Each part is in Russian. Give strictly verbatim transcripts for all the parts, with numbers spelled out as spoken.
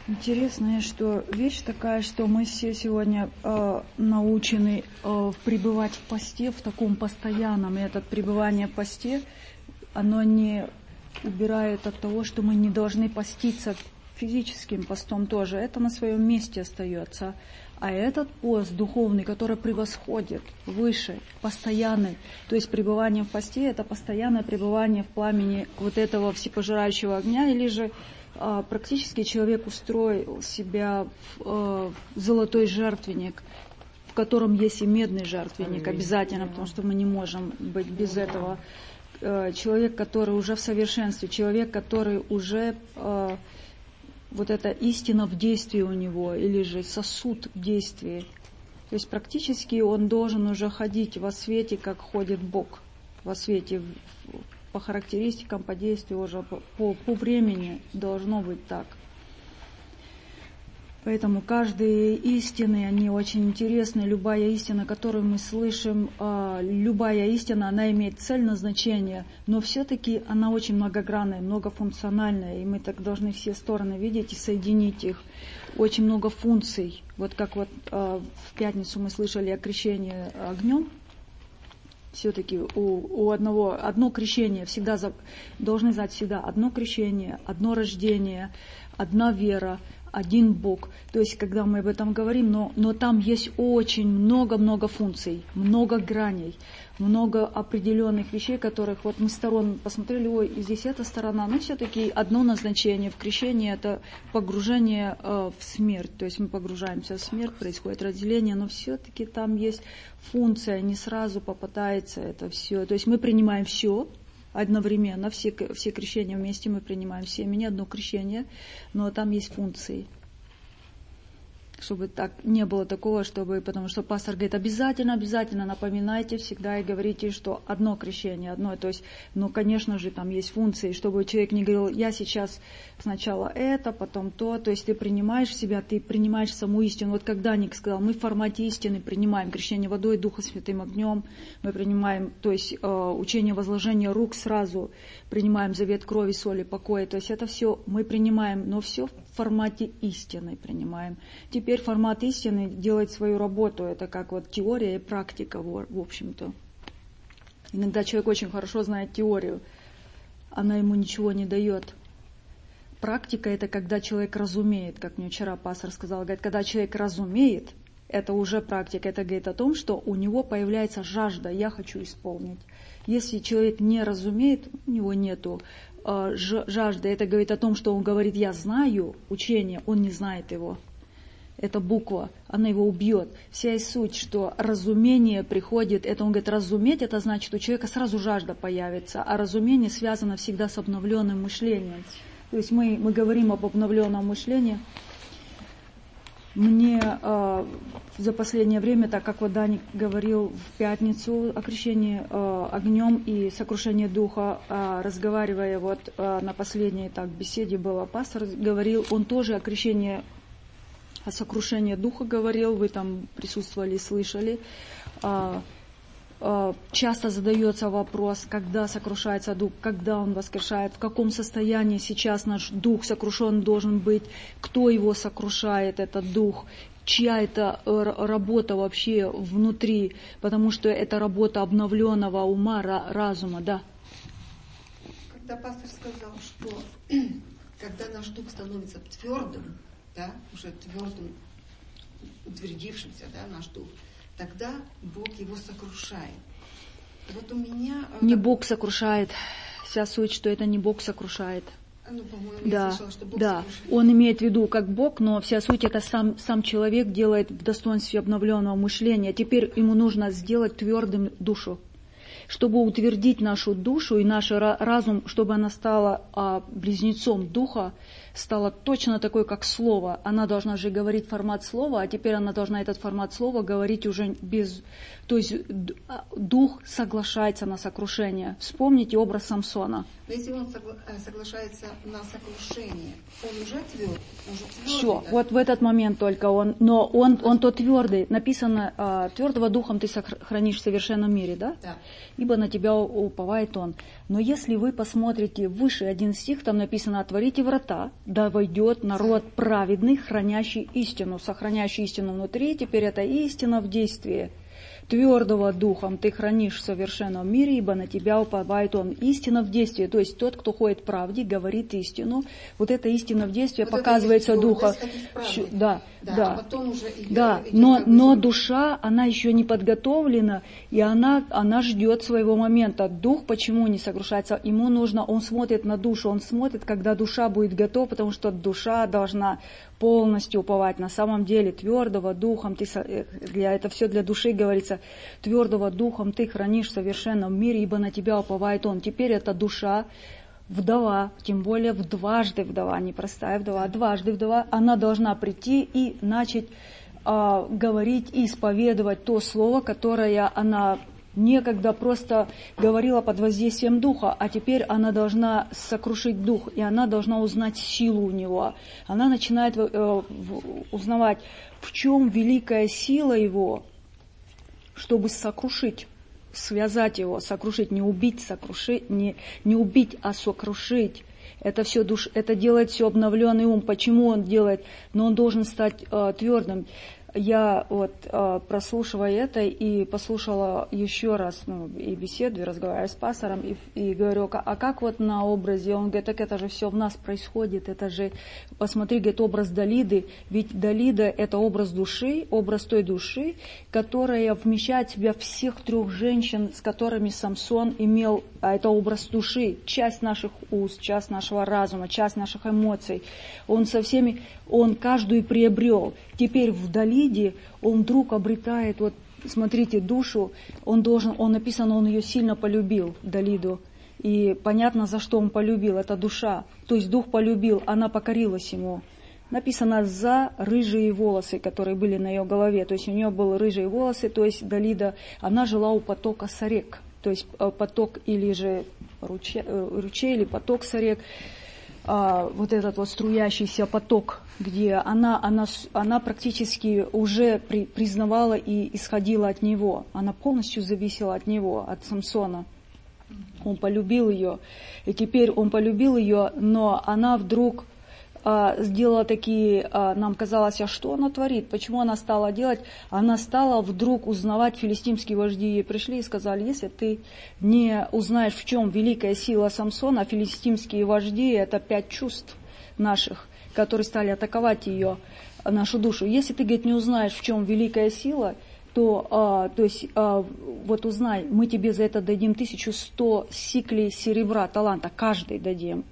Интересная что вещь такая, что мы все сегодня э, научены э, пребывать в посте, в таком постоянном. И это пребывание в посте, оно не убирает от того, что мы не должны поститься физическим постом тоже. Это на своем месте остается. А этот пост духовный, который превосходит, выше, постоянный, то есть пребывание в посте, это постоянное пребывание в пламени вот этого всепожирающего огня, или же а, практически человек устроил себя в а, золотой жертвенник, в котором есть и медный жертвенник обязательно, потому что мы не можем быть без этого. А, человек, который уже в совершенстве, человек, который уже... А, вот эта истина в действии у него, или же сосуд в действии. То есть практически он должен уже ходить во свете, как ходит Бог. Во свете, по характеристикам, по действию, уже по, по, по времени должно быть так. Поэтому каждые истины, они очень интересны. Любая истина, которую мы слышим, любая истина, она имеет цель, назначение, но все-таки она очень многогранная, многофункциональная, и мы так должны все стороны видеть и соединить их. Очень много функций. Вот как вот в пятницу мы слышали о крещении огнем. Все-таки у, у одного одно крещение всегда за, должны знать всегда одно крещение, одно рождение, одна вера, один Бог. То есть, когда мы об этом говорим, но, но там есть очень много-много функций, много граней, много определенных вещей, которых вот мы с сторон посмотрели, ой, здесь эта сторона, но все-таки одно назначение в крещении — это погружение э, в смерть. То есть мы погружаемся в смерть, происходит разделение, но все-таки там есть функция, не сразу попадается это все. То есть мы принимаем все одновременно, все, все крещения вместе мы принимаем, все, не одно крещение, но там есть функции. Чтобы так не было такого, чтобы, потому что пастор говорит, обязательно, обязательно напоминайте всегда и говорите, что одно крещение, одно, то есть, ну, конечно же, там есть функции, чтобы человек не говорил, я сейчас сначала это, потом то, то есть ты принимаешь себя, ты принимаешь саму истину. Вот когда Ник сказал, мы в формате истины принимаем крещение водой, Духом Святым, огнем, мы принимаем, то есть э, учение возложения рук сразу, принимаем завет крови, соли, покоя, то есть это все мы принимаем, но все в формате истины принимаем. Теперь формат истины делает свою работу, это как вот теория и практика, в общем-то. Иногда человек очень хорошо знает теорию, она ему ничего не дает. Практика — это когда человек разумеет, как мне вчера пастор сказал, говорит, когда человек разумеет, это уже практика, это говорит о том, что у него появляется жажда, я хочу исполнить. Если человек не разумеет, у него нету э, жажды, это говорит о том, что он говорит, я знаю учение, он не знает его. Это буква, она его убьет. Вся и суть, что разумение приходит, это он говорит, разуметь, это значит, у человека сразу жажда появится, а разумение связано всегда с обновленным мышлением. То есть мы, мы говорим об обновленном мышлении. Мне э, за последнее время, так как вот Даник говорил в пятницу о крещении э, огнем и сокрушении духа, э, разговаривая вот э, на последней так беседе было, пастор говорил, он тоже о крещении, о сокрушении духа говорил, вы там присутствовали, слышали. Э, э, часто задается вопрос, когда сокрушается дух, когда он воскрешает, в каком состоянии сейчас наш дух сокрушен должен быть, кто его сокрушает, этот дух, чья это работа вообще внутри, потому что это работа обновленного ума, разума, да. Когда пастор сказал, что когда наш дух становится твердым, да, уже твердым, утвердившимся, да, наш дух, тогда Бог его сокрушает. Вот у меня... Не Бог сокрушает. Вся суть, что это не Бог сокрушает. Ну, по-моему, да, я слышала, что Бог да. сокрушает. Он имеет в виду как Бог, но вся суть это сам, сам человек делает в достоинстве обновленного мышления. Теперь ему нужно сделать твердым душу. Чтобы утвердить нашу душу и наш разум, чтобы она стала а, близнецом духа, стала точно такой, как слово. Она должна же говорить формат слова, а теперь она должна этот формат слова говорить уже без... То есть дух соглашается на сокрушение. Вспомните образ Самсона. Но если он согла... соглашается на сокрушение, он уже тверд, он уже твердый. Все, да? вот в этот момент только он, но он, он то твердый. Написано, твердого духом ты сохранишь в совершенном мире, да? Да. ибо на тебя уповает он. Но если вы посмотрите выше один стих, там написано: «Отворите врата, да войдет народ праведный, хранящий истину», сохранящий истину внутри, теперь это истина в действии. «Твердого духом ты хранишь в совершенном мире, ибо на тебя уповает он». Истина в действии, то есть тот, кто ходит в правде, говорит истину. Вот эта истина в действии вот показывается духа. Да, да, да. А потом уже идет, да. Идет но, но душа, она еще не подготовлена, и она, она ждет своего момента. Дух почему не сокрушается? Ему нужно, он смотрит на душу, он смотрит, когда душа будет готова, потому что душа должна полностью уповать. На самом деле твердого духом, ты, для, это все для души говорится, твердого духом ты хранишь в совершенном мире, ибо на тебя уповает он. Теперь эта душа, вдова, тем более в дважды вдова, не простая вдова, а дважды вдова, она должна прийти и начать э, говорить и исповедовать то слово, которое она некогда просто говорила под воздействием духа, а теперь она должна сокрушить дух, и она должна узнать силу у него. Она начинает э, узнавать, в чем великая сила его, чтобы сокрушить, связать его, сокрушить, не убить, сокрушить, не, не убить, а сокрушить. Это все душ, это делает все обновленный ум. Почему он делает? Но он должен стать э, твердым. Я вот э, прослушивая это и послушала еще раз, ну, и беседу, и разговариваю с пастором, и, и говорю, а как вот на образе? Он говорит, так это же все в нас происходит, это же, посмотри, говорит, образ Далиды, ведь Далида это образ души, образ той души, которая вмещает в себя всех трех женщин, с которыми Самсон имел, а это образ души, часть наших уст, часть нашего разума, часть наших эмоций. Он со всеми, он каждую приобрел. Теперь в Далиде он вдруг обретает, вот смотрите, душу, он должен, он написано, он ее сильно полюбил, Далиду. И понятно, за что он полюбил, это душа. То есть дух полюбил, она покорилась ему. Написано за рыжие волосы, которые были на ее голове. То есть у нее были рыжие волосы, то есть Далида, она жила у потока Сарек. То есть поток или же ручей, ручей или поток Сарек. А, вот этот вот струящийся поток, где она, она, она практически уже при, признавала и исходила от него. Она полностью зависела от него, от Самсона. Он полюбил ее. И теперь он полюбил ее, но она вдруг а, сделала такие, а, нам казалось, а что она творит? Почему она стала делать? Она стала вдруг узнавать, филистимские вожди ей пришли и сказали, если ты не узнаешь, в чем великая сила Самсона, филистимские вожди, это пять чувств наших, которые стали атаковать ее, нашу душу. Если ты, говорит, не узнаешь, в чем великая сила, то, а, то есть, а, вот узнай, мы тебе за это дадим тысячу сто сиклей серебра, таланта, каждый дадим.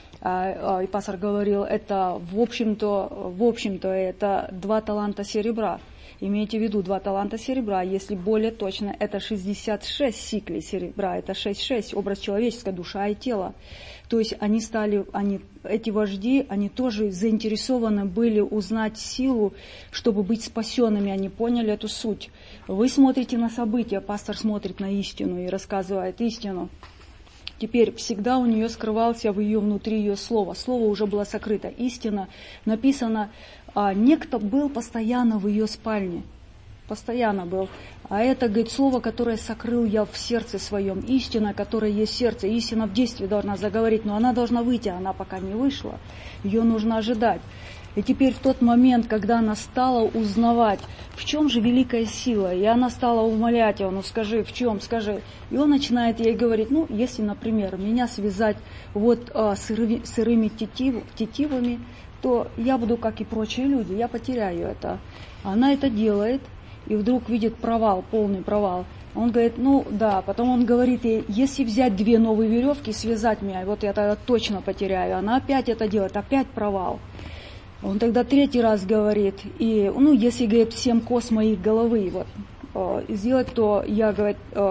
И пастор говорил, это в общем-то, в общем-то это два таланта серебра. Имейте в виду, два таланта серебра, если более точно, это шестьдесят шесть сиклей серебра, это шесть шесть, образ человеческой, душа и тело. То есть они стали, они, эти вожди, они тоже заинтересованы были узнать силу, чтобы быть спасенными, они поняли эту суть. Вы смотрите на события, пастор смотрит на истину и рассказывает истину. Теперь всегда у нее скрывался в ее внутри ее слово. Слово уже было сокрыто. Истина написано, а, некто был постоянно в ее спальне. Постоянно был. А это, говорит, слово, которое сокрыл я в сердце своем. Истина, которая есть в сердце. Истина в действии должна заговорить, но она должна выйти, она пока не вышла. Ее нужно ожидать. И теперь в тот момент, когда она стала узнавать, в чем же великая сила, и она стала умолять его, ну скажи, в чем, скажи. И он начинает ей говорить, ну, если, например, меня связать вот а, сырыми, сырыми тетив, тетивами, то я буду, как и прочие люди, я потеряю это. Она это делает, и вдруг видит провал, полный провал. Он говорит, ну да, потом он говорит ей, если взять две новые веревки и связать меня, вот я тогда точно потеряю. Она опять это делает, опять провал. Он тогда третий раз говорит, и, ну, если, говорит, семь кос моих головы вот, э, сделать, то я, говорит, э,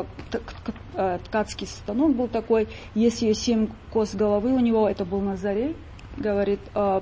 э, ткацкий станок был такой, если семь кос головы у него, это был Назарей, говорит, э, а,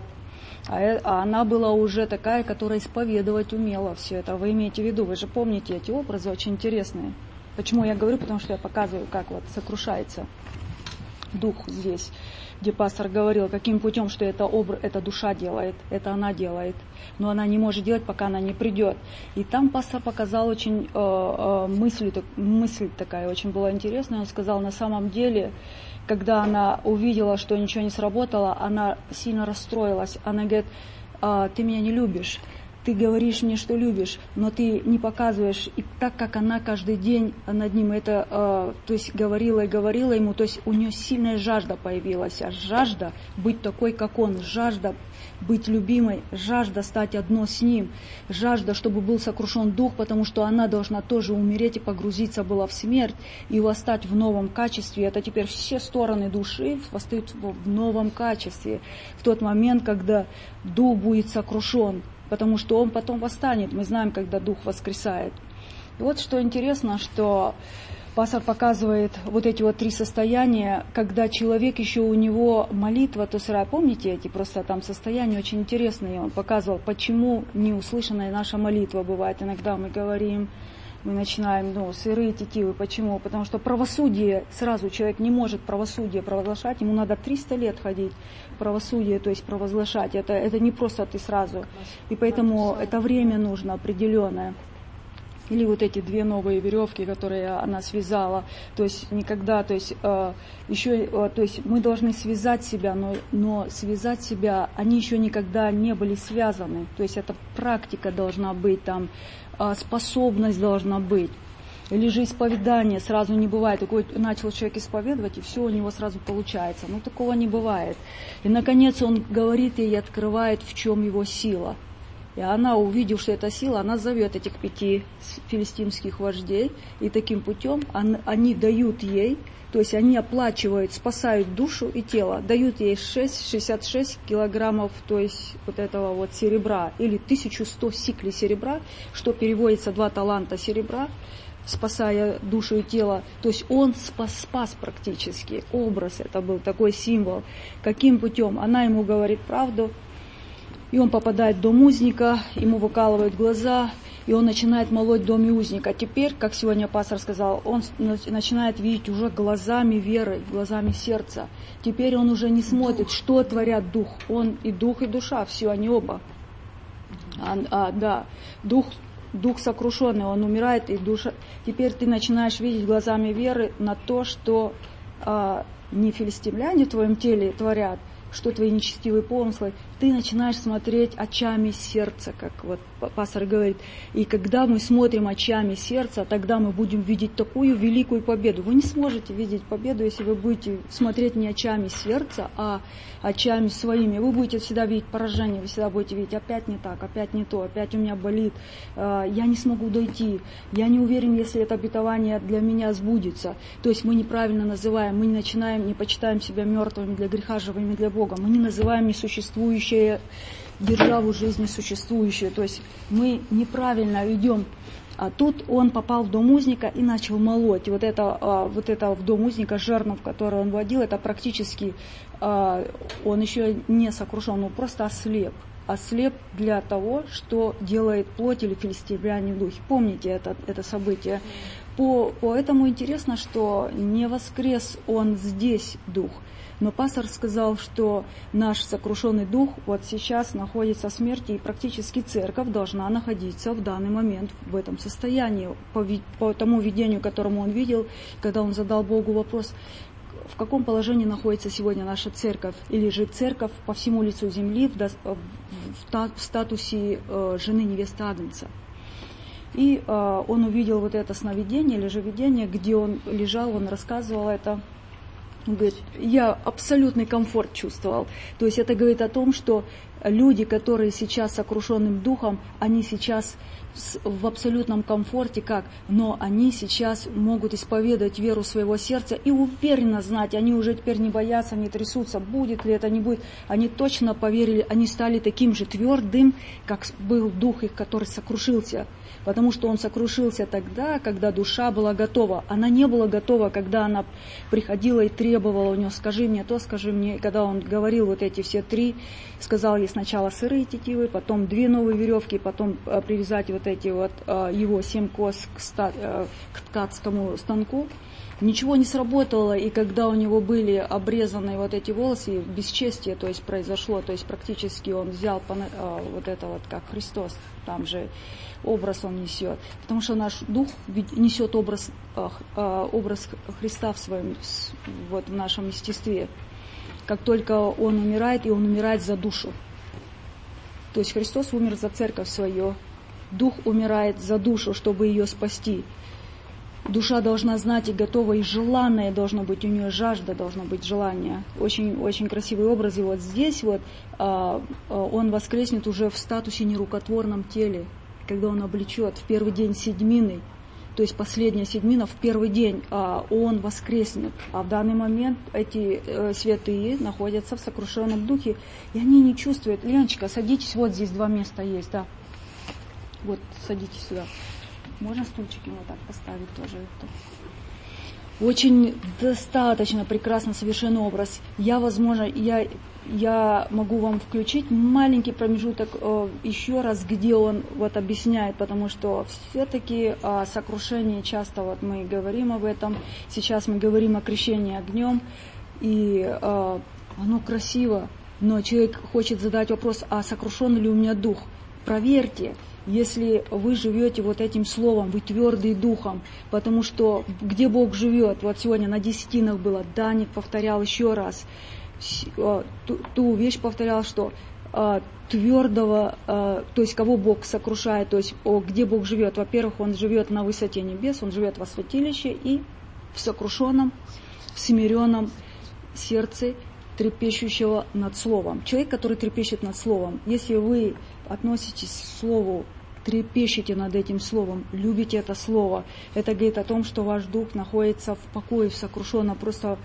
а она была уже такая, которая исповедовать умела все это. Вы имеете в виду, вы же помните эти образы, очень интересные. Почему я говорю? Потому что я показываю, как вот сокрушается. дух здесь, где пастор говорил, каким путем, что это, обр... это душа делает, это она делает, но она не может делать, пока она не придет. И там пастор показал очень э, э, мысль, мысль такая, очень была интересная. Он сказал, на самом деле, когда она увидела, что ничего не сработало, она сильно расстроилась. Она говорит, э, ты меня не любишь. Ты говоришь мне, что любишь, но ты не показываешь. И так как она каждый день над ним это, э, то есть говорила и говорила ему, то есть у нее сильная жажда появилась. А жажда быть такой, как он, жажда быть любимой, жажда стать одно с ним, жажда, чтобы был сокрушен дух, потому что она должна тоже умереть и погрузиться была в смерть и восстать в новом качестве. Это теперь все стороны души восстают в новом качестве. В тот момент, когда дух будет сокрушен, потому что он потом восстанет. Мы знаем, когда дух воскресает. И вот что интересно, что пастор показывает вот эти вот три состояния, когда человек еще у него молитва, то сыра, помните эти просто там состояния очень интересные. Он показывал, почему неуслышанная наша молитва бывает. Иногда мы говорим, мы начинаем, ну, сырые тетивы. Почему? Потому что правосудие, сразу человек не может правосудие провозглашать, ему надо триста лет ходить. Правосудие, то есть провозглашать, это, это не просто ты сразу. И поэтому это время нужно определенное. Или вот эти две новые веревки, которые она связала. То есть никогда, то есть э, еще, э, то есть мы должны связать себя, но, но связать себя, они еще никогда не были связаны. То есть это практика должна быть, там, э, способность должна быть. Или же исповедание сразу не бывает. Такой начал человек исповедовать, и все у него сразу получается. Но такого не бывает. И, наконец, он говорит ей и открывает, в чем его сила. И она, увидев, что это сила, она зовет этих пяти филистимских вождей. И таким путем они дают ей, то есть они оплачивают, спасают душу и тело, дают ей шестьдесят шесть килограммов, то есть вот этого вот серебра, или тысяча сто сиклей серебра, что переводится два таланта серебра, спасая душу и тело. То есть он спас, спас практически. Образ это был, такой символ. Каким путем? Она ему говорит правду, и он попадает в дом узника, ему выкалывают глаза, и он начинает молоть в доме узника. Теперь, как сегодня пастор сказал, он начинает видеть уже глазами веры, глазами сердца. Теперь он уже не смотрит, что творят дух. Он и дух, и душа, все, они оба. А, а, да, дух Дух сокрушенный, он умирает, и душа... Теперь ты начинаешь видеть глазами веры на то, что а, не филистимляне в твоем теле творят, что твои нечестивые помыслы. Ты начинаешь смотреть очами сердца, как вот пастор говорит. И когда мы смотрим очами сердца, тогда мы будем видеть такую великую победу. Вы не сможете видеть победу, если вы будете смотреть не очами сердца, а очами своими. Вы будете всегда видеть поражение, вы всегда будете видеть, опять не так, опять не то, опять у меня болит, я не смогу дойти, я не уверен, если это обетование для меня сбудется. То есть мы неправильно называем, мы не начинаем, не почитаем себя мертвыми для греха, живыми для Бога. Мы не называем несуществующее державу жизни существующую. То есть мы неправильно идем. А тут он попал в дом узника и начал молоть. И вот это, вот это в дом узника, жернов, который он водил, это практически он еще не сокрушен, он просто ослеп. Ослеп для того, что делает плоть или филистимляне в духе. Помните это, это событие. По, поэтому интересно, что не воскрес он здесь дух. Но пастор сказал, что наш сокрушенный дух вот сейчас находится в смерти, и практически церковь должна находиться в данный момент в этом состоянии. По, по тому видению, которому он видел, когда он задал Богу вопрос, в каком положении находится сегодня наша церковь, или же церковь по всему лицу земли в, в, в статусе э, жены невесты Агнца. И э, он увидел вот это сновидение или же видение, где он лежал, он рассказывал это. Он говорит, я абсолютный комфорт чувствовал. То есть это говорит о том, что люди, которые сейчас с сокрушенным духом, они сейчас в абсолютном комфорте, как, но они сейчас могут исповедовать веру своего сердца и уверенно знать, они уже теперь не боятся, не трясутся, будет ли это, не будет. Они точно поверили, они стали таким же твердым, как был дух их, который сокрушился. Потому что он сокрушился тогда, когда душа была готова. Она не была готова, когда она приходила и требовала у него, скажи мне то, скажи мне. И когда он говорил вот эти все три, сказал ей сначала сырые тетивы, потом две новые веревки, потом привязать вот эти вот его семь кос к, ста, к ткацкому станку. ничего не сработало, и когда у него были обрезаны вот эти волосы, бесчестие, то есть произошло, то есть практически он взял вот это вот как Христос, там же образ он несет, потому что наш дух несет образ, образ Христа в своем, вот в нашем естестве. Как только он умирает, и он умирает за душу. То есть Христос умер за церковь свою, дух умирает за душу, чтобы ее спасти. Душа должна знать и готова, и желанное должно быть, у нее жажда должно быть, желание. Очень, очень красивый образ. И вот здесь вот а, он воскреснет уже в статусе нерукотворном теле, когда он облечет в первый день седьмины, то есть последняя седьмина в первый день, а, он воскреснет. А в данный момент эти э, святые находятся в сокрушенном духе, и они не чувствуют. Леночка, садитесь, вот здесь два места есть, да. Вот, садитесь сюда. Можно стульчики вот так поставить тоже. Очень достаточно прекрасно совершен образ. Я, возможно, я, я могу вам включить маленький промежуток э, еще раз, где он вот объясняет, потому что все-таки э, сокрушение, часто вот мы говорим об этом, сейчас мы говорим о крещении огнем, и э, оно красиво, но человек хочет задать вопрос, а сокрушен ли у меня дух? Проверьте. Если вы живете вот этим словом, вы твердый духом, потому что где Бог живет, вот сегодня на десятинах было, Даник повторял еще раз, ту, ту вещь повторял, что а, твердого, а, то есть кого Бог сокрушает, то есть о, где Бог живет. Во-первых, Он живет на высоте небес, Он живет во святилище и в сокрушенном, в смиренном сердце, трепещущего над словом. Человек, который трепещет над словом, если вы относитесь к слову, трепещете над этим словом, любите это слово, это говорит о том, что ваш дух находится в покое, в сокрушенном. Просто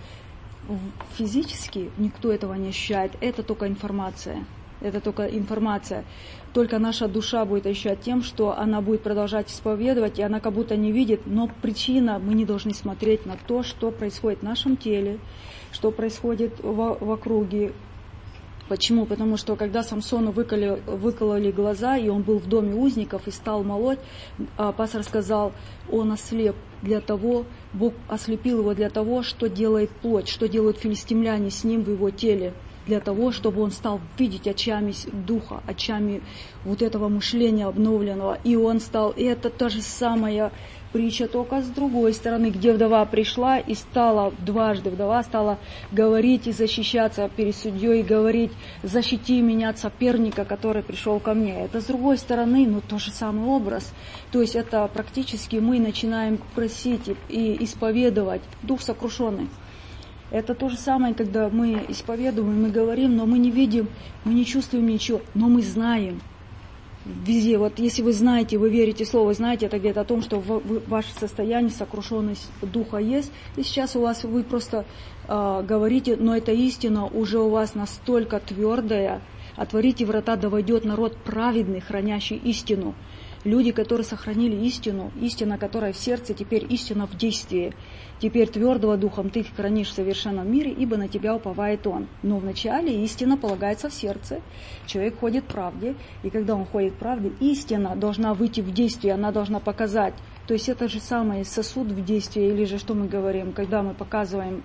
физически никто этого не ощущает. Это только информация. Это только информация. Только наша душа будет ощущать тем, что она будет продолжать исповедовать, и она как будто не видит, но причина, мы не должны смотреть на то, что происходит в нашем теле, что происходит в, в округе. Почему? Потому что когда Самсону выколи, выкололи глаза, и он был в доме узников и стал молоть, пастор сказал, он ослеп для того, Бог ослепил его для того, что делает плоть, что делают филистимляне с ним в его теле, для того, чтобы он стал видеть очами духа, очами вот этого мышления обновленного. И он стал, и это та же самая притча, только с другой стороны, где вдова пришла и стала, дважды вдова стала говорить и защищаться перед судьей, и говорить, защити меня от соперника, который пришел ко мне. Это с другой стороны, но тот же самый образ. То есть это практически мы начинаем просить и исповедовать дух сокрушенный. Это то же самое, когда мы исповедуем, мы говорим, но мы не видим, мы не чувствуем ничего, но мы знаем. Везде, вот если вы знаете, вы верите в слово, знаете, это говорит о том, что в ваше состояние сокрушенность духа есть. И сейчас у вас вы просто э, говорите, но эта истина уже у вас настолько твердая. Отворите врата, да войдет народ праведный, хранящий истину. Люди, которые сохранили истину, истина, которая в сердце, теперь истина в действии. Теперь твердого духом ты хранишь в совершенном мире, ибо на тебя уповает он. Но вначале истина полагается в сердце. Человек ходит в правде, и когда он ходит в правде, истина должна выйти в действие, она должна показать. То есть это же самое сосуд в действии, или же что мы говорим, когда мы показываем...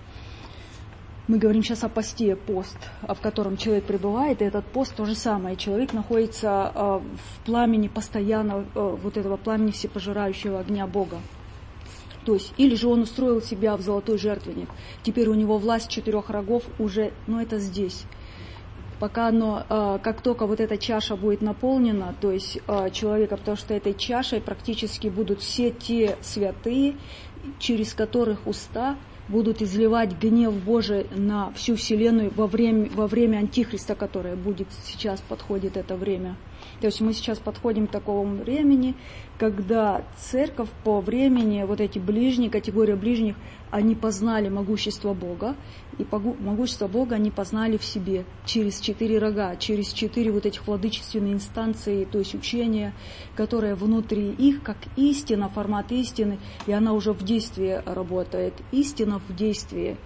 Мы говорим сейчас о посте, пост, в котором человек пребывает, и этот пост то же самое. Человек находится в пламени постоянно, вот этого пламени всепожирающего огня Бога. То есть, или же он устроил себя в золотой жертвенник. Теперь у него власть четырех рогов уже, но это здесь. Пока оно, как только вот эта чаша будет наполнена, то есть человека, потому что этой чашей практически будут все те святые, через которых уста будут изливать гнев Божий на всю вселенную во время, во время Антихриста, которое будет сейчас, подходит это время. То есть мы сейчас подходим к такому времени, когда церковь по времени, вот эти ближние, категория ближних, они познали могущество Бога, и могущество Бога они познали в себе через четыре рога, через четыре вот этих владычественные инстанции, то есть учения, которое внутри их, как истина, формат истины, и она уже в действии работает. Истина в действии.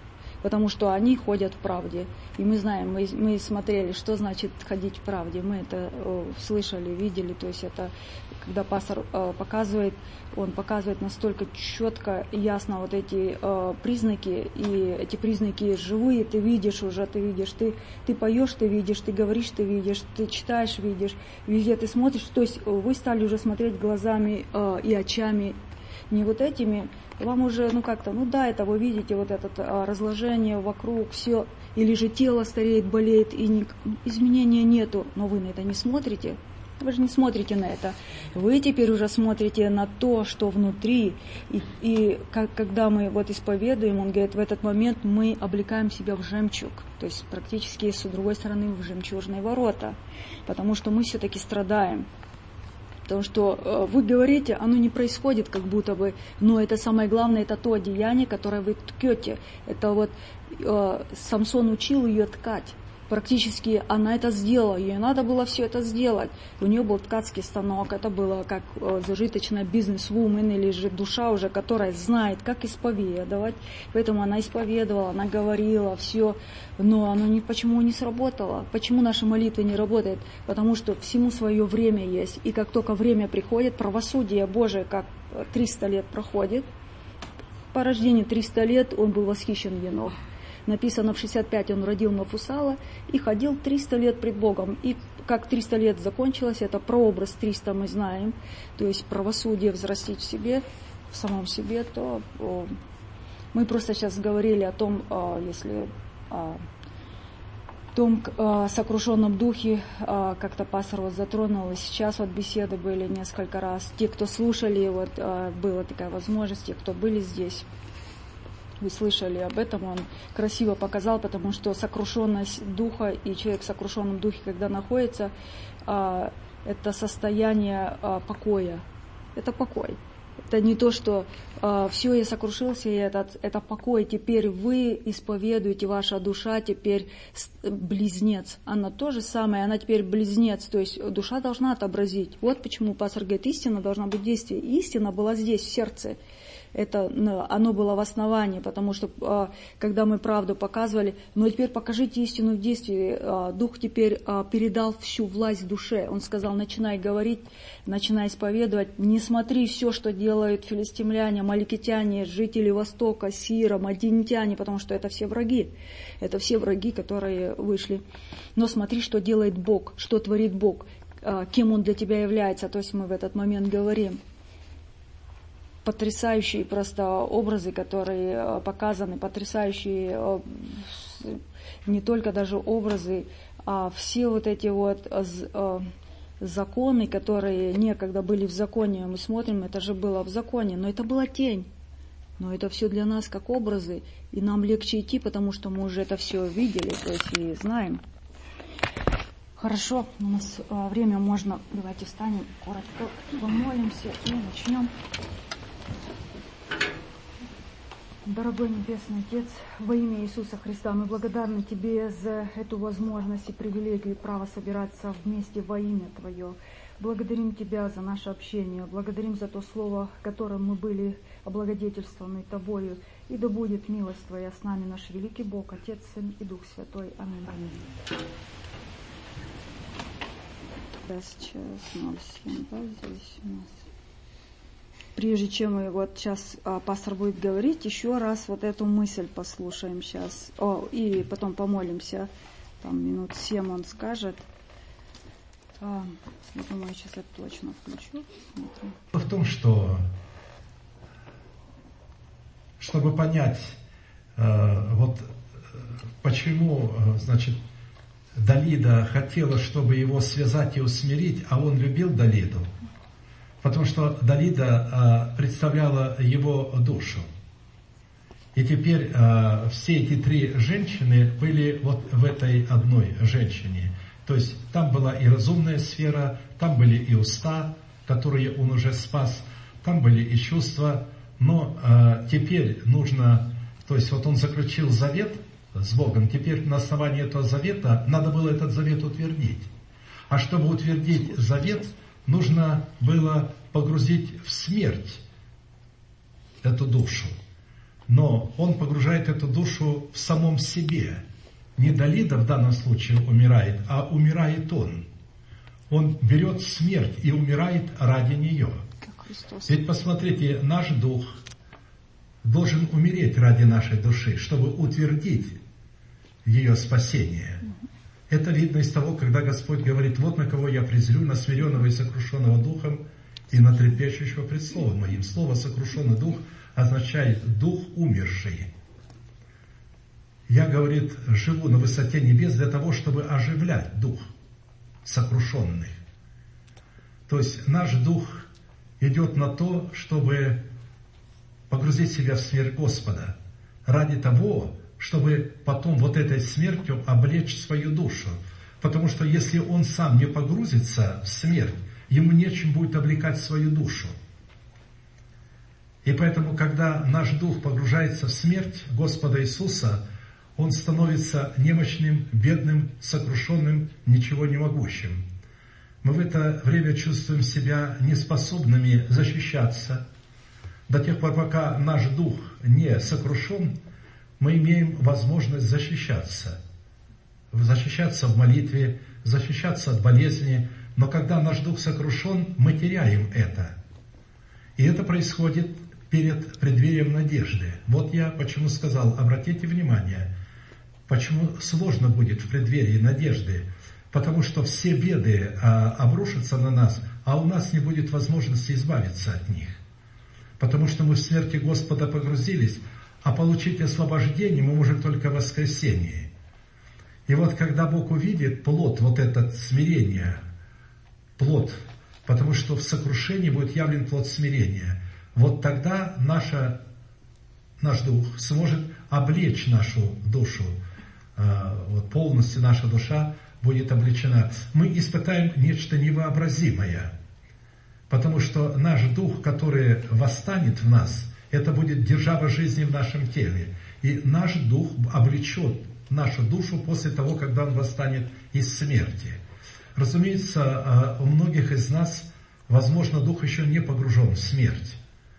потому что они ходят в правде. И мы знаем, мы, мы смотрели, что значит ходить в правде. Мы это э, слышали, видели. То есть это, когда пастор э, показывает, он показывает настолько четко и ясно вот эти э, признаки. И эти признаки живые, ты видишь уже, ты видишь. Ты, ты поешь, ты видишь, ты говоришь, ты видишь, ты читаешь, видишь. Везде ты смотришь. То есть вы стали уже смотреть глазами э, и очами, не вот этими. Вам уже, ну как-то, ну да, это вы видите, вот это а, разложение вокруг, все, или же тело стареет, болеет, и не, изменения нету, но вы на это не смотрите, вы же не смотрите на это, вы теперь уже смотрите на то, что внутри, и, и как, когда мы вот исповедуем, он говорит, в этот момент мы облекаем себя в жемчуг, то есть практически с другой стороны в жемчужные ворота, потому что мы все-таки страдаем. Потому что э, вы говорите, оно не происходит как будто бы, но это самое главное, это то одеяние, которое вы ткете. Это вот э, Самсон учил ее ткать. Практически она это сделала, ей надо было все это сделать. У нее был ткацкий станок, это было как э, зажиточная бизнес-вумен или же душа уже, которая знает, как исповедовать. Поэтому она исповедовала, она говорила все, но оно не, почему не сработало? Почему наши молитвы не работают? Потому что всему свое время есть. И как только время приходит, правосудие Божие, как триста лет проходит, по рождению триста лет он был восхищен Енох. Написано, в шестьдесят пять он родил Мафусала и ходил триста лет пред Богом. И как триста лет закончилось, это прообраз триста мы знаем, то есть правосудие взрастить в себе, в самом себе, то о, мы просто сейчас говорили о том, о, если о том о сокрушенном духе, о, как-то пастор вот затронул, и сейчас вот беседы были несколько раз. Те, кто слушали, вот о, была такая возможность, те, кто были здесь, вы слышали об этом, он красиво показал, потому что сокрушенность духа и человек в сокрушенном духе, когда находится, это состояние покоя, это покой. Это не то, что все, я сокрушился, и это, это покой, теперь вы исповедуете, ваша душа теперь близнец. Она то же самое, она теперь близнец, то есть душа должна отобразить. Вот почему пастор говорит, истина должна быть в действии. Истина была здесь, в сердце. Это, оно было в основании, потому что, когда мы правду показывали, но теперь покажите истину в действии. Дух теперь передал всю власть в душе. Он сказал, начинай говорить, начинай исповедовать. Не смотри все, что делают филистимляне, амаликитяне, жители Востока, Сира, мадиантяне, потому что это все враги. Это все враги, которые вышли. Но смотри, что делает Бог, что творит Бог, кем Он для тебя является. То есть мы в этот момент говорим. Потрясающие просто образы, которые показаны, потрясающие не только даже образы, а все вот эти вот законы, которые некогда были в законе, мы смотрим, это же было в законе, но это была тень. Но это все для нас как образы, и нам легче идти, потому что мы уже это все видели, то есть и знаем. Хорошо, у нас время можно, давайте встанем, коротко помолимся и начнем. Дорогой Небесный Отец, во имя Иисуса Христа, мы благодарны Тебе за эту возможность и привилегию и право собираться вместе во имя Твое. Благодарим Тебя за наше общение, благодарим за то слово, которым мы были облагодетельствованы Тобою. И да будет милость Твоя с нами, наш великий Бог, Отец, Сын и Дух Святой. Аминь. Аминь. Да, сейчас ноль семь, да, здесь у нас. Прежде чем мы вот сейчас а, пастор будет говорить, еще раз вот эту мысль послушаем сейчас. О, и потом помолимся. Там минут семь он скажет. А, я думаю, сейчас я точно включу. Смотрим. В том, что чтобы понять, э, вот почему, значит, Далида хотела, чтобы его связать и усмирить, а он любил Далиду. Потому что Далида э, представляла его душу. И теперь э, все эти три женщины были вот в этой одной женщине. То есть там была и разумная сфера, там были и уста, которые он уже спас, там были и чувства. Но э, теперь нужно, то есть вот он заключил завет с Богом, теперь на основании этого завета надо было этот завет утвердить. А чтобы утвердить завет, нужно было погрузить в смерть эту душу. но он погружает эту душу в самом себе. Не Далида в данном случае умирает, а умирает он. Он берет смерть и умирает ради нее. Ведь посмотрите, наш дух должен умереть ради нашей души, чтобы утвердить ее спасение. Это видно из того, когда Господь говорит: вот на кого я презрю, на смиренного и сокрушенного духом, и на трепещущего пред словом моим. Слово «сокрушенный дух» означает «дух умерший». Я, говорит, живу на высоте небес для того, чтобы оживлять дух сокрушенных. То есть наш дух идет на то, чтобы погрузить себя в смерть Господа, ради того, чтобы потом вот этой смертью облечь свою душу. Потому что если он сам не погрузится в смерть, ему нечем будет облекать свою душу. И поэтому, когда наш дух погружается в смерть Господа Иисуса, он становится немощным, бедным, сокрушенным, ничего не могущим. Мы в это время чувствуем себя неспособными защищаться. До тех пор, пока наш дух не сокрушен, мы имеем возможность защищаться. Защищаться в молитве, защищаться от болезни. Но когда наш дух сокрушен, мы теряем это. И это происходит перед преддверием надежды. Вот я почему сказал, обратите внимание, почему сложно будет в преддверии надежды. Потому что все беды а, обрушатся на нас, а у нас не будет возможности избавиться от них. Потому что мы в смерти Господа погрузились, а получить освобождение мы можем только в воскресении. И вот когда Бог увидит плод, вот этот смирение, плод, потому что в сокрушении будет явлен плод смирения, вот тогда наша, наш дух сможет облечь нашу душу, вот полностью наша душа будет облечена. Мы испытаем нечто невообразимое, потому что наш дух, который восстанет в нас, это будет держава жизни в нашем теле. И наш дух облечет нашу душу после того, когда он восстанет из смерти. Разумеется, у многих из нас, возможно, дух еще не погружен в смерть.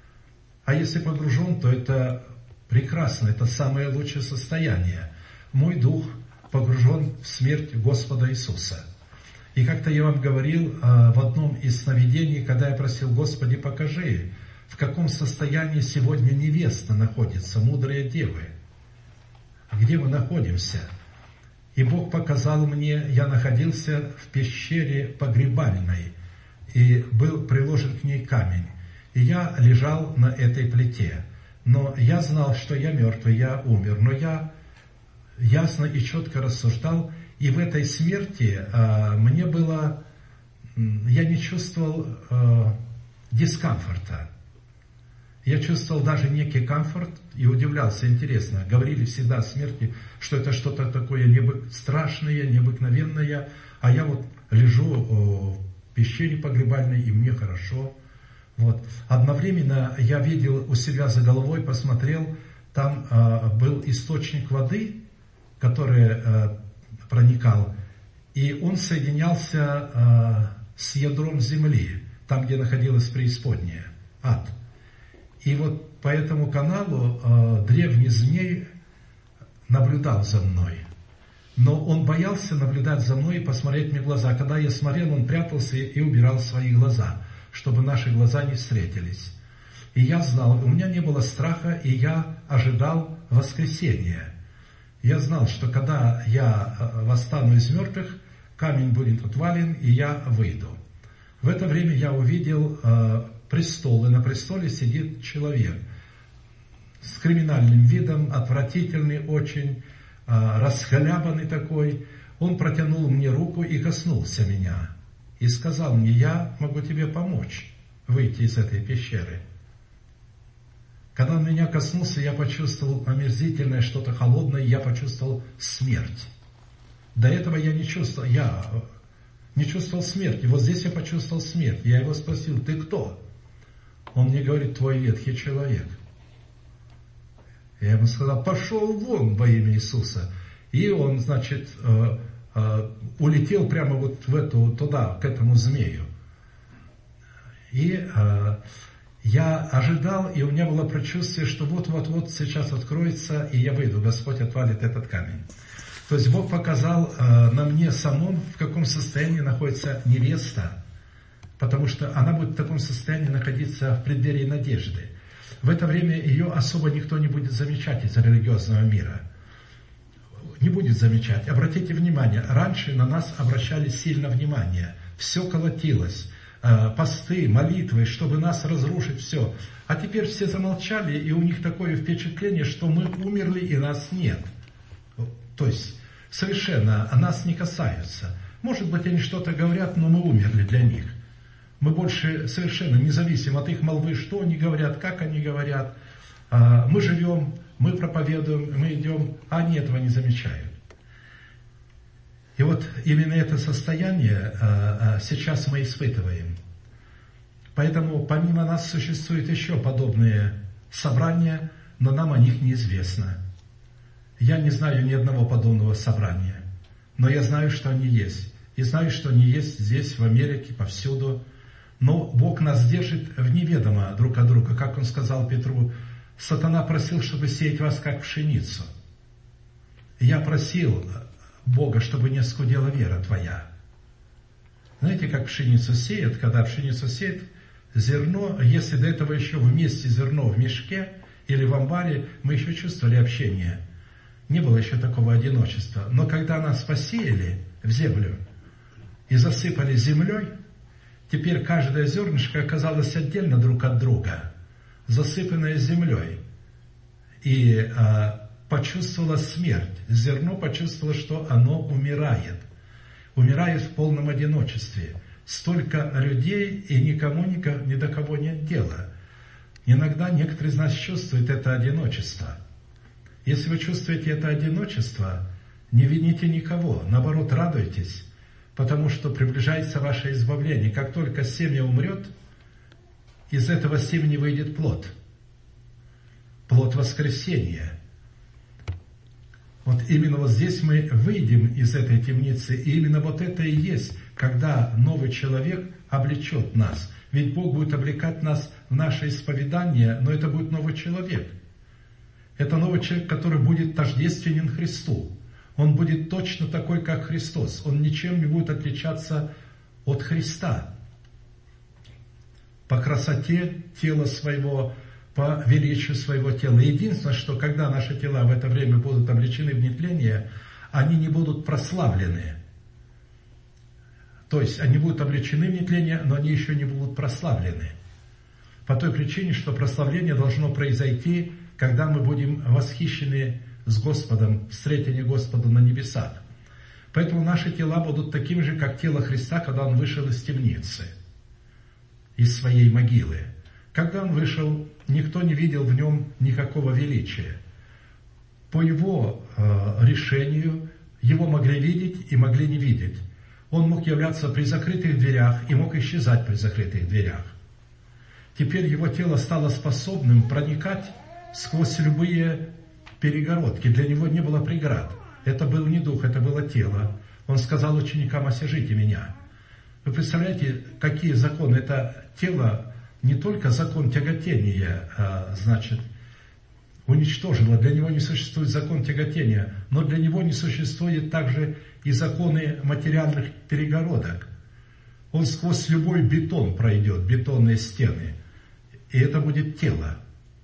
А если погружен, то это прекрасно, это самое лучшее состояние. Мой дух погружен в смерть Господа Иисуса. И как-то я вам говорил в одном из сновидений, когда я просил: Господи, покажи, в каком состоянии сегодня невеста находится, мудрые девы. Где мы находимся? И Бог показал мне, я находился в пещере погребальной, и был приложен к ней камень. И я лежал на этой плите. Но я знал, что я мертвый, я умер. Но я ясно и четко рассуждал, и в этой смерти а, мне было, я не чувствовал а, дискомфорта. Я чувствовал даже некий комфорт и удивлялся. Интересно, говорили всегда о смерти, что это что-то такое необы... страшное, необыкновенное, а я вот лежу в пещере погребальной, и мне хорошо. Вот. Одновременно я видел у себя за головой, посмотрел, там а, был источник воды, который а, проникал, и он соединялся а, с ядром земли, там, где находилась преисподняя, ад. И вот по этому каналу э, древний змей наблюдал за мной. Но он боялся наблюдать за мной и посмотреть мне в глаза. Когда я смотрел, он прятался и убирал свои глаза, чтобы наши глаза не встретились. И я знал, у меня не было страха, и я ожидал воскресения. Я знал, что когда я восстану из мертвых, камень будет отвален, и я выйду. В это время я увидел э, престол, и на престоле сидит человек с криминальным видом, отвратительный очень, э, расхлябанный такой. Он протянул мне руку и коснулся меня. И сказал мне: я могу тебе помочь выйти из этой пещеры. Когда он меня коснулся, я почувствовал омерзительное, что-то холодное, я почувствовал смерть. До этого я не чувствовал, я не чувствовал смерти. Вот здесь я почувствовал смерть. Я его спросил: ты кто? Он мне говорит: твой ветхий человек. Я ему сказал: пошел вон во имя Иисуса. И он, значит, улетел прямо вот в эту, туда, к этому змею. И Я ожидал, и у меня было предчувствие, что вот-вот-вот сейчас откроется, и я выйду, Господь отвалит этот камень. То есть Бог показал э, на мне самом, в каком состоянии находится невеста, потому что она будет в таком состоянии находиться в преддверии надежды. В это время ее особо никто не будет замечать из религиозного мира. Не будет замечать. Обратите внимание, раньше на нас обращали сильно внимание. Все колотилось. Посты, молитвы, чтобы нас разрушить, все. А теперь все замолчали, и у них такое впечатление, что мы умерли и нас нет. То есть совершенно нас не касаются. Может быть, они что-то говорят, но мы умерли для них. Мы больше совершенно не зависим от их молвы, что они говорят, как они говорят. Мы живем, мы проповедуем, мы идем, а они этого не замечают. И вот именно это состояние сейчас мы испытываем. Поэтому помимо нас существуют еще подобные собрания, но нам о них неизвестно. Я не знаю ни одного подобного собрания, но я знаю, что они есть. И знаю, что они есть здесь, в Америке, повсюду. Но Бог нас держит в неведомо друг от друга. Как Он сказал Петру, сатана просил, чтобы сеять вас, как пшеницу. Я просил Бога, чтобы не оскудела вера твоя. Знаете, как пшеницу сеют? Когда пшеницу сеют, зерно, если до этого еще вместе зерно в мешке или в амбаре, мы еще чувствовали общение. Не было еще такого одиночества. Но когда нас посеяли в землю и засыпали землей, теперь каждое зернышко оказалось отдельно друг от друга, засыпанное землей. И а, почувствовало смерть. Зерно почувствовало, что оно умирает. Умирает в полном одиночестве. Столько людей, и никому, ни до кого нет дела. Иногда некоторые из нас чувствуют это одиночество. Если вы чувствуете это одиночество, не вините никого, наоборот, радуйтесь, потому что приближается ваше избавление. Как только семя умрет, из этого семени выйдет плод. Плод воскресения. Вот именно вот здесь мы выйдем из этой темницы, и именно вот это и есть, когда новый человек облечет нас. Ведь Бог будет облекать нас в наше исповедание, но это будет новый человек. Это новый человек, который будет тождественен Христу. Он будет точно такой, как Христос. Он ничем не будет отличаться от Христа. По красоте тела своего, по величию своего тела. Единственное, что когда наши тела в это время будут облечены в нетление, они не будут прославлены. То есть они будут облечены в нетление, но они еще не будут прославлены. По той причине, что прославление должно произойти, когда мы будем восхищены с Господом, встретение Господа на небесах. Поэтому наши тела будут такими же, как тело Христа, когда Он вышел из темницы, из своей могилы. Когда Он вышел, никто не видел в Нем никакого величия. По Его э, решению Его могли видеть и могли не видеть. Он мог являться при закрытых дверях и мог исчезать при закрытых дверях. Теперь Его тело стало способным проникать сквозь любые перегородки. Для Него не было преград. Это был не дух, это было тело. Он сказал ученикам: осяжите меня. Вы представляете, какие законы? Это тело не только закон тяготения, а, значит, уничтожило. Для него не существует закон тяготения, но для него не существует также и законы материальных перегородок. Он сквозь любой бетон пройдет, бетонные стены. И это будет тело,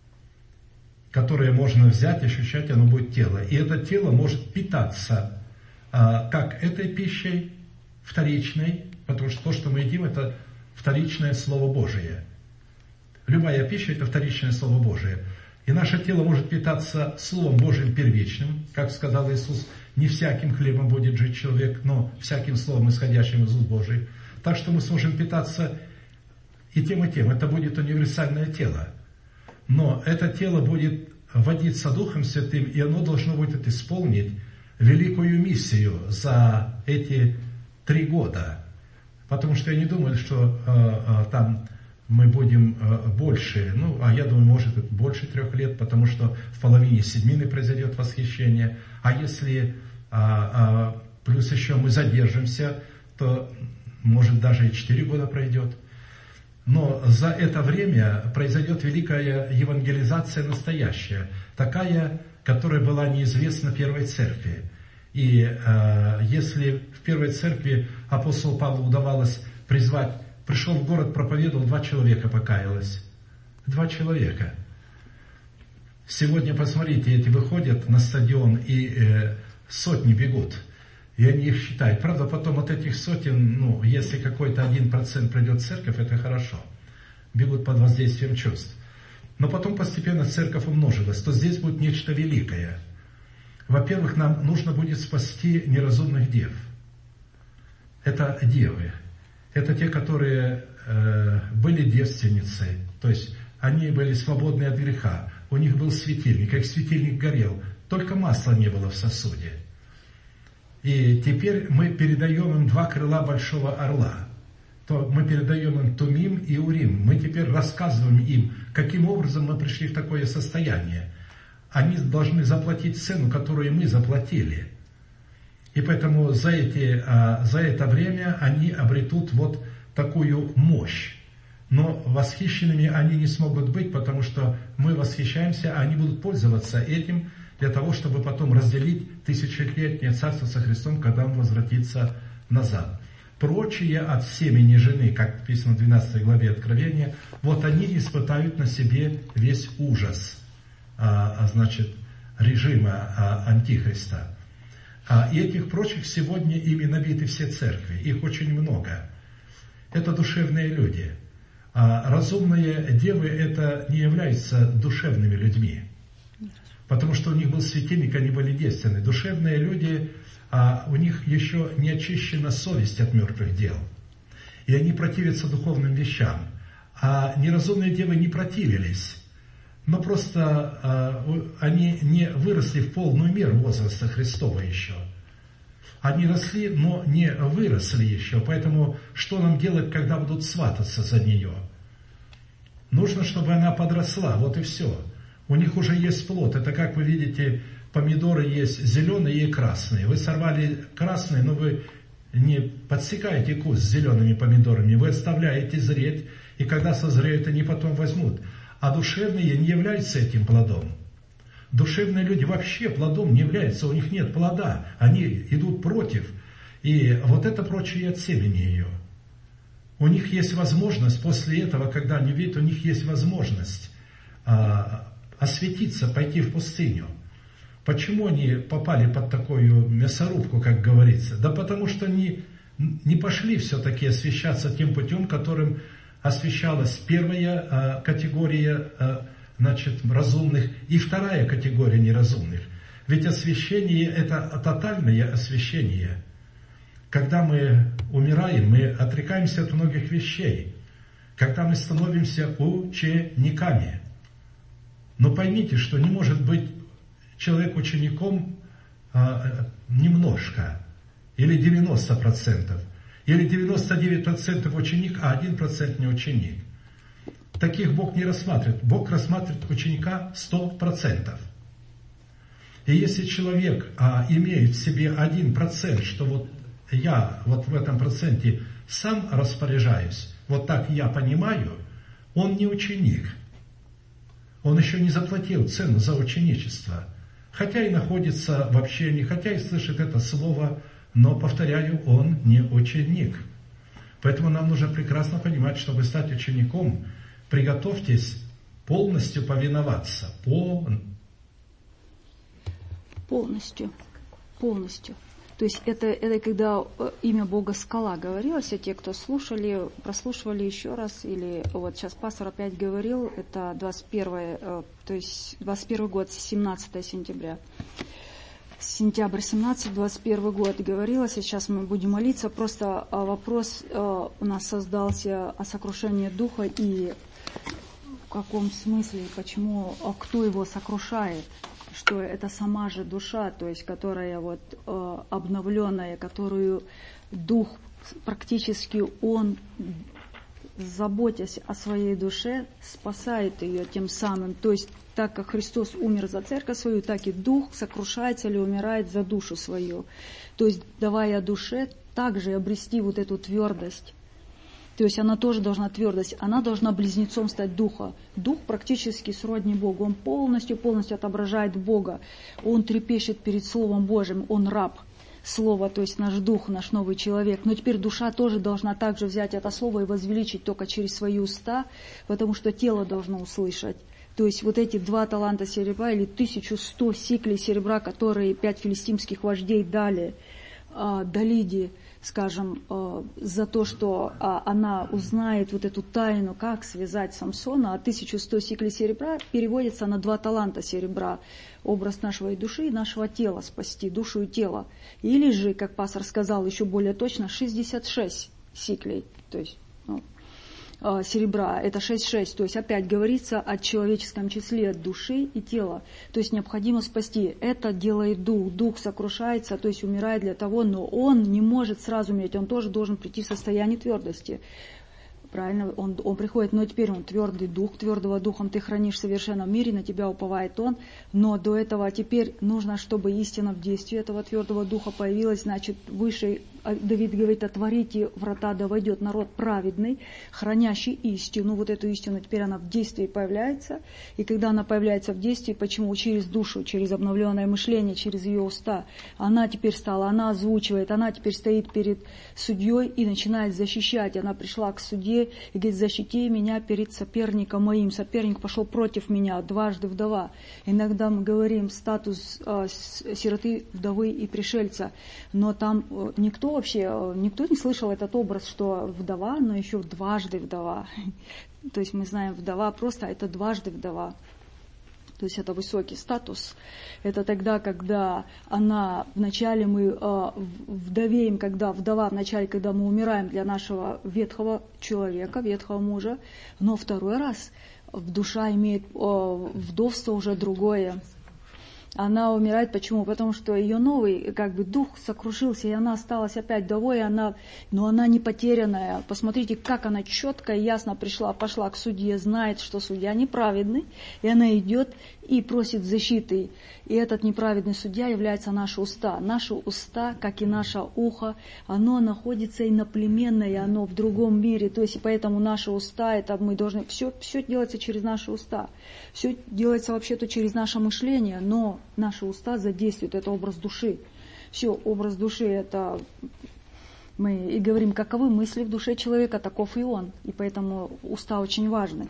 которое можно взять, ощущать, оно будет тело. И это тело может питаться а, как этой пищей, вторичной, потому что то, что мы едим, это вторичное Слово Божие. Любая пища – это вторичное Слово Божие. И наше тело может питаться Словом Божьим первичным, как сказал Иисус: не всяким хлебом будет жить человек, но всяким словом, исходящим из уст Божьих. Так что мы сможем питаться и тем, и тем. Это будет универсальное тело. Но это тело будет водиться Духом Святым, и оно должно будет исполнить великую миссию за эти три года. Потому что я не думаю, что э, э, там мы будем э, больше, ну, а я думаю, может, больше трех лет, потому что в половине седьмины произойдет восхищение. А если э, э, плюс еще мы задержимся, то, может, даже и четыре года пройдет. Но за это время произойдет великая евангелизация настоящая, такая, которая была неизвестна Первой Церкви. И э, если в Первой Церкви апостолу Павлу удавалось призвать, пришел в город, проповедовал, два человека покаялось. Два человека. Сегодня, посмотрите, эти выходят на стадион и э, сотни бегут. И они их считают. Правда, потом от этих сотен, ну, если какой-то один процент придет в церковь, это хорошо. Бегут под воздействием чувств. Но потом постепенно церковь умножилась. То здесь будет нечто великое. Во-первых, нам нужно будет спасти неразумных дев. Это девы. Это те, которые э, были девственницей. То есть они были свободны от греха. У них был светильник. Как светильник горел. Только масла не было в сосуде. И теперь мы передаем им два крыла большого орла. То мы передаем им Тумим и Урим. Мы теперь рассказываем им, каким образом мы пришли в такое состояние. Они должны заплатить цену, которую мы заплатили. И поэтому за, эти, за это время они обретут вот такую мощь. Но восхищенными они не смогут быть, потому что мы восхищаемся, а они будут пользоваться этим, для того, чтобы потом разделить тысячелетнее царство со Христом, когда Он возвратится назад. Прочие от семени жены, как написано в двенадцатой главе Откровения, вот они испытают на себе весь ужас, а, значит, режима а, Антихриста. А, и этих прочих сегодня ими набиты все церкви, их очень много. Это душевные люди. А разумные девы это не являются душевными людьми. Потому что у них был светильник, они были девственны. Душевные люди, а у них еще не очищена совесть от мертвых дел. И они противятся духовным вещам. А неразумные девы не противились. Но просто а, они не выросли в полную меру возраста Христова еще. Они росли, но не выросли еще. Поэтому что нам делать, когда будут свататься за нее? Нужно, чтобы она подросла, вот и все. У них уже есть плод. Это, как вы видите, помидоры есть зеленые и красные. Вы сорвали красные, но вы не подсекаете куст с зелеными помидорами. Вы оставляете зреть, и когда созреют, они потом возьмут. А душевные не являются этим плодом. Душевные люди вообще плодом не являются. У них нет плода. Они идут против. И вот это прочее от семени ее. У них есть возможность после этого, когда они видят, у них есть возможность а, осветиться, пойти в пустыню. Почему они попали под такую мясорубку, как говорится? Да потому что они не пошли все-таки освещаться тем путем, которым освещалась первая а, категория а, значит, разумных и вторая категория неразумных. Ведь освящение – это тотальное освящение. Когда мы умираем, мы отрекаемся от многих вещей. Когда мы становимся учениками. Но поймите, что не может быть человек учеником а, немножко, или девяносто процентов, или девяносто девять процентов ученик, а один процент не ученик. Таких Бог не рассматривает. Бог рассматривает ученика сто процентов. И если человек а, имеет в себе один процент, что вот я вот в этом проценте сам распоряжаюсь, вот так я понимаю, он не ученик. Он еще не заплатил цену за ученичество. Хотя и находится в общении, хотя и слышит это слово, но, повторяю, он не ученик. Поэтому нам нужно прекрасно понимать, чтобы стать учеником, приготовьтесь полностью повиноваться. По... Полностью. Полностью. То есть это, это когда имя Бога Скала говорилось, а те, кто слушали, прослушивали еще раз, или вот сейчас пастор опять говорил, это двадцать первое, то есть двадцать первый год, семнадцатое сентября. Сентябрь семнадцатый, двадцать первый год говорилось, и сейчас мы будем молиться. Просто вопрос у нас создался о сокрушении духа и в каком смысле, почему, кто его сокрушает. Что это сама же душа, то есть которая вот э, обновленная, которую дух практически он, заботясь о своей душе, спасает ее тем самым. То есть так как Христос умер за церковь свою, так и дух сокрушается или умирает за душу свою. То есть давая душе также обрести вот эту твердость. То есть она тоже должна твердость, она должна близнецом стать духа. Дух практически сродни Богу, он полностью, полностью отображает Бога. Он трепещет перед Словом Божьим, он раб Слова, то есть наш дух, наш новый человек. Но теперь душа тоже должна также взять это Слово и возвеличить только через свои уста, потому что тело должно услышать. То есть вот эти два таланта серебра или тысячу сто сиклей серебра, которые пять филистимских вождей дали э, Далиде, скажем, э, за то, что э, она узнает вот эту тайну, как связать Самсона, а тысячу сто сиклей серебра переводится на два таланта серебра, образ нашей души и нашего тела, спасти душу и тело. Или же, как пастор сказал еще более точно, шестьдесят шесть сиклей, то есть ну, серебра, это шесть шесть, то есть опять говорится о человеческом числе души и тела, то есть необходимо спасти. Это делает дух, дух сокрушается, то есть умирает для того, но он не может сразу умереть, он тоже должен прийти в состояние твердости. Правильно, он, он приходит, но теперь он твердый дух, твердого духом ты хранишь в совершенном мире, на тебя уповает он, но до этого теперь нужно, чтобы истина в действии этого твердого духа появилась, значит, выше, Давид говорит, отворите врата, да войдет народ праведный, хранящий истину, вот эту истину, теперь она в действии появляется, и когда она появляется в действии, почему? Через душу, через обновленное мышление, через ее уста, она теперь стала, она озвучивает, она теперь стоит перед судьей и начинает защищать, она пришла к судье, и говорит, защити меня перед соперником моим. Соперник пошел против меня, дважды вдова. Иногда мы говорим статус э, сироты, вдовы и пришельца, но там э, никто вообще, э, никто не слышал этот образ, что вдова, но еще дважды вдова. То есть мы знаем вдова, просто это дважды вдова. То есть это высокий статус. Это тогда, когда она, вначале мы э, вдовеем, когда вдова, вначале, когда мы умираем для нашего ветхого человека, ветхого мужа, но второй раз душа имеет э, вдовство уже другое. Она умирает, почему? Потому что ее новый, как бы, дух сокрушился, и она осталась опять вдовой, она, но она не потерянная. Посмотрите, как она четко и ясно пришла, пошла к судье, знает, что судья неправедный, и она идет и просит защиты. И этот неправедный судья является наши уста. Наши уста, как и наше ухо, оно находится иноплеменное, оно в другом мире. То есть, и поэтому наши уста, это мы должны, все, все делается через наши уста. Все делается вообще-то через наше мышление, но наши уста задействуют, это образ души. Все, образ души, это мы и говорим, каковы мысли в душе человека, таков и он. И поэтому уста очень важны.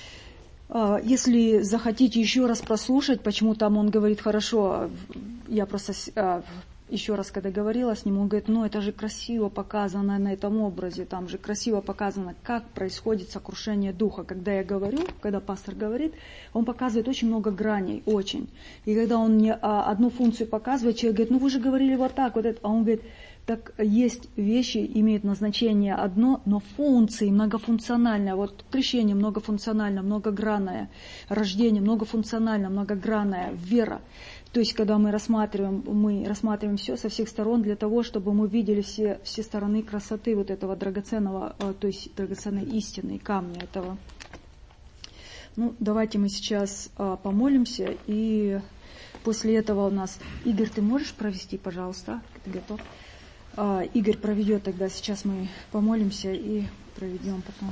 Если захотите еще раз прослушать, почему там он говорит хорошо, я просто еще раз, когда говорила с ним, он говорит, ну это же красиво показано на этом образе, там же красиво показано, как происходит сокрушение духа. Когда я говорю, когда пастор говорит, он показывает очень много граней, очень. И когда он мне одну функцию показывает, человек говорит, ну вы же говорили вот так, вот это, а он говорит, так есть вещи, имеют назначение одно, но функции многофункциональные. Вот крещение многофункционально, многогранное, рождение многофункционально, многогранное, вера. То есть, когда мы рассматриваем, мы рассматриваем все со всех сторон для того, чтобы мы видели все, все стороны красоты вот этого драгоценного, то есть драгоценной истины, камня этого. Ну, давайте мы сейчас помолимся, и после этого у нас... Игорь, ты можешь провести, пожалуйста? Ты готов? Игорь проведет тогда, сейчас мы помолимся и проведем потом.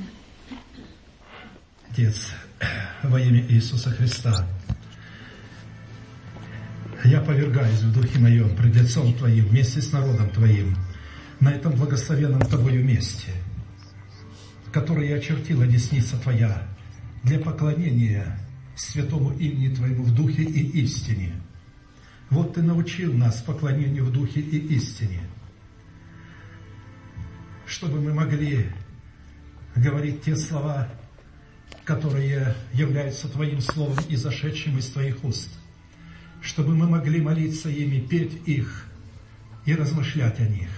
Отец, во имя Иисуса Христа, я повергаюсь в духе моем пред лицом Твоим, вместе с народом Твоим, на этом благословенном Тобою месте, которое очертила десница Твоя для поклонения святому имени Твоему в духе и истине. Вот Ты научил нас поклонению в духе и истине, чтобы мы могли говорить те слова, которые являются Твоим словом и зашедшим из Твоих уст, чтобы мы могли молиться ими, петь их и размышлять о них.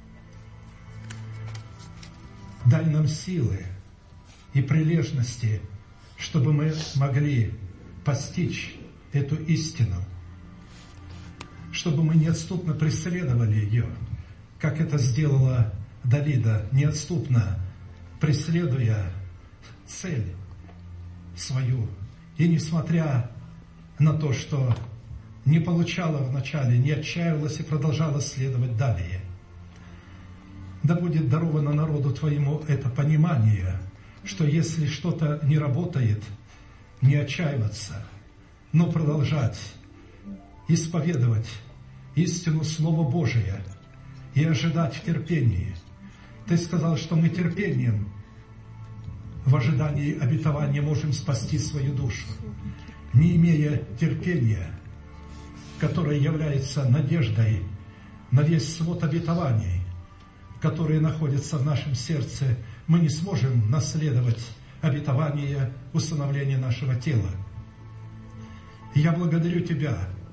Дай нам силы и прилежности, чтобы мы могли постичь эту истину, чтобы мы неотступно преследовали ее, как это сделала Далида, неотступно преследуя цель свою, и несмотря на то, что не получала вначале, не отчаивалась и продолжала следовать далее. Да будет даровано народу Твоему это понимание, что если что-то не работает, не отчаиваться, но продолжать исповедовать истину Слова Божия и ожидать в терпении. Ты сказал, что мы терпением в ожидании обетования можем спасти свою душу. Не имея терпения, которое является надеждой на весь свод обетований, которые находятся в нашем сердце, мы не сможем наследовать обетование усыновления нашего тела. И я благодарю Тебя,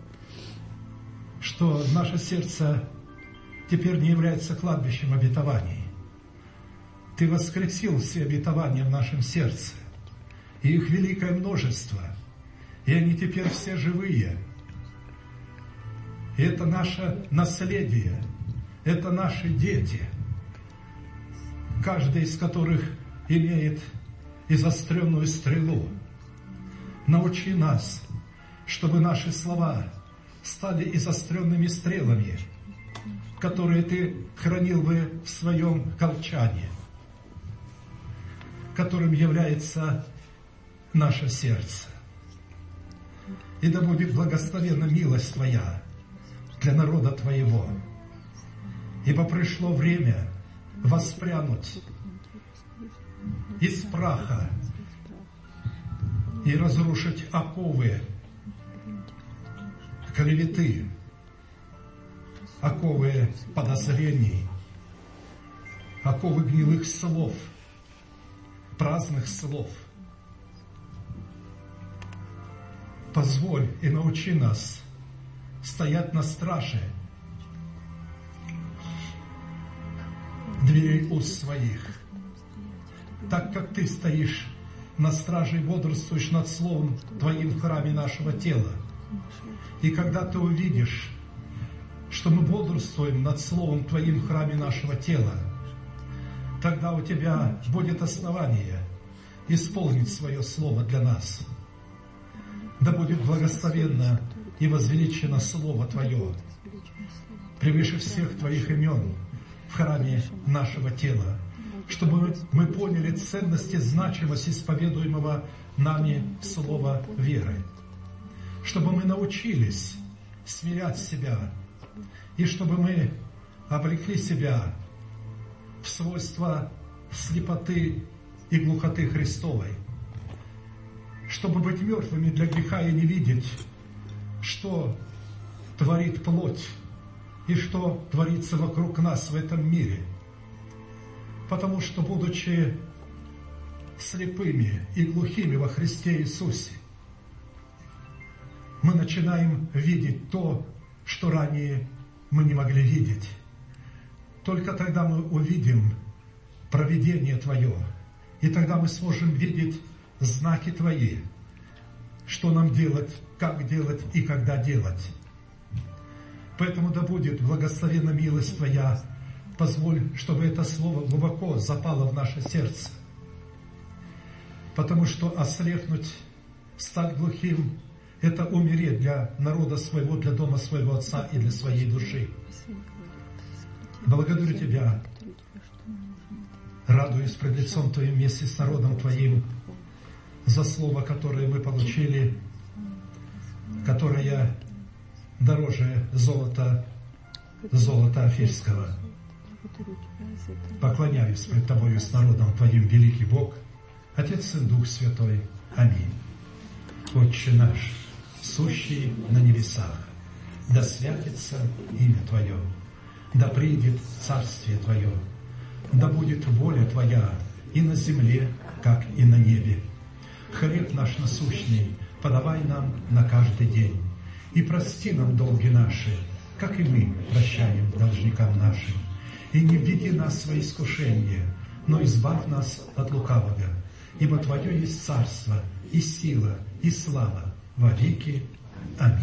что наше сердце теперь не является кладбищем обетований. Ты воскресил все обетования в нашем сердце, и их великое множество, и они теперь все живые. И это наше наследие, это наши дети, каждый из которых имеет изостренную стрелу. Научи нас, чтобы наши слова стали изостренными стрелами, которые Ты хранил бы в своем колчане, которым является наше сердце. И да будет благословенна милость Твоя для народа Твоего, ибо пришло время воспрянуть из праха и разрушить оковы клеветы, оковы подозрений, оковы гнилых слов, праздных слов. Позволь и научи нас стоять на страже дверей уст своих, так как Ты стоишь на страже и бодрствуешь над Словом Твоим в храме нашего тела. И когда Ты увидишь, что мы бодрствуем над Словом Твоим в храме нашего тела, тогда у Тебя будет основание исполнить свое Слово для нас. Да будет благословенно и возвеличено Слово Твое превыше всех Твоих имен в храме нашего тела, чтобы мы поняли ценность и значимость исповедуемого нами слова веры, чтобы мы научились смирять себя, и чтобы мы облекли себя в свойства слепоты и глухоты Христовой, чтобы быть мертвыми для греха и не видеть, что творит плоть и что творится вокруг нас в этом мире. Потому что, будучи слепыми и глухими во Христе Иисусе, мы начинаем видеть то, что ранее мы не могли видеть. Только тогда мы увидим провидение Твое, и тогда мы сможем видеть знаки Твои, что нам делать, как делать и когда делать. Поэтому да будет благословенна милость Твоя. Позволь, чтобы это слово глубоко запало в наше сердце. Потому что ослепнуть, стать глухим — это умереть для народа своего, для дома своего Отца и для своей души. Благодарю Тебя, радуюсь пред лицом Твоим вместе с народом Твоим за слово, которое мы получили, которое дороже золота, золота Афирского. Поклоняюсь пред Тобою с народом Твоим, великий Бог, Отец и Дух Святой. Аминь. Отче наш, сущий на небесах, да святится имя Твое, да придет царствие Твое, да будет воля Твоя и на земле, как и на небе. Хлеб наш насущный подавай нам на каждый день, и прости нам долги наши, как и мы прощаем должникам нашим. И не введи нас в свои искушения, но избавь нас от лукавого, ибо Твое есть царство, и сила, и слава во веки. Аминь.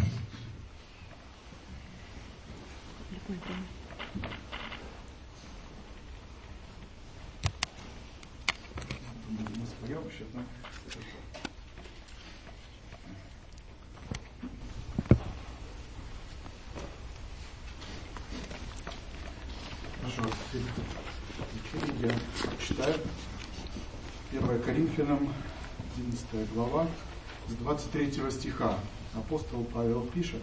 Хорошо. я читаю. первое Коринфянам, одиннадцатая глава, с двадцать третьего стиха. Апостол Павел пишет: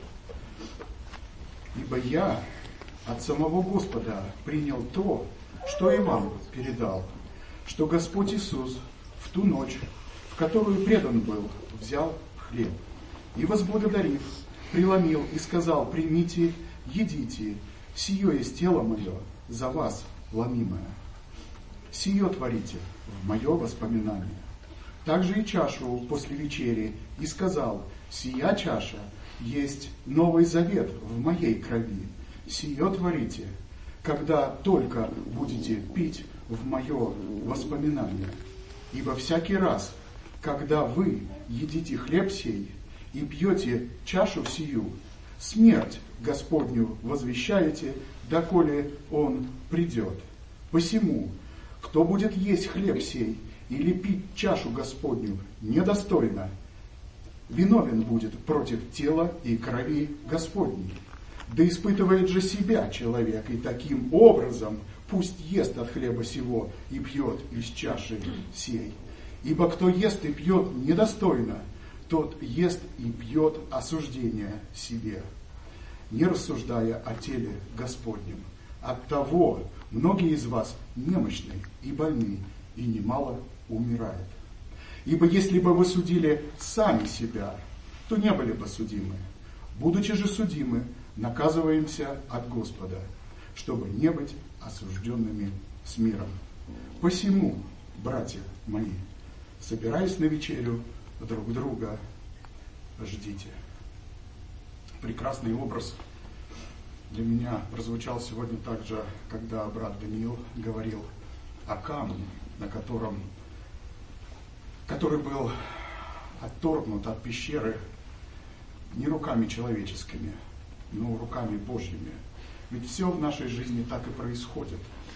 «Ибо я от самого Господа принял то, что и вам передал, что Господь Иисус в ту ночь, в которую предан был, взял хлеб и, возблагодарив, преломил и сказал: примите, едите, сие есть тело мое, за вас ломимое. Сие творите в мое воспоминание. Также и чашу после вечери, и сказал: сия чаша есть новый завет в моей крови. Сие творите, когда только будете пить в мое воспоминание. Ибо всякий раз, когда вы едите хлеб сей и пьете чашу сию, смерть Господню возвещаете, доколе Он придет. Посему, кто будет есть хлеб сей или пить чашу Господню недостойно, виновен будет против тела и крови Господней. Да испытывает же себя человек, и таким образом пусть ест от хлеба сего и пьет из чаши сей. Ибо кто ест и пьет недостойно, тот ест и пьет осуждение себе, не рассуждая о теле Господнем. Оттого многие из вас немощны и больны, и немало умирает. Ибо если бы вы судили сами себя, то не были бы судимы. Будучи же судимы, наказываемся от Господа, чтобы не быть осужденными с миром. Посему, братья мои, собираясь на вечерю, друг друга ждите». Прекрасный образ для меня прозвучал сегодня также, когда брат Даниил говорил о камне, на котором, который был отторгнут от пещеры не руками человеческими, но руками Божьими. Ведь все в нашей жизни так и происходит.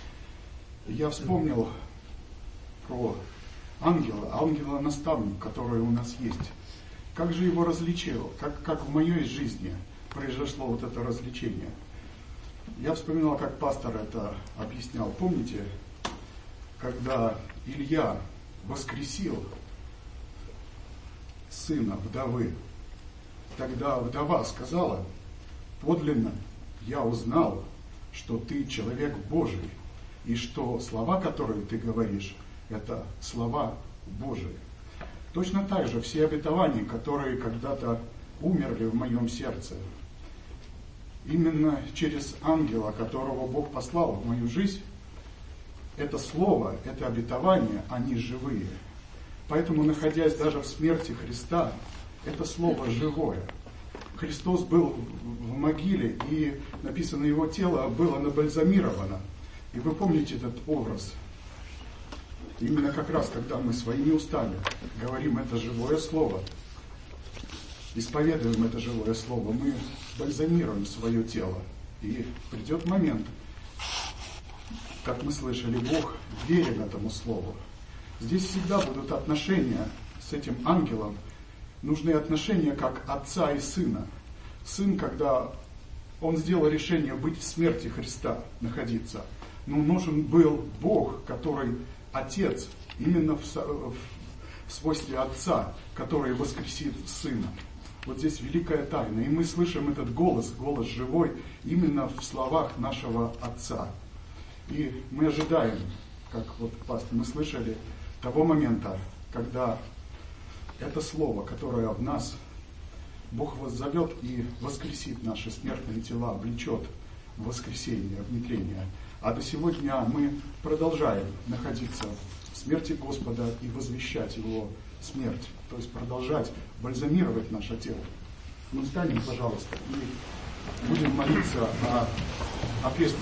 Я вспомнил про ангела, ангела-наставника, который у нас есть. Как же его различил, как, как в моей жизни произошло вот это развлечение. Я вспоминал, как пастор это объяснял. Помните, когда Илья воскресил сына вдовы, тогда вдова сказала: подлинно я узнал, что ты человек Божий, и что слова, которые ты говоришь, это слова Божии. Точно так же все обетования, которые когда-то умерли в моем сердце, именно через ангела, которого Бог послал в мою жизнь, это слово, это обетование, они живые. Поэтому, находясь даже в смерти Христа, это слово живое. Христос был в могиле, и написано, его тело было набальзамировано. И вы помните этот образ. Именно как раз, когда мы своими устами говорим это живое слово, исповедуем это живое слово, мы бальзамируем свое тело. И придет момент, как мы слышали, Бог верен этому слову. Здесь всегда будут отношения с этим ангелом, нужны отношения как отца и сына. Сын, когда он сделал решение быть в смерти Христа, находиться, но нужен был Бог, который отец, именно в, в, в свойстве отца, который воскресит сына. Вот здесь великая тайна. И мы слышим этот голос, голос живой, именно в словах нашего отца. И мы ожидаем, как вот мы слышали, того момента, когда это слово, которое в нас, Бог воззовет и воскресит наши смертные тела, влечет в воскресение, в нетление. А до сегодня мы продолжаем находиться в смерти Господа и возвещать Его смерть. То есть продолжать бальзамировать наше тело. Мы встанем, пожалуйста, и будем молиться о, о песне,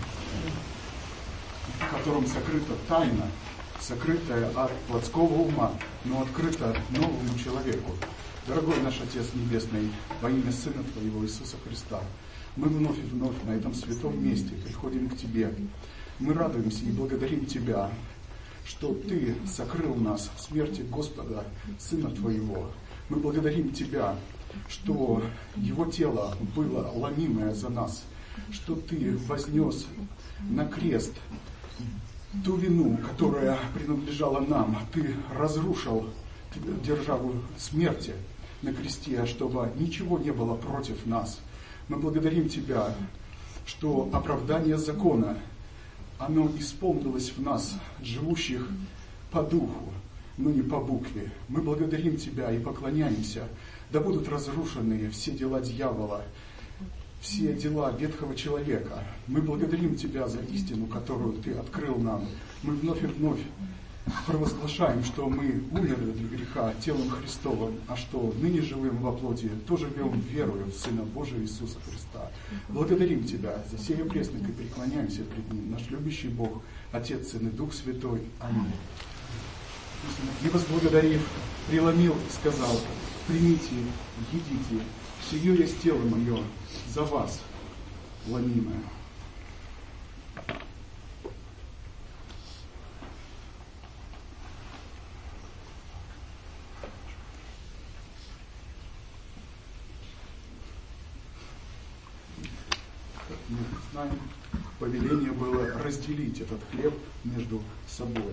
в котором сокрыта тайна, сокрытая от плотского ума, но открыта новому человеку. Дорогой наш Отец Небесный, во имя Сына Твоего Иисуса Христа, мы вновь и вновь на этом святом месте приходим к Тебе. Мы радуемся и благодарим Тебя, что Ты сокрыл нас в смерти Господа, Сына Твоего. Мы благодарим Тебя, что Его тело было ломимое за нас, что Ты вознес на крест ту вину, которая принадлежала нам, Ты разрушил державу смерти на кресте, чтобы ничего не было против нас. Мы благодарим Тебя, что оправдание закона, оно исполнилось в нас, живущих по духу, но не по букве. Мы благодарим Тебя и поклоняемся. Да будут разрушены все дела дьявола, все дела ветхого человека. Мы благодарим Тебя за истину, которую Ты открыл нам. Мы вновь и вновь провозглашаем, что мы умерли для греха телом Христовым, а что ныне живым во плоти, то живем верою в Сына Божия Иисуса Христа. Благодарим Тебя за сей преснок и преклоняемся пред Ним, наш любящий Бог, Отец, Сын и Дух Святой. Аминь. И возблагодарив, преломил и сказал: примите, едите, сие есть тело мое за вас, ломимое. Мы знаем, повеление было разделить этот хлеб между собой.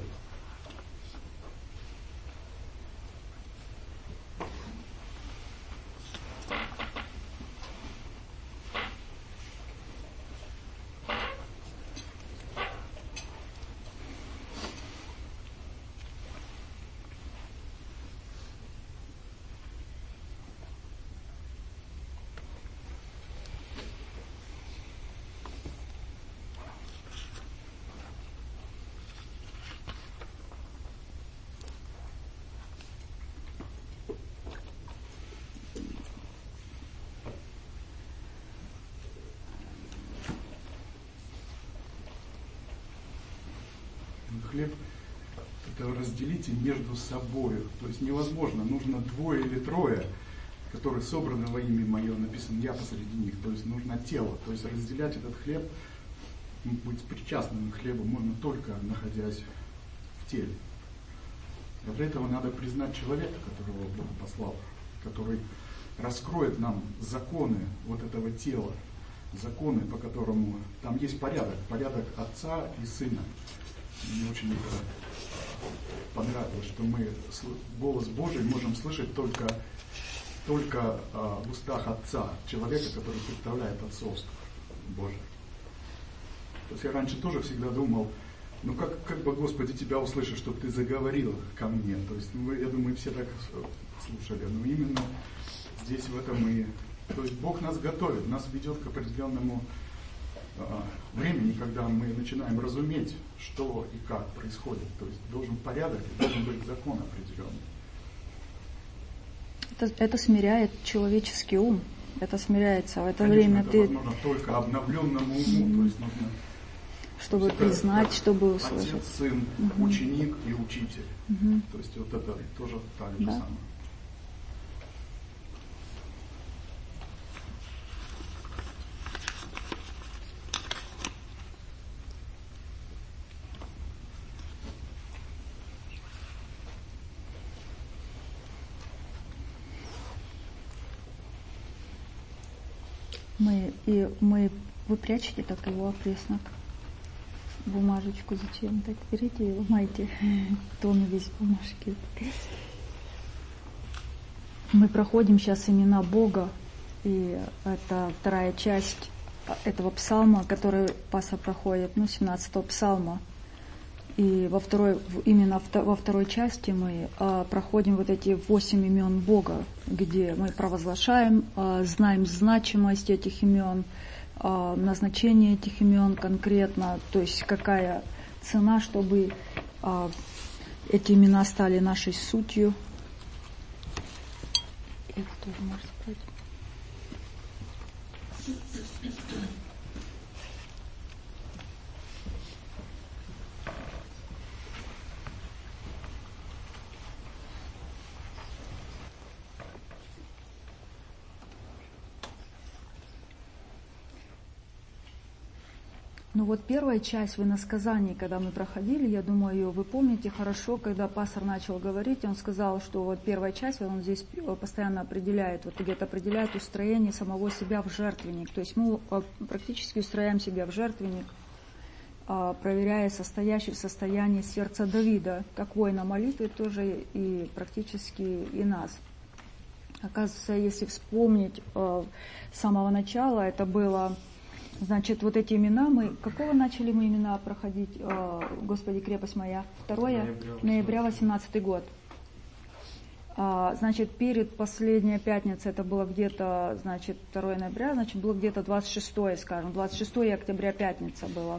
Хлеб это разделите между собой. То есть невозможно, нужно двое или трое, которые собраны во имя Мое, написано я посреди них. То есть нужно тело. То есть разделять этот хлеб, быть причастным к хлебу можно только находясь в теле. А для этого надо признать человека, которого Бог послал, который раскроет нам законы вот этого тела, законы, по которому там есть порядок, порядок Отца и Сына. Мне очень это понравилось, что мы голос Божий можем слышать только, только а, в устах Отца, человека, который представляет отцовство Божие. То есть я раньше тоже всегда думал, ну как, как бы, Господи, Тебя услышать, чтобы Ты заговорил ко мне. То есть, ну, я думаю, все так слушали. Но именно здесь в этом и... То есть Бог нас готовит, нас ведет к определенному времени, когда мы начинаем разуметь, что и как происходит. То есть должен порядок, должен быть закон определенный. Это, это смиряет человеческий ум. Это смиряется. В это Конечно, время это ты... возможно только обновленному уму. Mm-hmm. То есть нужно... Чтобы это, признать, да, чтобы услышать. Отец, сын, mm-hmm. ученик и учитель. Mm-hmm. То есть вот это тоже так же да. самое. Мы, и мы, вы прячете так его опреснок, бумажечку зачем? Так берите и ломайте, тон весь бумажки. Мы проходим сейчас имена Бога, и это вторая часть этого псалма, который пастор проходит, ну, семнадцатого псалма. И во второй, именно во второй части мы а, проходим вот эти восемь имен Бога, где мы провозглашаем, а, знаем значимость этих имен, а, назначение этих имен конкретно, то есть какая цена, чтобы а, эти имена стали нашей сутью. Это тоже можно сказать. Ну вот первая часть в иносказании, когда мы проходили, я думаю, вы помните хорошо, когда пастор начал говорить, он сказал, что вот первая часть, он здесь постоянно определяет, вот где-то определяет устроение самого себя в жертвенник. То есть мы практически устрояем себя в жертвенник, проверяя состоящий в состоянии сердца Давида, как воина молитвы тоже и практически и нас. Оказывается, если вспомнить с самого начала, это было, значит, вот эти имена, мы, какого начали мы имена проходить, Господи, крепость моя? второе ноября восемнадцатый год. Значит, перед последняя пятница, это было где-то, значит, второе ноября, значит, было где-то двадцать шестое, скажем, двадцать шестое октября пятница было.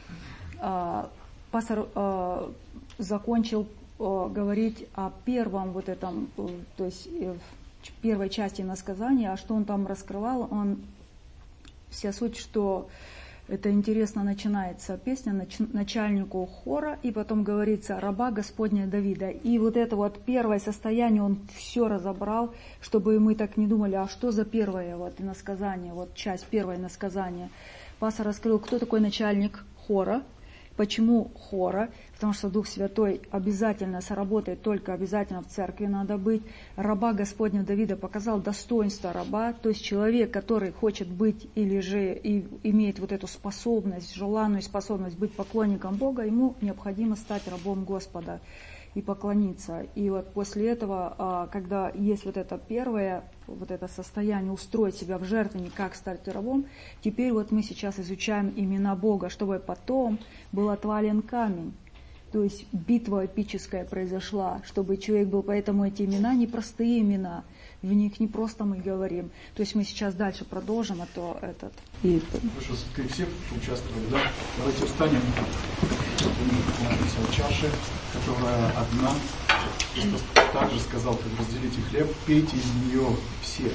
Пастор закончил говорить о первом вот этом, то есть в первой части иносказания, а что он там раскрывал, он, вся суть, что это интересно начинается песня нач, начальнику хора, и потом говорится раба Господня Давида. И вот это вот первое состояние он все разобрал, чтобы мы так не думали, а что за первое вот иносказание, вот часть первое иносказание. Пастор раскрыл, кто такой начальник хора. Почему хора? Потому что Дух Святой обязательно сработает, только обязательно в церкви надо быть. Раба Господня Давида показал достоинство раба, то есть человек, который хочет быть или же и имеет вот эту способность, желанную способность быть поклонником Бога, ему необходимо стать рабом Господа и поклониться. И вот после этого, когда есть вот это первое, вот это состояние устроить себя в жертвенник, как стать рабом, теперь вот мы сейчас изучаем имена Бога, чтобы потом был отвален камень. То есть битва эпическая произошла, чтобы человек был, поэтому эти имена не простые имена, в них не просто мы говорим. То есть мы сейчас дальше продолжим, а то этот... И... Хорошо, ты все участвовали, да? Давайте встанем. Написал чаши, которая одна. Христос также сказал, как разделите хлеб, пейте из нее все.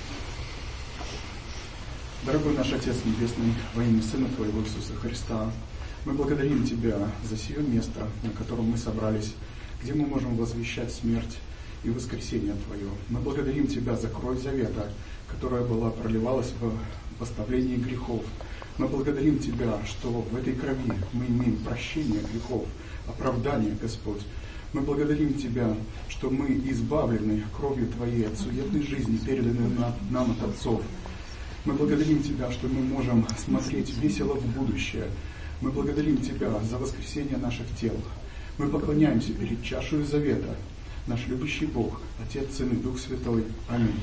Дорогой наш Отец Небесный, во имя Сына Твоего Иисуса Христа, мы благодарим Тебя за сие место, на котором мы собрались, где мы можем возвещать смерть и воскресение Твое. Мы благодарим Тебя за кровь завета, которая была проливалась в поставлении грехов. Мы благодарим Тебя, что в этой крови мы имеем прощение грехов, оправдание, Господь. Мы благодарим Тебя, что мы избавлены кровью Твоей от суетной жизни, переданной нам от отцов. Мы благодарим Тебя, что мы можем смотреть весело в будущее. Мы благодарим Тебя за воскресение наших тел. Мы поклоняемся перед чашей завета, наш любящий Бог, Отец, Сын и Дух Святой. Аминь.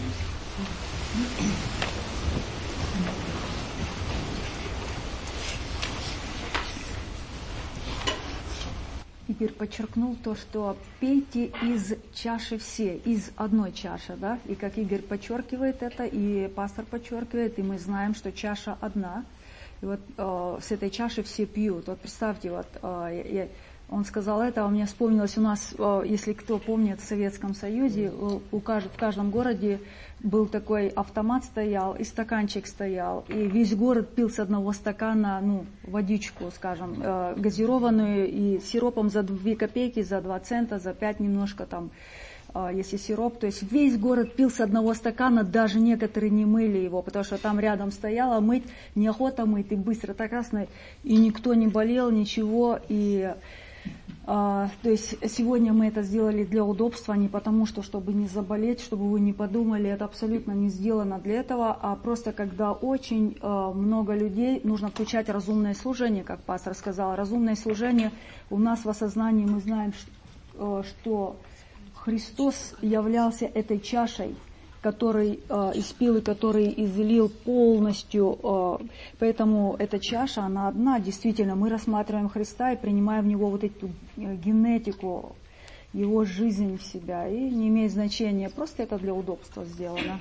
Игорь подчеркнул то, что пейте из чаши все, из одной чаши, да, и как Игорь подчеркивает это, и пастор подчеркивает, и мы знаем, что чаша одна, и вот э, с этой чаши все пьют. Вот представьте, вот э, я, он сказал это, а мне вспомнилось, у нас, э, если кто помнит, в Советском Союзе, у, у кажд, в каждом городе был такой автомат стоял, и стаканчик стоял, и весь город пил с одного стакана, ну, водичку, скажем, э, газированную, и сиропом за две копейки, за два цента, за пять немножко там, э, если сироп, то есть весь город пил с одного стакана, даже некоторые не мыли его, потому что там рядом стояло, мыть, неохота мыть, и быстро, так красно, и никто не болел, ничего, и... Uh, то есть сегодня мы это сделали для удобства, не потому что, чтобы не заболеть, чтобы вы не подумали, это абсолютно не сделано для этого, а просто когда очень uh, много людей, нужно включать разумное служение, как пастор сказал. Разумное служение у нас в осознании, мы знаем, что, что Христос являлся этой чашей, который э, испил и который излил полностью. Э, поэтому эта чаша, она одна. Действительно, мы рассматриваем Христа и принимаем в Него вот эту э, генетику, Его жизнь в себя. И не имеет значения, просто это для удобства сделано.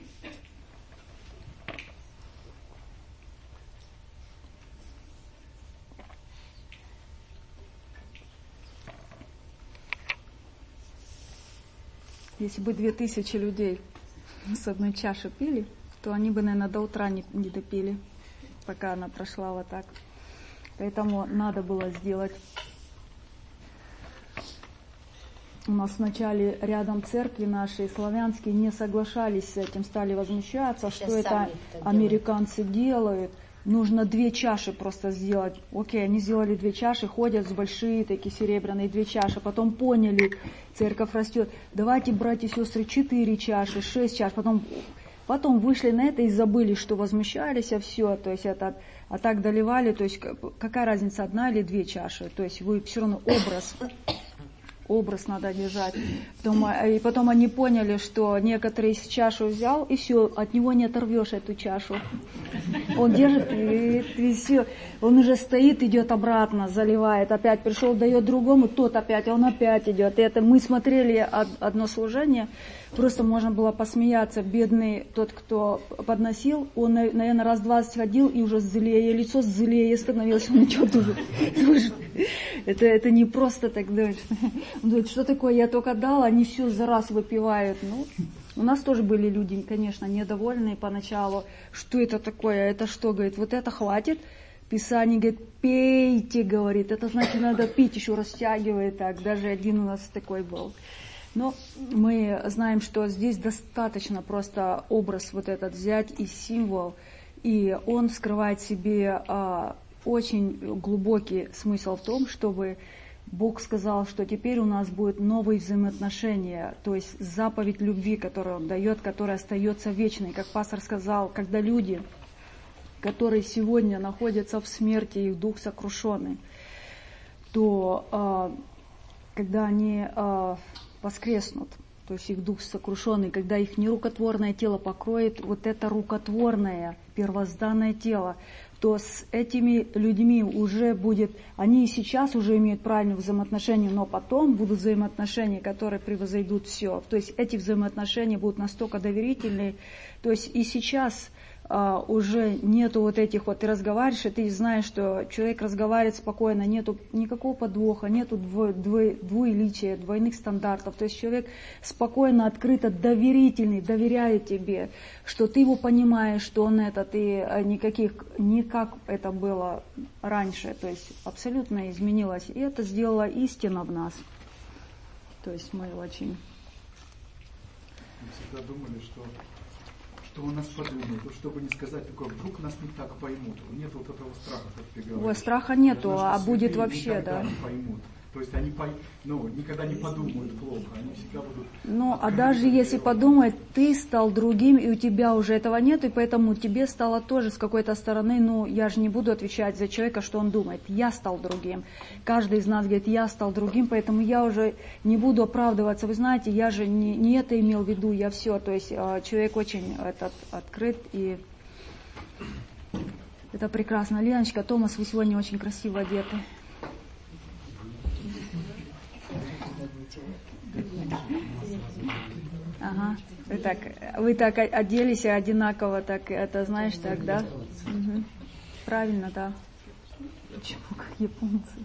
Если бы две тысячи людей с одной чаши пили, то они бы, наверное, до утра не, не допили, пока она прошла вот так. Поэтому надо было сделать. У нас вначале рядом церкви наши славянские не соглашались с этим, стали возмущаться, сейчас что это американцы делают. Нужно две чаши просто сделать. Окей, они сделали две чаши, ходят с большие такие серебряные две чаши. Потом поняли, церковь растет. Давайте, братья и сестры, четыре чаши, шесть чаш. Потом Потом вышли на это и забыли, что возмущались, а все, то есть это, а так доливали, то есть какая разница, одна или две чаши, то есть вы все равно образ, образ надо держать. Потом, и потом они поняли, что некоторые чашу взял, и все, от него не оторвешь эту чашу. Он держит, и, и все, он уже стоит, идет обратно, заливает, опять пришел, дает другому, тот опять, он опять идет. И это мы смотрели одно служение, просто можно было посмеяться. Бедный тот, кто подносил, он, наверное, раз двадцать ходил, и уже злее, лицо злее становилось, он идет уже. Это, это не просто так дальше. Он говорит, что такое, я только дал, они все за раз выпивают. Ну, у нас тоже были люди, конечно, недовольные поначалу. Что это такое, это что, говорит, вот это хватит. Писание говорит, пейте, говорит, это значит надо пить, еще растягивает так. Даже один у нас такой был. Но мы знаем, что здесь достаточно просто образ вот этот взять и символ, и он скрывает в себе а, очень глубокий смысл в том, чтобы Бог сказал, что теперь у нас будут новые взаимоотношения, то есть заповедь любви, которую Он дает, которая остается вечной. Как пастор сказал, когда люди, которые сегодня находятся в смерти, их дух сокрушенный, то а, когда они а, воскреснут, то есть их дух сокрушенный, когда их нерукотворное тело покроет вот это рукотворное, первозданное тело, то с этими людьми уже будет, они и сейчас уже имеют правильные взаимоотношения, но потом будут взаимоотношения, которые превзойдут все. То есть эти взаимоотношения будут настолько доверительные, то есть и сейчас Uh, уже нету вот этих вот, ты разговариваешь, и ты знаешь, что человек разговаривает спокойно, нету никакого подвоха, нету дво, дво, двуеличия, двойных стандартов, то есть человек спокойно, открыто, доверительный, доверяет тебе, что ты его понимаешь, что он этот, и никаких, не как это было раньше, то есть абсолютно изменилось, и это сделала истина в нас, то есть мы очень... Мы всегда думали, что что у нас подумают, чтобы не сказать такое, вдруг нас не так поймут. Нет вот этого страха, как ты говоришь. Ой, страха нету, знаю, а будет вообще, да. Не поймут. То есть они по, ну, никогда не подумают плохо, они всегда будут... Ну, а даже если подумать, ты стал другим, и у тебя уже этого нет, и поэтому тебе стало тоже с какой-то стороны, ну, я же не буду отвечать за человека, что он думает. Я стал другим. Каждый из нас говорит, я стал другим, поэтому я уже не буду оправдываться. Вы знаете, я же не, не это имел в виду, я все. То есть человек очень этот, открыт, и это прекрасно. Леночка, Томас, вы сегодня очень красиво одеты. Ага. Вы так, вы так оделись одинаково, так это знаешь, так, да? Угу. Правильно, да. Почему как японцы?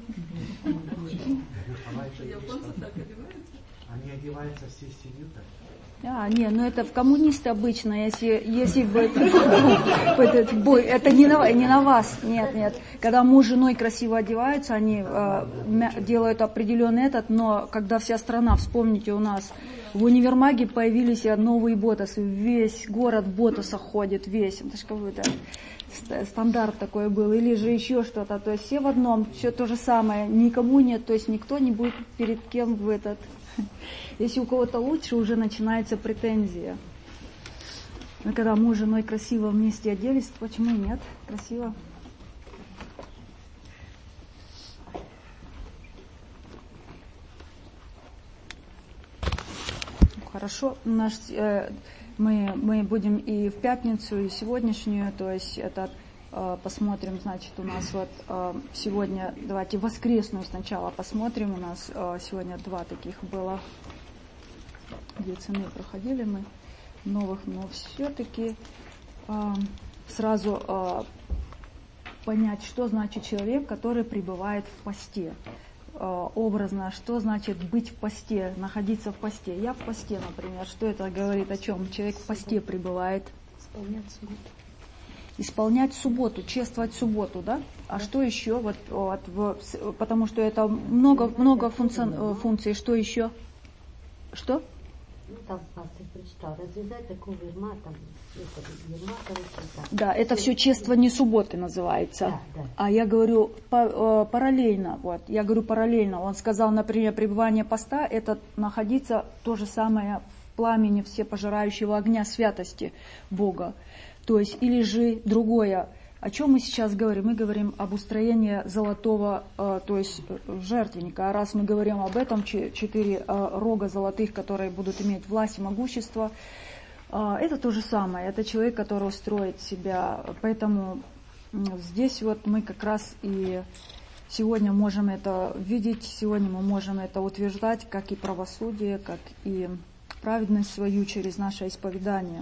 Японцы так одеваются? Они одеваются все семью так. А, не, ну это в коммунисты обычно, если, если бы этот бой, это не на, не на вас, нет, нет. Когда муж с женой красиво одеваются, они э, делают определенный этот, но когда вся страна, вспомните, у нас в универмаге появились новые ботосы, весь город в ботосах ходит, весь, это же какой-то стандарт такой был, или же еще что-то, то есть все в одном, все то же самое, никому нет, то есть никто не будет перед кем в этот... Если у кого-то лучше, уже начинается претензия. Но когда муж с женой красиво вместе оделись, почему нет? Красиво. Хорошо. Наш, э, мы, мы будем и в пятницу, и сегодняшнюю, то есть это э, посмотрим, значит, у нас вот э, сегодня, давайте воскресную сначала посмотрим, у нас э, сегодня два таких было, где цены проходили мы, новых, но все-таки э, сразу э, понять, что значит человек, который пребывает в посте. Образно, что значит быть в посте, находиться в посте. Я в посте, например, что это говорит о чем? Человек в посте пребывает. Исполнять субботу. Исполнять субботу, чествовать субботу, да? А да. Что еще? Вот, вот, в, потому что это много, много функций, функций. Что еще? Что? Ну, там пастор прочитал, развязать такого ерма, там, ерма, короче, так. Да, это все чествование субботы называется. Да, да. А я говорю по, параллельно, вот, я говорю параллельно. Он сказал, например, пребывание поста, это находиться то же самое пламени всепожирающего огня святости Бога. То есть, или же другое. О чем мы сейчас говорим? Мы говорим об устроении золотого, э, то есть жертвенника. А раз мы говорим об этом, четыре э, рога золотых, которые будут иметь власть и могущество, э, это то же самое. Это человек, который устроит себя. Поэтому э, здесь вот мы как раз и сегодня можем это видеть, сегодня мы можем это утверждать, как и правосудие, как и праведность свою через наше исповедание.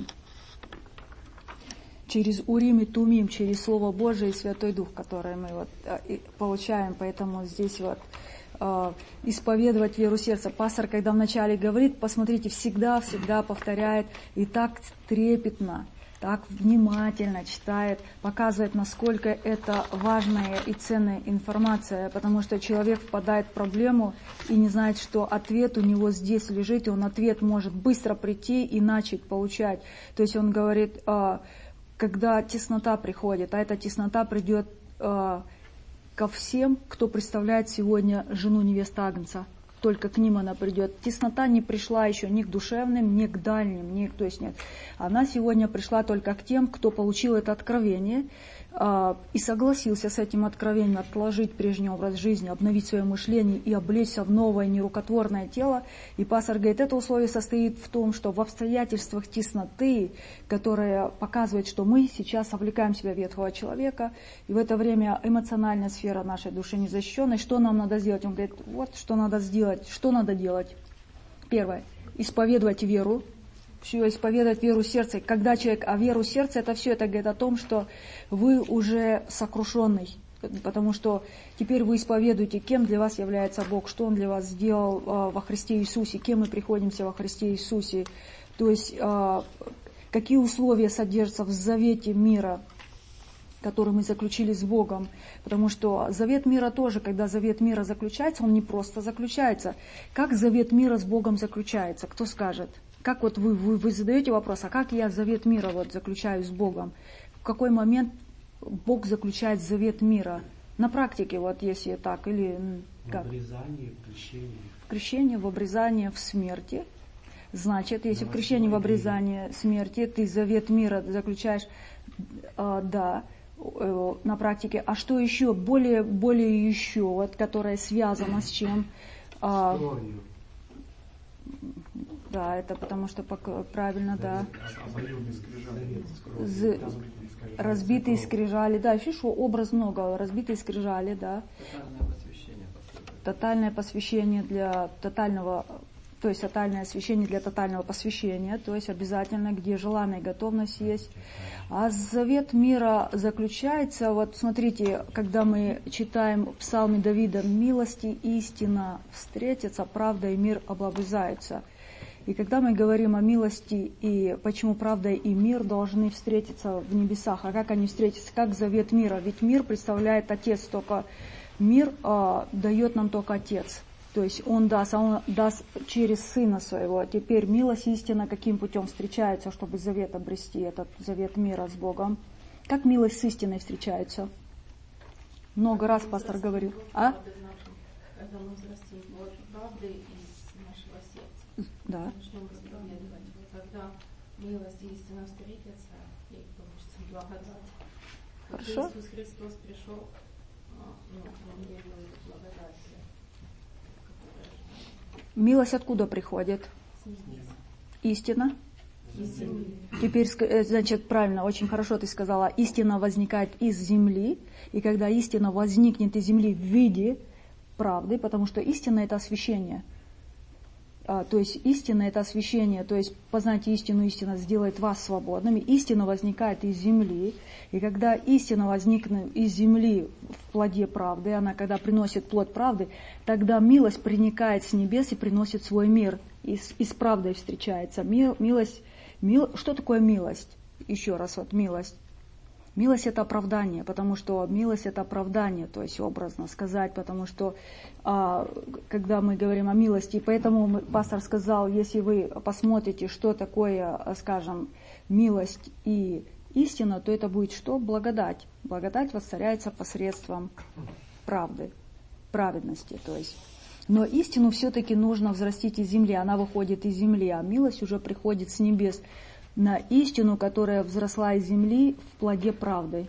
Через Урим и Тумим, через Слово Божие и Святой Дух, который мы вот получаем. Поэтому здесь вот э, исповедовать веру сердца. Пастор, когда вначале говорит, посмотрите, всегда-всегда повторяет и так трепетно, так внимательно читает, показывает, насколько это важная и ценная информация, потому что человек впадает в проблему и не знает, что ответ у него здесь лежит, и он ответ может быстро прийти и начать получать. То есть он говорит... Э, когда теснота приходит, а эта теснота придет э, ко всем, кто представляет сегодня жену невесты Агнца. Только к ним она придет. Теснота не пришла еще ни к душевным, ни к дальним, ни, то есть нет. Она сегодня пришла только к тем, кто получил это откровение э, и согласился с этим откровением отложить прежний образ жизни, обновить свое мышление и облечься в новое нерукотворное тело. И пастор говорит, это условие состоит в том, что в обстоятельствах тесноты, которая показывает, что мы сейчас облекаем в себя ветхого человека, и в это время эмоциональная сфера нашей души не защищена, что нам надо сделать? Он говорит, вот что надо сделать. Что надо делать? Первое. Исповедовать веру. Все, исповедовать веру сердца. Когда человек, а веру сердца, это все, это говорит о том, что вы уже сокрушенный. Потому что теперь вы исповедуете, кем для вас является Бог, что Он для вас сделал э, во Христе Иисусе, кем мы приходимся во Христе Иисусе. То есть, э, какие условия содержатся в завете мира, который мы заключили с Богом. Потому что завет мира тоже, когда завет мира заключается, он не просто заключается. Как завет мира с Богом заключается? Кто скажет? Как вот вы, вы, вы задаете вопрос, а как я завет мира вот заключаю с Богом? В какой момент Бог заключает завет мира? На практике, вот если так, или как? В обрезании, в крещении. В крещении, в обрезании, в смерти. Значит, если в крещении, в обрезании, смерти, ты завет мира заключаешь, э, да, э, на практике. А что еще? Более, более еще, вот, которое связано с чем? Э, да, это потому что правильно, да. З... Разбитые скрижали, да, еще что, образ много, разбитые скрижали, да. Тотальное посвящение. Тотальное посвящение для тотального, то есть тотальное освящение для тотального посвящения, то есть обязательно, где желанная готовность есть. А завет мира заключается, вот смотрите, когда мы читаем в Псалме Давида, «Милости истина встретятся, правда и мир облобызаются». И когда мы говорим о милости и почему правда и мир должны встретиться в небесах, а как они встретятся, как завет мира, ведь мир представляет Отец, только мир а, дает нам только Отец, то есть Он даст, а Он даст через Сына Своего. А теперь милость истина каким путем встречается, чтобы завет обрести, этот завет мира с Богом? Как милость с истиной встречается? Много раз пастор говорил. А? Когда мы взрастим правдой из нашего сердца. Да. Начнем исповедовать. Когда милость и истина встретятся, и получится благодать. Хорошо. Иисус Христос пришел, ну, Он явил благодать. Милость откуда приходит? Истина. Теперь, значит, правильно, очень хорошо ты сказала, истина возникает из земли, и когда истина возникнет из земли в виде правды, потому что истина — это освящение. А, то есть истина — это освящение, то есть познайте истину, истина сделает вас свободными. Истина возникает из земли, и когда истина возникнет из земли в плоде правды, она когда приносит плод правды, тогда милость проникает с небес и приносит свой мир, и с, и с правдой встречается. Мил, милость, мил, что такое милость? Еще раз, вот милость. Милость — это оправдание, потому что милость — это оправдание, то есть образно сказать, потому что а, когда мы говорим о милости, поэтому мы, пастор сказал, если вы посмотрите, что такое, скажем, милость и истина, то это будет что? Благодать. Благодать воцаряется посредством правды, праведности, то есть. Но истину все-таки нужно взрастить из земли, она выходит из земли, а милость уже приходит с небес на истину, которая взросла из земли в плоде правды.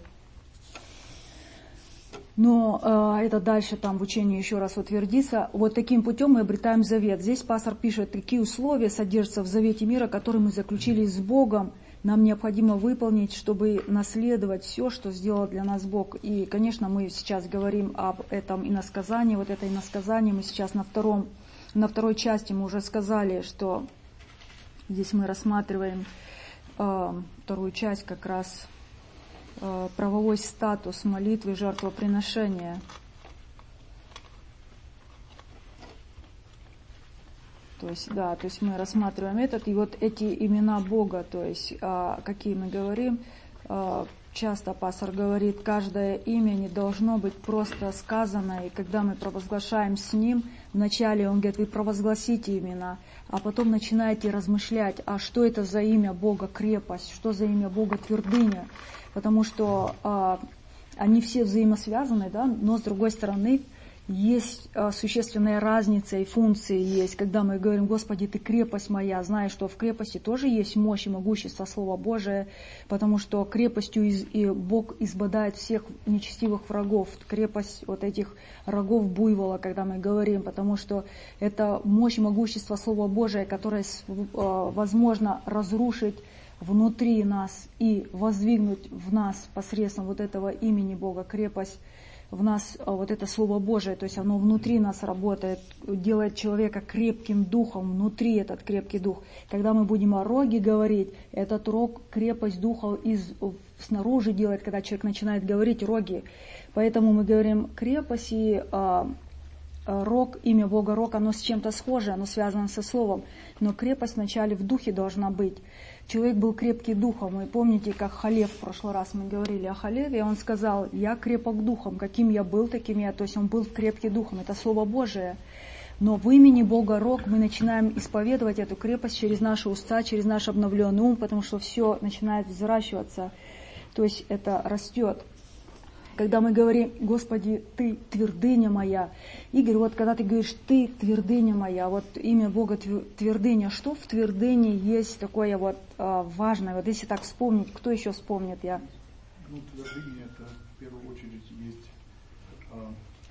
Но э, это дальше там в учении еще раз утвердится. Вот таким путем мы обретаем завет. Здесь пастор пишет, какие условия содержатся в завете мира, который мы заключили с Богом. Нам необходимо выполнить, чтобы наследовать все, что сделал для нас Бог. И, конечно, мы сейчас говорим об этом иносказании. Вот это иносказание мы сейчас на, втором, на второй части мы уже сказали, что здесь мы рассматриваем э, вторую часть как раз э, правовой статус молитвы и жертвоприношения. То есть, да, то есть мы рассматриваем этот, и вот эти имена Бога, то есть, а, какие мы говорим, а, часто пастор говорит, каждое имя не должно быть просто сказано, и когда мы провозглашаем с ним, вначале он говорит, вы провозгласите имена, а потом начинаете размышлять, а что это за имя Бога крепость, что за имя Бога твердыня, потому что а, они все взаимосвязаны, да, но с другой стороны, есть а, существенная разница и функции есть, когда мы говорим, Господи, Ты крепость моя, зная, что в крепости тоже есть мощь и могущество Слова Божия, потому что крепостью из, и Бог избавляет всех нечестивых врагов, крепость вот этих рогов буйвола, когда мы говорим, потому что это мощь и могущество Слова Божия, которое а, возможно разрушить внутри нас и воздвигнуть в нас посредством вот этого имени Бога крепость, в нас вот это Слово Божие, то есть оно внутри нас работает, делает человека крепким духом, внутри этот крепкий дух. Когда мы будем о роге говорить, этот рог крепость духа из, снаружи делает, когда человек начинает говорить роги. Поэтому мы говорим крепость и а, рог, имя Бога рог, оно с чем-то схоже, оно связано со словом. Но крепость вначале в духе должна быть. Человек был крепкий духом. Вы помните, как Халев в прошлый раз мы говорили о Халеве, он сказал, я крепок духом, каким я был, таким я. То есть он был крепкий духом, это Слово Божие. Но в имени Бога Рог мы начинаем исповедовать эту крепость через наши уста, через наш обновленный ум, потому что все начинает взращиваться, то есть это растет. Когда мы говорим, Господи, Ты твердыня моя. Игорь, вот когда ты говоришь, Ты твердыня моя, вот имя Бога твердыня, что в твердыне есть такое вот а, важное? Вот если так вспомнить, кто еще вспомнит? Я? Ну, твердыня это в первую очередь есть а,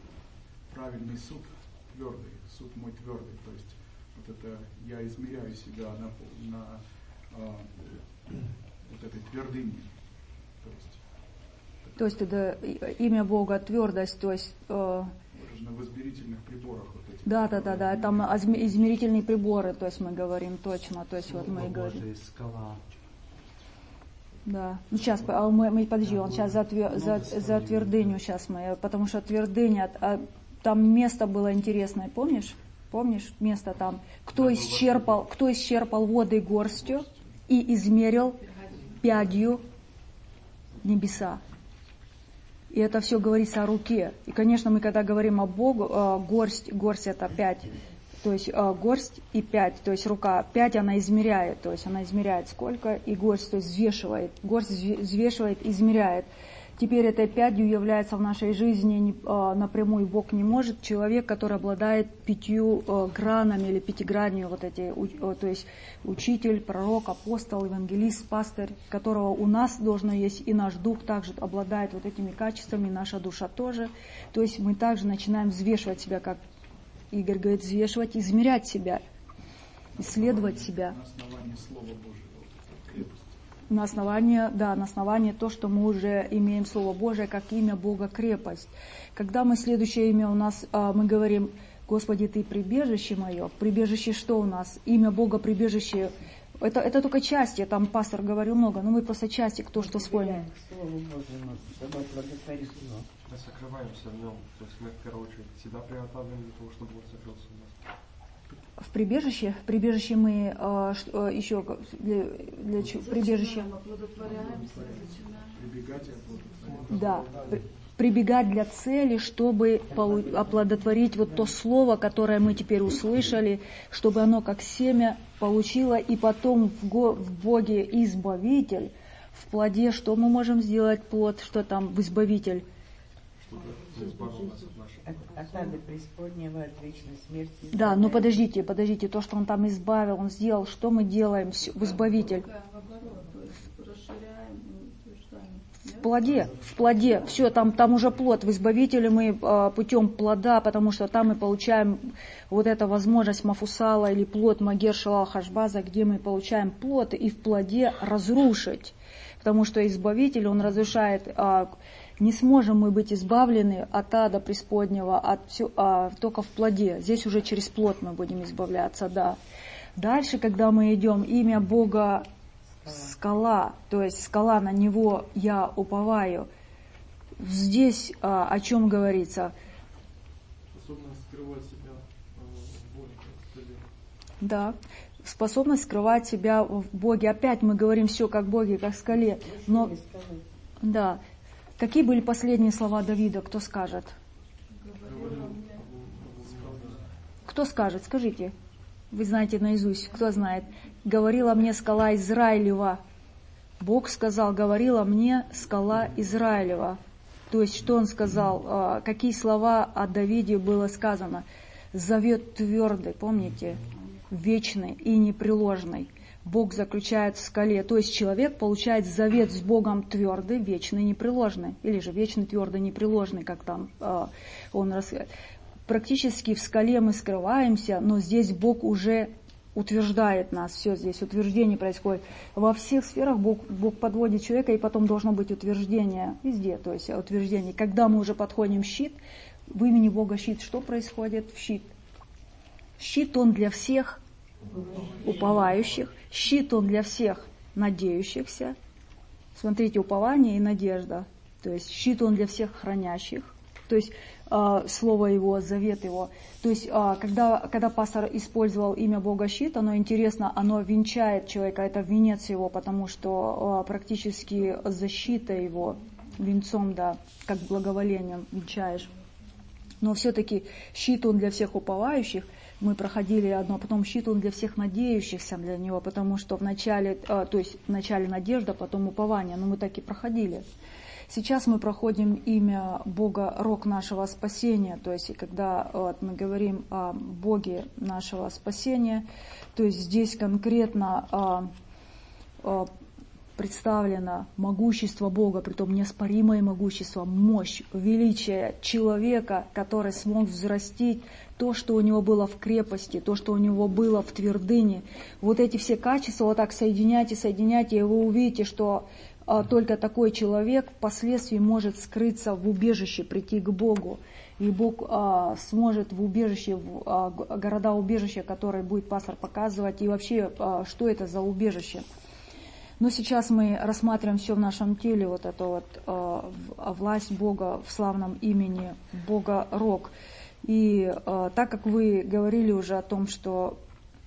правильный суд, твердый, суд мой твердый. То есть вот это я измеряю себя на, на а, вот этой твердыне. То есть То есть это имя Бога, твердость, то есть... Э, выражено в измерительных приборах. Вот эти да, да, да, да, там измерительные приборы, то есть мы говорим точно, то есть вот мы и говорим. Скала. Да, ну сейчас, а мы, мы подожди, он сейчас за, твер, за, за твердыню сейчас мы, потому что твердыня, а, там место было интересное, помнишь? Помнишь место там? Кто исчерпал, кто исчерпал воды горстью и измерил пядью небеса. И это все говорится о руке. И, конечно, мы когда говорим о Богу, горсть, горсть это пять, то есть горсть и пять, то есть рука, пять она измеряет, то есть она измеряет сколько, и горсть, то есть взвешивает, горсть взвешивает, измеряет. Теперь этой пятью является в нашей жизни напрямую Бог не может. Человек, который обладает пятью гранами или пятигранью, вот эти, то есть учитель, пророк, апостол, евангелист, пастырь, которого у нас должно есть, и наш дух также обладает вот этими качествами, наша душа тоже. То есть мы также начинаем взвешивать себя, как Игорь говорит, взвешивать, измерять себя, исследовать себя. На основании Слова Божьего, крепость. На основании, да, на основании то, что мы уже имеем Слово Божие, как имя Бога крепость. Когда мы следующее имя у нас, мы говорим, Господи, Ты прибежище мое. Прибежище что у нас? Имя Бога прибежище. Это, это только части, там пастор говорил много, но мы просто части, кто что вспомнил. Мы сокрываемся в нем, то есть мы в первую очередь всегда приготовлены для того, чтобы он сокрылся у нас. В прибежище, в прибежище мы э, что, еще для, для чего? Прибежище. Да, при, прибегать для цели, чтобы полу, оплодотворить вот то слово, которое мы теперь услышали, чтобы оно как семя получило, и потом в, го, в Боге избавитель, в плоде, что мы можем сделать плод, что там в избавитель. чтобы не избавил нас от наших. От ада преисподнего, от вечной смерти. Да, но подождите, подождите, то, что он там избавил, он сделал, что мы делаем в Избавитель? В плоде, в плоде, все, там, там уже плод. В Избавителе мы э, путем плода, потому что там мы получаем вот эту возможность Мафусала или плод Магер Шалал Хашбаза, где мы получаем плод и в плоде разрушить. Потому что Избавитель, он разрушает, э, не сможем мы быть избавлены от ада преисподнего от, э, только в плоде. Здесь уже через плод мы будем избавляться, да. Дальше, когда мы идем, имя Бога скала, то есть скала, на него я уповаю. Здесь а, о чем говорится? Способность скрывать себя в Боге. Да, способность скрывать себя в Боге. Опять мы говорим все как Боге, как скале. Но, да. Какие были последние слова Давида? Кто скажет? Кто скажет? Скажите. Вы знаете наизусть, кто знает. Говорила мне скала Израилева. Бог сказал, говорила мне скала Израилева. То есть, что он сказал? Какие слова о Давиде было сказано? Завет твердый, помните? Вечный и непреложный. Бог заключает в скале. То есть, человек получает завет с Богом твердый, вечный, непреложный. Или же вечный, твердый, непреложный, как там он рассказывает. Практически в скале мы скрываемся, но здесь Бог уже утверждает нас. Все здесь, утверждение происходит. Во всех сферах Бог, Бог подводит человека, и потом должно быть утверждение везде. То есть утверждение. Когда мы уже подходим в щит, в имени Бога щит, что происходит в щит? Щит он для всех уповающих, щит он для всех надеющихся. Смотрите, упование и надежда. То есть щит он для всех хранящих. То есть э, слово его, завет его. То есть э, когда, когда пастор использовал имя Бога щит, оно интересно, оно венчает человека, это венец его, потому что э, практически защита его венцом, да, как благоволением венчаешь. Но все-таки щит он для всех уповающих. Мы проходили одно, потом щит он для всех надеющихся для него, потому что вначале, э, то есть вначале надежда, потом упование, но мы так и проходили. Сейчас мы проходим имя Бога, рог нашего спасения, то есть когда вот, мы говорим о Боге нашего спасения, то есть здесь конкретно а, а, представлено могущество Бога, притом неоспоримое могущество, мощь, величие человека, который смог взрастить то, что у него было в крепости, то, что у него было в твердыне. Вот эти все качества, вот так соединяйте, соединяйте, и вы увидите, что только такой человек впоследствии может скрыться в убежище, прийти к Богу. И Бог а, сможет в убежище, в а, города-убежища, которые будет пастор показывать, и вообще, а, что это за убежище. Но сейчас мы рассматриваем все в нашем теле, вот эту вот а, власть Бога в славном имени Бога Рог. И а, так как вы говорили уже о том, что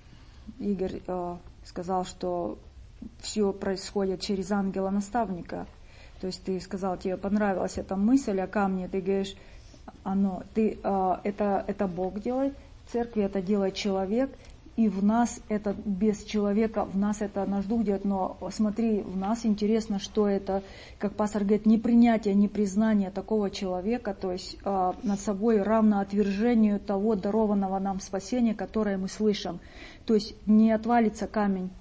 Игорь а, сказал, что все происходит через ангела-наставника. То есть ты сказал, тебе понравилась эта мысль о камне, ты говоришь, оно, ты, э, это, это Бог делает, в церкви это делает человек, и в нас это без человека, в нас это наш дух делает, но смотри, в нас интересно, что это, как пастор говорит, не принятие, не признание такого человека, то есть э, над собой равно отвержению того дарованного нам спасения, которое мы слышим. То есть не отвалится камень.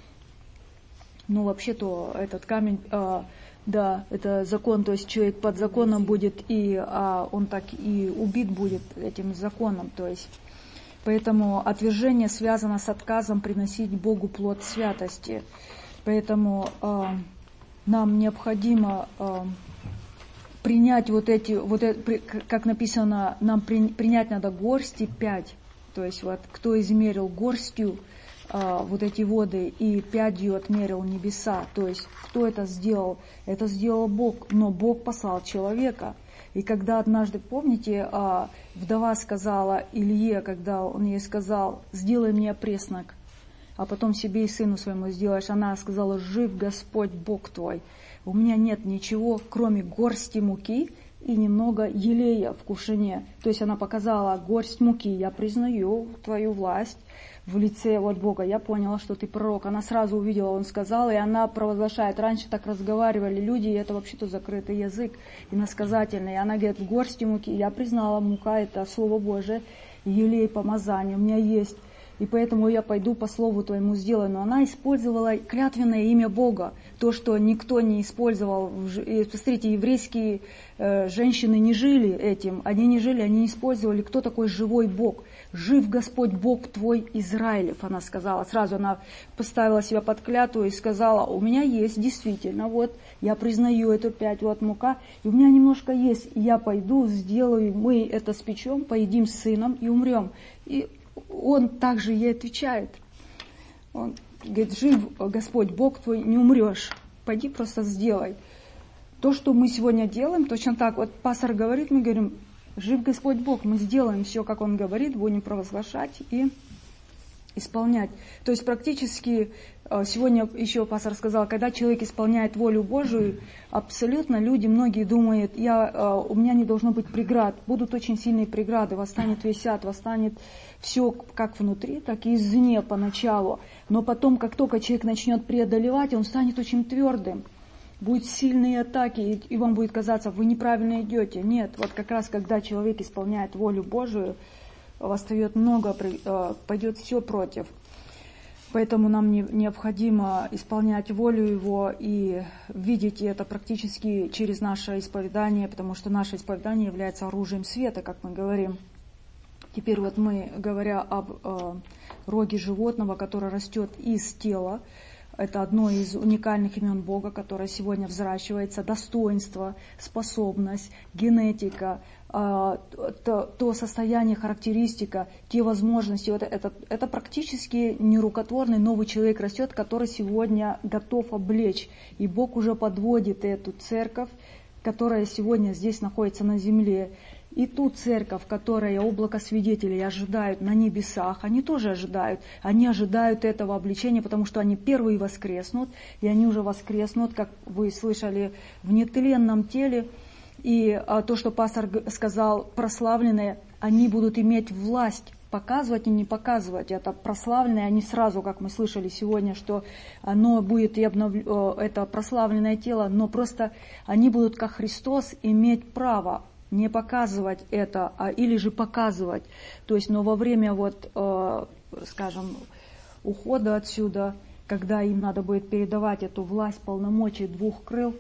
Ну, вообще-то этот камень, э, да, это закон, то есть человек под законом будет, и а он так и убит будет этим законом, то есть. Поэтому отвержение связано с отказом приносить Богу плод святости. Поэтому э, нам необходимо э, принять вот эти, вот это, как написано, нам при, принять надо горсти пять. То есть вот кто измерил горстью вот эти воды и пятью отмерил небеса. То есть, кто это сделал? Это сделал Бог, но Бог послал человека. И когда однажды, помните, вдова сказала Илье, когда он ей сказал, сделай мне преснок, а потом себе и сыну своему сделаешь, она сказала, жив Господь Бог твой. У меня нет ничего, кроме горсти муки и немного елея в кувшине. То есть она показала горсть муки. Я признаю твою власть в лице вот Бога. Я поняла, что ты пророк. Она сразу увидела, он сказал, и она провозглашает. Раньше так разговаривали люди, и это вообще-то закрытый язык, иносказательный. И она говорит, в горсти муки. Я признала, мука это Слово Божие, елей помазание у меня есть. И поэтому я пойду по слову твоему сделаю. Но она использовала клятвенное имя Бога. То, что никто не использовал. Посмотрите, еврейские э, женщины не жили этим. Они не жили, они использовали, кто такой живой Бог. Жив Господь Бог твой Израилев, она сказала. Сразу она поставила себя под клятву и сказала, у меня есть действительно, вот, я признаю эту пять, вот мука, и у меня немножко есть, и я пойду, сделаю, мы это спечем, поедим с сыном и умрем. И он также ей отвечает. Он говорит, жив Господь Бог твой, не умрешь. Пойди просто сделай. То, что мы сегодня делаем, точно так. Вот пастор говорит, мы говорим, жив Господь Бог, мы сделаем все, как Он говорит, будем провозглашать и исполнять. То есть практически, сегодня еще пастор сказал, когда человек исполняет волю Божию, абсолютно люди, многие думают, я, у меня не должно быть преград, будут очень сильные преграды, восстанет весь ад, восстанет все как внутри, так и извне поначалу. Но потом, как только человек начнет преодолевать, он станет очень твердым. Будут сильные атаки, и вам будет казаться, вы неправильно идете. Нет, вот как раз когда человек исполняет волю Божию, восстает много, пойдет все против. Поэтому нам необходимо исполнять волю Его и видеть это практически через наше исповедание, потому что наше исповедание является оружием света, как мы говорим. Теперь вот мы, говоря об э, роге животного, который растет из тела, это одно из уникальных имен Бога, которое сегодня взращивается, достоинство, способность, генетика, э, то, то состояние, характеристика, те возможности. Вот это, это практически нерукотворный новый человек растет, который сегодня готов облечь. И Бог уже подводит эту церковь, которая сегодня здесь находится на земле. И ту церковь, которая облако свидетелей ожидают на небесах, они тоже ожидают. Они ожидают этого обличения, потому что они первые воскреснут, и они уже воскреснут, как вы слышали, в нетленном теле. И а, то, что пастор сказал, прославленные, они будут иметь власть показывать и не показывать. Это прославленное, они сразу, как мы слышали сегодня, что оно будет и обновлено, это прославленное тело, но просто они будут, как Христос, иметь право не показывать это, а или же показывать. То есть, но во время вот, э, скажем, ухода отсюда, когда им надо будет передавать эту власть, полномочий двух крыл,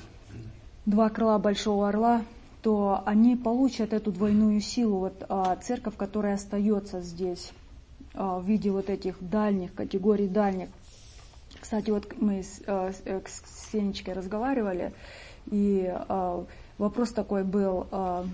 два крыла большого орла, то они получат эту двойную силу. Вот э, церковь, которая остается здесь э, в виде вот этих дальних, категорий дальних. Кстати, вот мы с, э, с Сенечкой разговаривали, и э, вопрос такой был, э,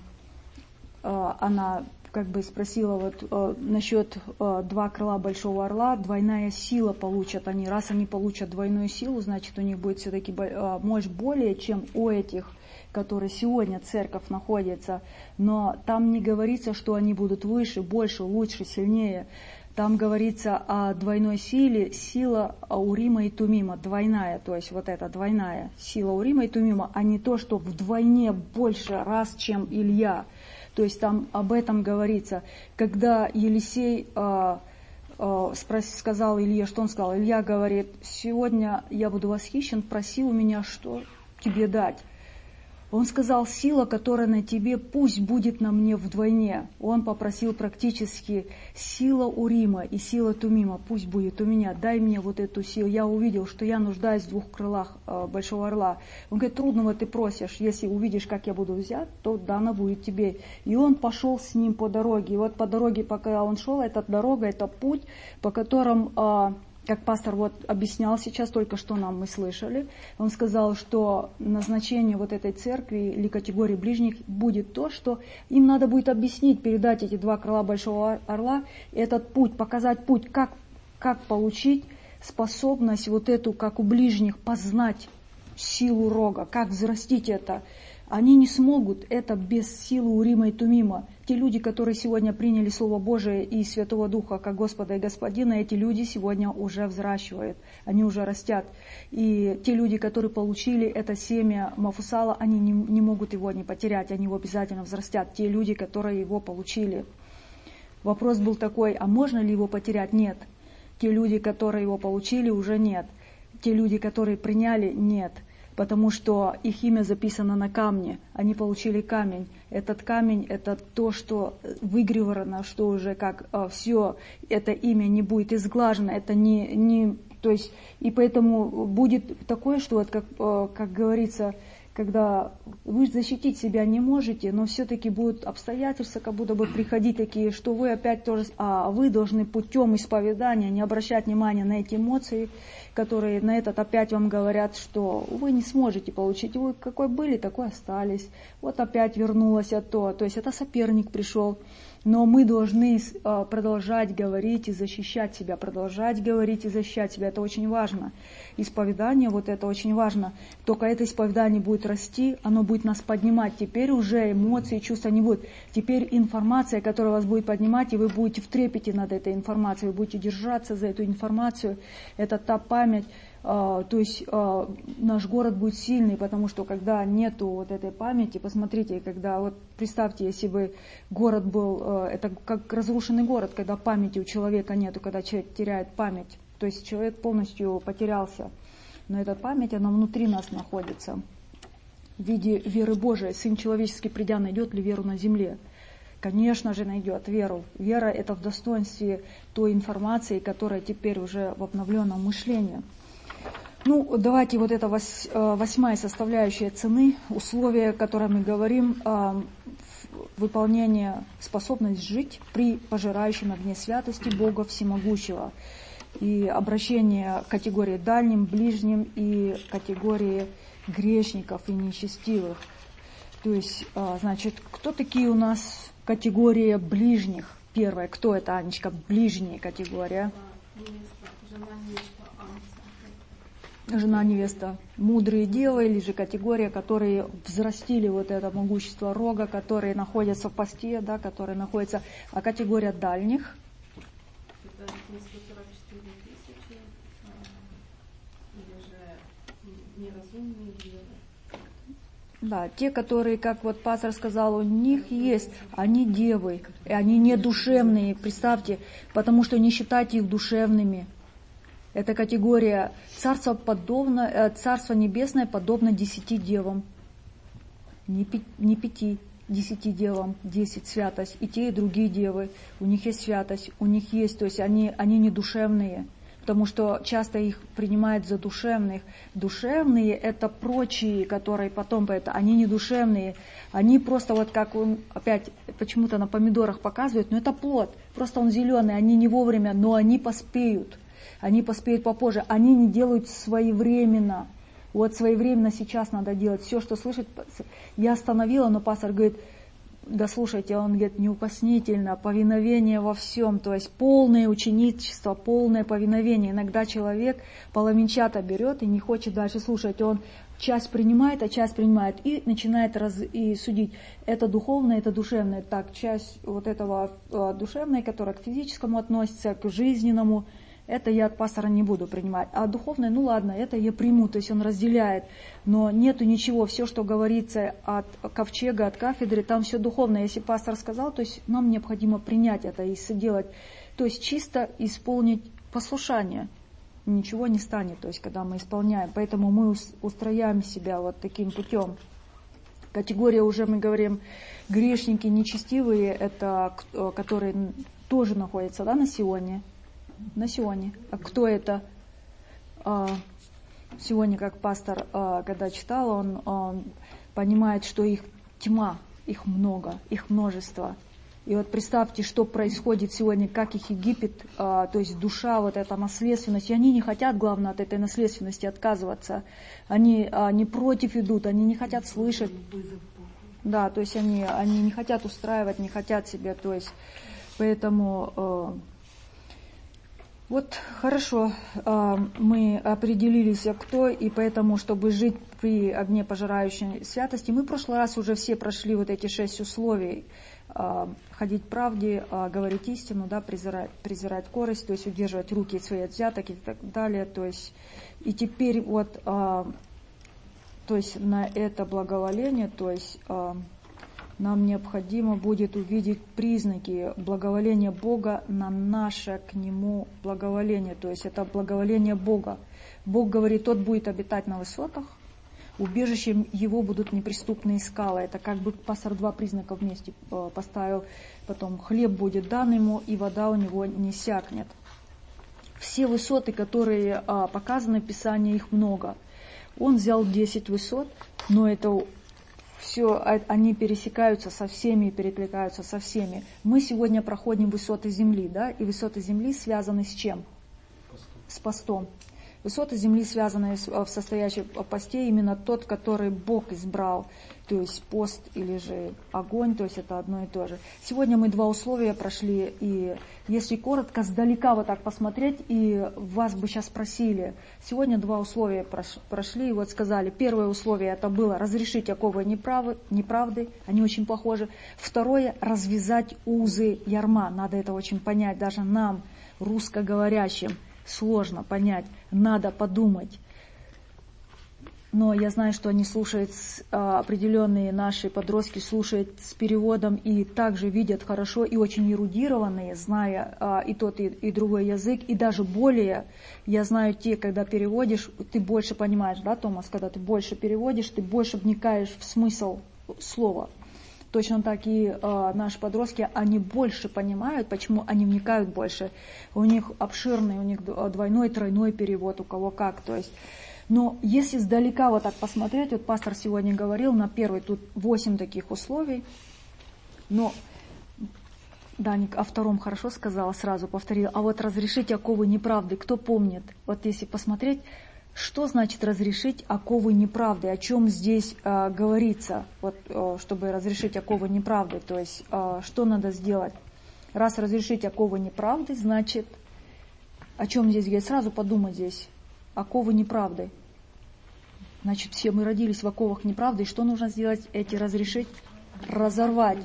э, она как бы спросила вот э, насчет э, два крыла большого орла, двойная сила получат они. Раз они получат двойную силу, значит у них будет все-таки э, мощь более, чем у этих, которые сегодня церковь находится. Но там не говорится, что они будут выше, больше, лучше, сильнее. Там говорится о двойной силе, сила Урима и Тумима, двойная, то есть вот эта двойная сила Урима и Тумима, а не то, что вдвойне больше раз, чем Илья. То есть там об этом говорится. Когда Елисей э, э, спрос, сказал Илье, что он сказал? Илья говорит, сегодня я буду восхищен, проси у меня, что тебе дать. Он сказал, сила, которая на тебе, пусть будет на мне вдвойне. Он попросил практически сила Урима и сила Тумима, пусть будет у меня, дай мне вот эту силу. Я увидел, что я нуждаюсь в двух крылах э, большого орла. Он говорит, трудного ты просишь, если увидишь, как я буду взят, то дано будет тебе. И он пошел с ним по дороге. И вот по дороге, пока он шел, эта дорога, это путь, по которому... Э, Как пастор вот объяснял сейчас, только что нам мы слышали, он сказал, что назначение вот этой церкви или категории ближних будет то, что им надо будет объяснить, передать эти два крыла большого орла, этот путь, показать путь, как, как получить способность вот эту, как у ближних, познать силу рога, как взрастить это. Они не смогут это без силы Урима и Тумима. Те люди, которые сегодня приняли Слово Божие и Святого Духа как Господа и Господина, эти люди сегодня уже взращивают, они уже растят. И те люди, которые получили это семя Мафусала, они не, не могут его не потерять, они его обязательно взрастят. Те люди, которые его получили. Вопрос был такой, а можно ли его потерять? Нет. Те люди, которые его получили, уже нет. Те люди, которые приняли, нет. Потому что их имя записано на камне, они получили камень. Этот камень – это то, что выгравировано, что уже как э, все, это имя не будет изглажено, это не, не, то есть, и поэтому будет такое, что, вот как, э, как говорится, когда вы защитить себя не можете, но все-таки будут обстоятельства, как будто бы приходить такие, что вы опять тоже, а вы должны путем исповедания не обращать внимания на эти эмоции, которые на этот опять вам говорят, что вы не сможете получить, вы какой были, такой остались, вот опять вернулось от то, то есть это соперник пришел. Но мы должны продолжать говорить и защищать себя, продолжать говорить и защищать себя, это очень важно. Исповедание, вот это очень важно. Только это исповедание будет расти, оно будет нас поднимать. Теперь уже эмоции, чувства не будут. Теперь информация, которая вас будет поднимать, и вы будете в трепете над этой информацией, вы будете держаться за эту информацию. Это та память. То есть наш город будет сильный, потому что когда нету вот этой памяти, посмотрите, когда вот представьте, если бы город был, это как разрушенный город, когда памяти у человека нету, когда человек теряет память, то есть человек полностью потерялся, но эта память, она внутри нас находится в виде веры Божией. Сын человеческий, придя, найдет ли веру на земле? Конечно же, найдет веру. Вера – это в достоинстве той информации, которая теперь уже в обновленном мышлении. Ну, давайте вот это восьмая составляющая цены, условия, о которых мы говорим, выполнение, способность жить при пожирающем огне святости Бога Всемогущего. И обращение к категории дальним, ближним и категории грешников и нечестивых. То есть, значит, кто такие у нас категория ближних? Первая, кто это, Анечка, ближняя категория? Жена, невеста, мудрые девы, или же категория, которые взрастили вот это могущество рога, которые находятся в посте, да, которые находятся, а категория дальних. Это сто сорок четыре тысячи, или же неразумные девы. Да, те, которые, как вот пастор сказал, у них есть, они девы, и они не душевные, представьте, потому что не считайте их душевными. Эта категория царство, подобно, царство небесное подобно десяти девам. Не, пи, не пяти, десяти девам, десять святость. И те, и другие девы. У них есть святость, у них есть, то есть они, они не душевные. Потому что часто их принимают за душевных. Душевные это прочие, которые потом, это, они не душевные. Они просто вот как он опять почему-то на помидорах показывает, но это плод. Просто он зеленый, они не вовремя, но они поспеют. Они поспеют попозже, они не делают своевременно. Вот своевременно сейчас надо делать все, что слышит. Я остановила, но пастор говорит, да слушайте, он говорит, неукоснительно, повиновение во всем, то есть полное ученичество, полное повиновение. Иногда человек половинчато берет и не хочет дальше слушать, он часть принимает, а часть принимает и начинает раз, и судить, это духовное, это душевное. Так, часть вот этого душевной, которая к физическому относится, к жизненному, это я от пастора не буду принимать. А духовное, ну ладно, это я приму, то есть он разделяет. Но нету ничего, все, что говорится от ковчега, от кафедры, там все духовное. Если пастор сказал, то есть нам необходимо принять это и сделать. То есть чисто исполнить послушание. Ничего не станет, то есть когда мы исполняем. Поэтому мы устрояем себя вот таким путем. Категория уже, мы говорим, грешники, нечестивые, это которые тоже находятся, да, на Сионе. На Сионе. А кто это? Сегодня, как пастор, когда читал, он, он понимает, что их тьма, их много, их множество. И вот представьте, что происходит сегодня, как их Египет, то есть душа, вот эта наследственность. И они не хотят, главное, от этой наследственности отказываться. Они не против идут, они не хотят слышать. Да, то есть они, они не хотят устраивать, не хотят себе, то есть, поэтому... Вот хорошо, мы определились, кто, и поэтому, чтобы жить при огне пожирающей святости, мы в прошлый раз уже все прошли вот эти шесть условий. Ходить в правде, говорить истину, да, презирать, презирать корость, то есть удерживать руки свои от взяток и так далее. То есть, и теперь вот то есть на это благоволение, то есть нам необходимо будет увидеть признаки благоволения Бога на наше к Нему благоволение. То есть это благоволение Бога. Бог говорит, тот будет обитать на высотах, убежищем его будут неприступные скалы. Это как бы пастор два признака вместе поставил. Потом хлеб будет дан ему, и вода у него не сякнет. Все высоты, которые показаны в Писании, их много. Он взял десять высот, но это все, они пересекаются со всеми и перекликаются со всеми. Мы сегодня проходим высоты земли, да, и высоты земли связаны с чем? С постом. Высоты земли связаны в состоящем посте, именно тот, который Бог избрал, то есть пост или же огонь, то есть это одно и то же. Сегодня мы два условия прошли, и если коротко, сдалека вот так посмотреть, и вас бы сейчас спросили, сегодня два условия прошли, и вот сказали, первое условие это было разрешить оковы неправы, неправды, они очень похожи. Второе, развязать узы ярма, надо это очень понять, даже нам, русскоговорящим, сложно понять, надо подумать. Но я знаю, что они слушают, определенные наши подростки слушают с переводом и также видят хорошо, и очень эрудированные, зная и тот, и, и другой язык, и даже более, я знаю те, когда переводишь, ты больше понимаешь, да, Томас, когда ты больше переводишь, ты больше вникаешь в смысл слова. Точно так и э, наши подростки, они больше понимают, почему они вникают больше. У них обширный, у них двойной, тройной перевод, у кого как. То есть, но если сдалека вот так посмотреть, вот пастор сегодня говорил, на первый тут восемь таких условий, но Даник о втором хорошо сказала, сразу повторил, а вот разрешить оковы неправды, кто помнит? Вот если посмотреть, что значит разрешить оковы неправды? О чем здесь э, говорится, вот, э, чтобы разрешить оковы неправды? То есть, э, что надо сделать? Раз разрешить оковы неправды, значит, о чем здесь говорится? Сразу подумать здесь. Оковы неправды. Значит, все мы родились в оковах неправды. И что нужно сделать? Эти разрешить? Разорвать.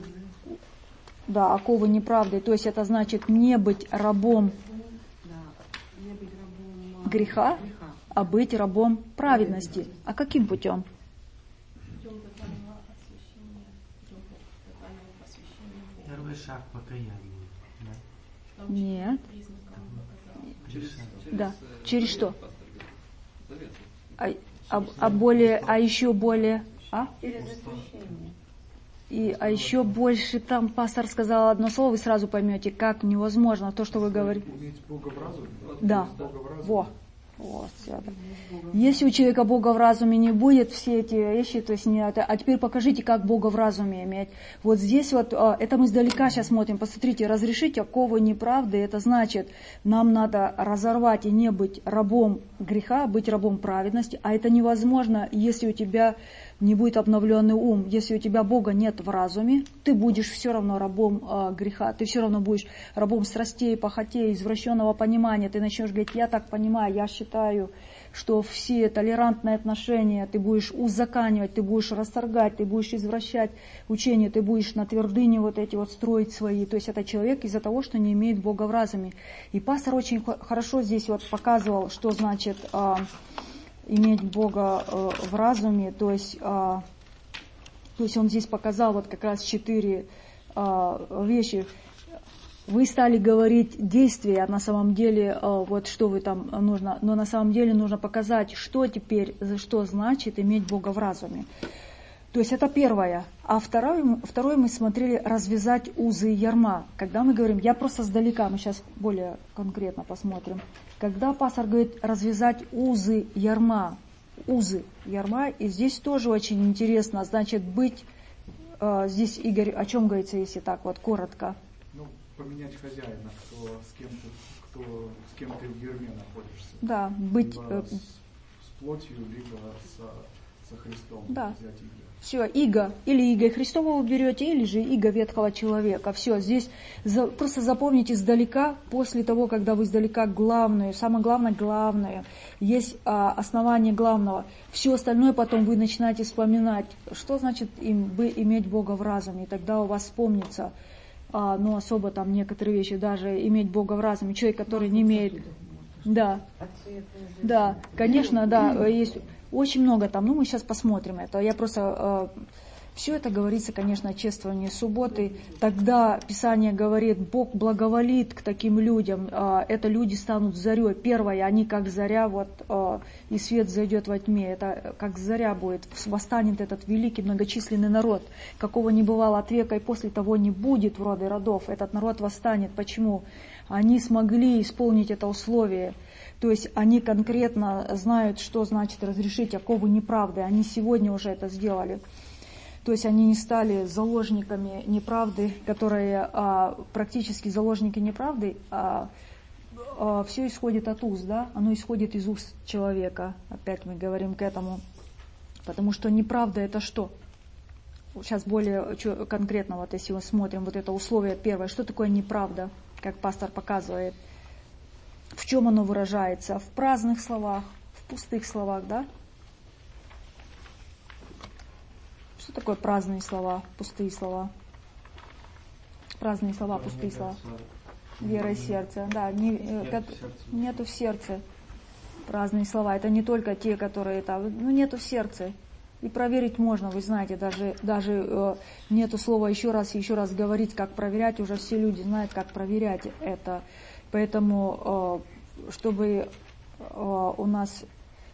Да, оковы неправды. То есть, это значит не быть рабом греха, а быть рабом праведности. А каким путем? Первый шаг покаяния. Да? Нет. Через, да. Через что? А, а, а более, а еще более, а? Через освящение. И, а еще больше там пастор сказал одно слово, вы сразу поймете, как невозможно то, что вы говорите. Иметь Бога в разуме? Да. Бога в разуме. Во. Вот, если у человека Бога в разуме не будет, все эти вещи, то есть не это, а теперь покажите, как Бога в разуме иметь. Вот здесь вот, это мы издалека сейчас смотрим, посмотрите, разрешить оковы неправды, это значит, нам надо разорвать и не быть рабом греха, быть рабом праведности, а это невозможно, если у тебя не будет обновленный ум, если у тебя Бога нет в разуме, ты будешь все равно рабом э, греха, ты все равно будешь рабом страстей, похотей, извращенного понимания, ты начнешь говорить, я так понимаю, я считаю, что все толерантные отношения ты будешь узаканивать, ты будешь расторгать, ты будешь извращать учение, ты будешь на твердыне вот эти вот строить свои, то есть это человек из-за того, что не имеет Бога в разуме. И пастор очень хорошо здесь вот показывал, что значит э, иметь Бога э, в разуме, то есть, э, то есть он здесь показал вот как раз четыре э, вещи. Вы стали говорить действия, а на самом деле, э, вот что вы там нужно, но на самом деле нужно показать, что теперь, что значит иметь Бога в разуме. То есть это первое. А второе, второе мы смотрели развязать узы ярма. Когда мы говорим, я просто сдалека, мы сейчас более конкретно посмотрим. Когда пастор говорит развязать узы ярма, узы ярма, и здесь тоже очень интересно, значит быть, э, здесь Игорь, о чем говорится, если так вот коротко? Ну, поменять хозяина, кто, с, кем ты, кто, с кем ты в ярме находишься. Да, быть... Либо Э, с, с плотью, либо с со Христом. Да. Взять иго. Все, иго. Или иго Христова вы берете, или же иго ветхого человека. Все, здесь за, просто запомните издалека, после того, когда вы издалека главную, самое главное, главное, есть а, основание главного. Все остальное потом вы начинаете вспоминать, что значит им, вы, иметь Бога в разуме. И тогда у вас вспомнится, а, ну особо там некоторые вещи, даже иметь Бога в разуме. Человек, который не имеет... Да, да, конечно, да, есть... Очень много там, ну мы сейчас посмотрим это. Я просто, э, все это говорится, конечно, о чествовании субботы. Тогда Писание говорит, Бог благоволит к таким людям. Э, это люди станут зарей. Первое, они как заря, вот, э, и свет зайдет во тьме. Это как заря будет. Восстанет этот великий многочисленный народ, какого не бывало от века, и после того не будет в роды родов. Этот народ восстанет. Почему? Они смогли исполнить это условие. То есть они конкретно знают, что значит разрешить оковы неправды. Они сегодня уже это сделали. То есть они не стали заложниками неправды, которые а, практически заложники неправды, а, а все исходит от уст, да? Оно исходит из уст человека. Опять мы говорим к этому. Потому что неправда это что? Сейчас более конкретно, вот если мы смотрим вот это условие первое, что такое неправда, как пастор показывает. В чем оно выражается? В праздных словах, в пустых словах, да? Что такое праздные слова, пустые слова? Праздные слова, пустые слова. Вера и сердце. Да, не, э, нету в сердце. Праздные слова. Это не только те, которые там, ну нету в сердце. И проверить можно, вы знаете, даже, даже э, нету слова еще раз и еще раз говорить, как проверять, уже все люди знают, как проверять это. Поэтому, чтобы у нас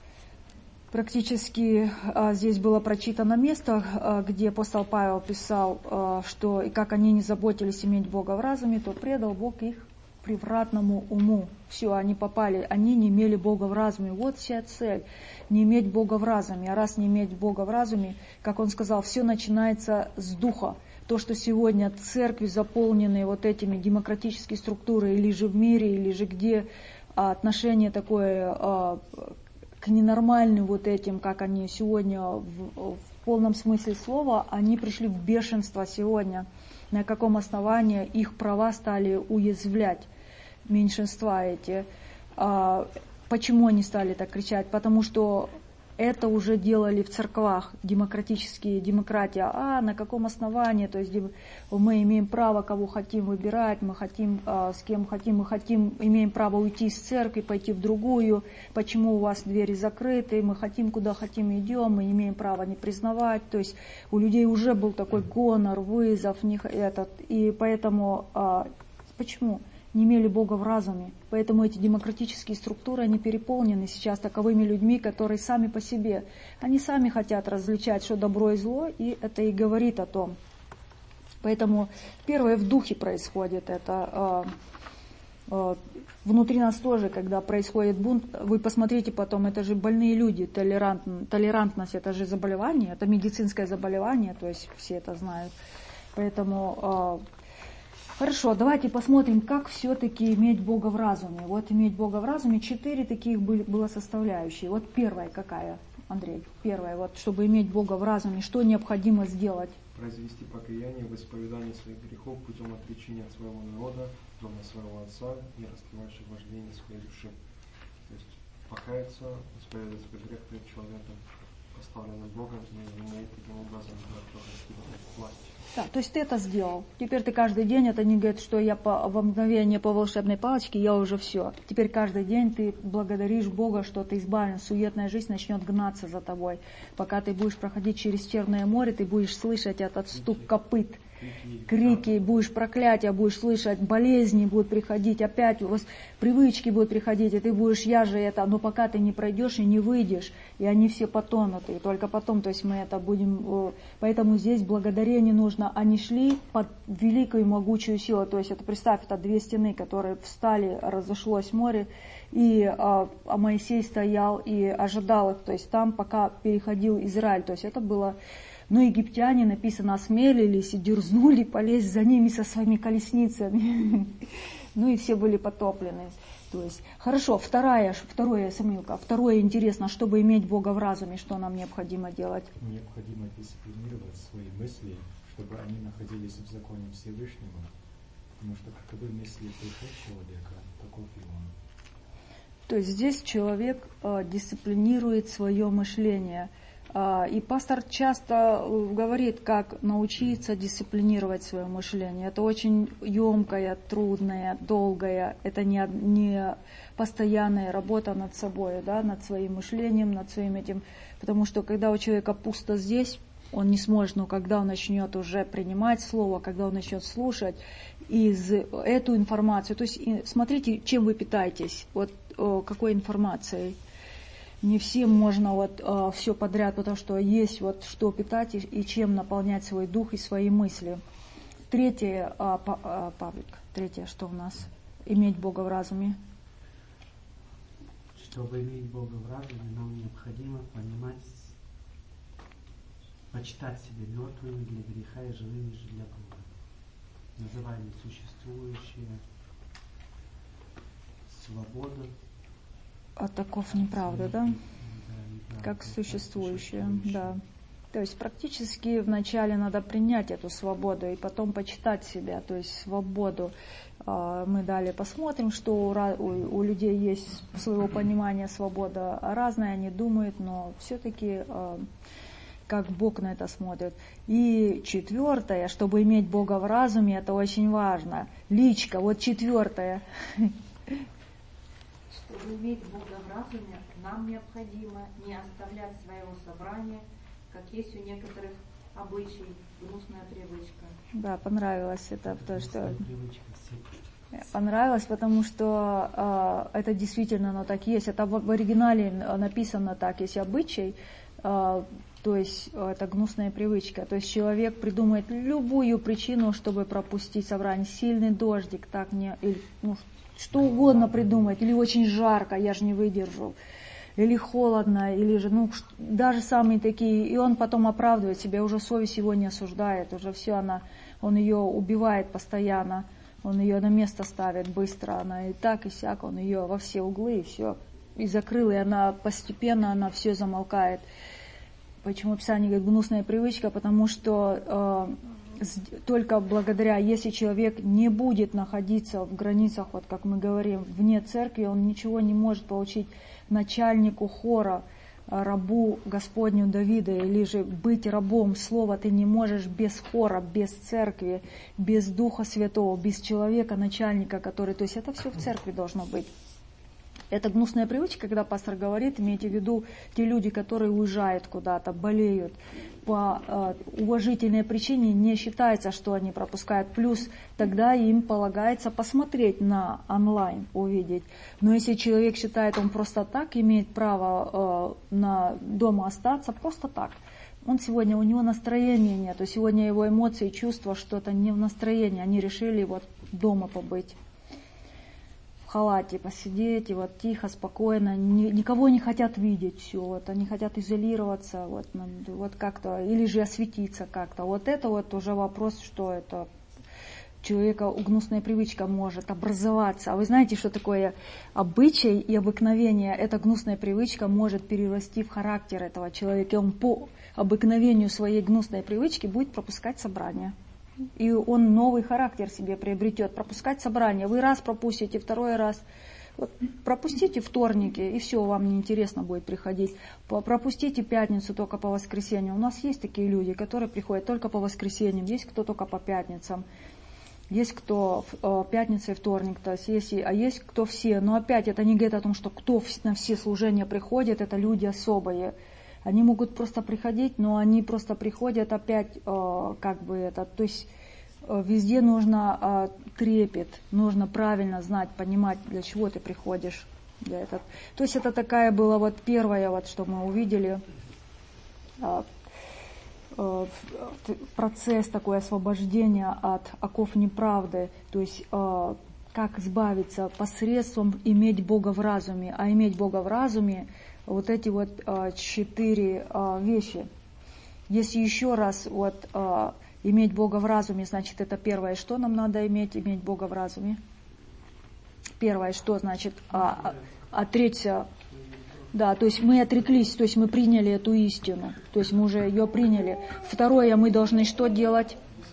практически здесь было прочитано место, где апостол Павел писал, что и как они не заботились иметь Бога в разуме, то предал Бог их превратному уму. Все, они попали, они не имели Бога в разуме. Вот вся цель, не иметь Бога в разуме. А раз не иметь Бога в разуме, как он сказал, все начинается с духа. То, что сегодня церкви заполнены вот этими демократическими структурами, или же в мире, или же где а, отношение такое а, к ненормальным вот этим, как они сегодня в, в полном смысле слова, они пришли в бешенство сегодня. На каком основании их права стали уязвлять, меньшинства эти. А, почему они стали так кричать? Потому что это уже делали в церквах, демократические, демократия. А на каком основании? То есть мы имеем право, кого хотим выбирать, мы хотим, с кем хотим, мы хотим, имеем право уйти из церкви, пойти в другую. Почему у вас двери закрыты? Мы хотим, куда хотим, идем, мы имеем право не признавать. То есть у людей уже был такой гонор, вызов, них этот. И поэтому, почему? Не имели Бога в разуме. Поэтому эти демократические структуры, они переполнены сейчас таковыми людьми, которые сами по себе, они сами хотят различать, что добро и зло, и это и говорит о том. Поэтому первое в духе происходит, это э, э, внутри нас тоже, когда происходит бунт, вы посмотрите потом, это же больные люди, толерант, толерантность, это же заболевание, это медицинское заболевание, то есть все это знают. Поэтому... Э, Хорошо, давайте посмотрим, как все-таки иметь Бога в разуме. Вот иметь Бога в разуме, четыре таких были, было составляющие. Вот первая какая, Андрей? Первая, вот чтобы иметь Бога в разуме, что необходимо сделать? Произвести покаяние в исповедании своих грехов путем отречения от своего народа, дома своего отца и раскрывающих вожделение своей души. То есть покаяться, исповедовать свой грех перед человеком, поставленным Богом, и имеет таким образом власть. Да, то есть ты это сделал. Теперь ты каждый день, это не говорит, что я по, во мгновение по волшебной палочке, я уже все. Теперь каждый день ты благодаришь Бога, что ты избавлен. Суетная жизнь начнет гнаться за тобой. Пока ты будешь проходить через Черное море, ты будешь слышать этот стук копыт, крики, будешь проклятия, будешь слышать, болезни будут приходить, опять у вас привычки будут приходить, и ты будешь, я же это, но пока ты не пройдешь и не выйдешь, и они все потонуты, и только потом, то есть мы это будем, поэтому здесь благодарение нужно, они шли под великую могучую силу, то есть это представь, это две стены, которые встали, разошлось море, и а, а Моисей стоял и ожидал их, то есть там пока переходил Израиль, то есть это было... Но египтяне, написано, осмелились и дерзнули полезть за ними со своими колесницами. Ну и все были потоплены. То есть, хорошо, вторая, второе, Самуилка, второе интересно, чтобы иметь Бога в разуме, что нам необходимо делать? Необходимо дисциплинировать свои мысли, чтобы они находились в законе Всевышнего, потому что каковы мысли душа человека, таков и он. То есть здесь человек э, дисциплинирует свое мышление. И пастор часто говорит, как научиться дисциплинировать свое мышление. Это очень емкая, трудная, долгая, это не, не постоянная работа над собой, да, над своим мышлением, над своим этим. Потому что когда у человека пусто здесь, он не сможет, но когда он начнет уже принимать слово, когда он начнет слушать из эту информацию, то есть смотрите, чем вы питаетесь, вот какой информацией. Не всем можно вот э, все подряд, потому что есть вот что питать и, и чем наполнять свой дух и свои мысли. Третье, э, э, Павлик, третье, что у нас? Иметь Бога в разуме. Чтобы иметь Бога в разуме, нам необходимо понимать, почитать себя мертвыми для греха и живыми же для Бога. Называемые существующие, свобода. А таков неправда, да? Как существующее, да. То есть практически вначале надо принять эту свободу и потом почитать себя, то есть свободу. Мы далее посмотрим, что у, у людей есть своего понимания свобода разная, они думают, но все-таки как Бог на это смотрит. И четвертое, чтобы иметь Бога в разуме, это очень важно. Личка, вот четвертое. Чтобы иметь Бога в разуме, нам необходимо не оставлять своего собрания, как есть у некоторых обычай, гнусная привычка. Да, понравилось это, потому что понравилось, потому что э, это действительно оно так есть. Это в, в оригинале написано так, есть обычай, э, то есть это гнусная привычка. То есть человек придумает любую причину, чтобы пропустить собрание. Сильный дождик, так не, или, ну, что угодно придумать, или очень жарко, я же не выдержу, или холодно, или же, ну, даже самые такие, и он потом оправдывает себя, уже совесть его не осуждает, уже все, она, он ее убивает постоянно, он ее на место ставит быстро, она и так, и сяк, он ее во все углы, и все, и закрыл, и она постепенно, она все замолкает. Почему Писание говорит гнусная привычка? Потому что э, только благодаря, если человек не будет находиться в границах, вот как мы говорим, вне церкви, он ничего не может получить начальнику хора, рабу Господню Давида, или же быть рабом слова ты не можешь без хора, без церкви, без Духа Святого, без человека, начальника, который, то есть это все в церкви должно быть. Это гнусная привычка, когда пастор говорит, имейте в виду те люди, которые уезжают куда-то, болеют, по э, уважительной причине не считается, что они пропускают. Плюс тогда им полагается посмотреть на онлайн, увидеть. Но если человек считает, он просто так имеет право э, на дома остаться, просто так. Он сегодня, у него настроения нет, то сегодня его эмоции, чувства, что-то не в настроении, они решили вот дома побыть. В халате посидеть, и вот тихо, спокойно, ни, никого не хотят видеть, все, вот они хотят изолироваться, вот, вот как-то, или же осветиться как-то. Вот это вот уже вопрос, что это человека гнусная привычка может образоваться. А вы знаете, что такое обычай и обыкновение? Эта гнусная привычка может перерасти в характер этого человека, и он по обыкновению своей гнусной привычки будет пропускать собрания. И он новый характер себе приобретет. Пропускать собрание. Вы раз пропустите, второй раз. Вот пропустите вторники, и все, вам неинтересно будет приходить. Пропустите пятницу только по воскресеньям. У нас есть такие люди, которые приходят только по воскресеньям. Есть кто только по пятницам. Есть кто э, пятница и вторник. То есть есть, а есть кто все. Но опять это не говорит о том, что кто на все служения приходит. Это люди особые. Они могут просто приходить, но они просто приходят опять, э, как бы это, то есть э, везде нужно э, трепет, нужно правильно знать, понимать, для чего ты приходишь. Для этого. То есть это такая была вот первая, вот, что мы увидели, э, э, процесс такой освобождения от оков неправды, то есть э, как избавиться посредством иметь Бога в разуме, а иметь Бога в разуме, вот эти вот а, четыре а, вещи. Если еще раз вот а, иметь Бога в разуме, значит это первое, что нам надо иметь, иметь Бога в разуме. Первое, что значит а, отречься. Да, то есть мы отреклись, то есть мы приняли эту истину, то есть мы уже ее приняли. Второе, мы должны что делать?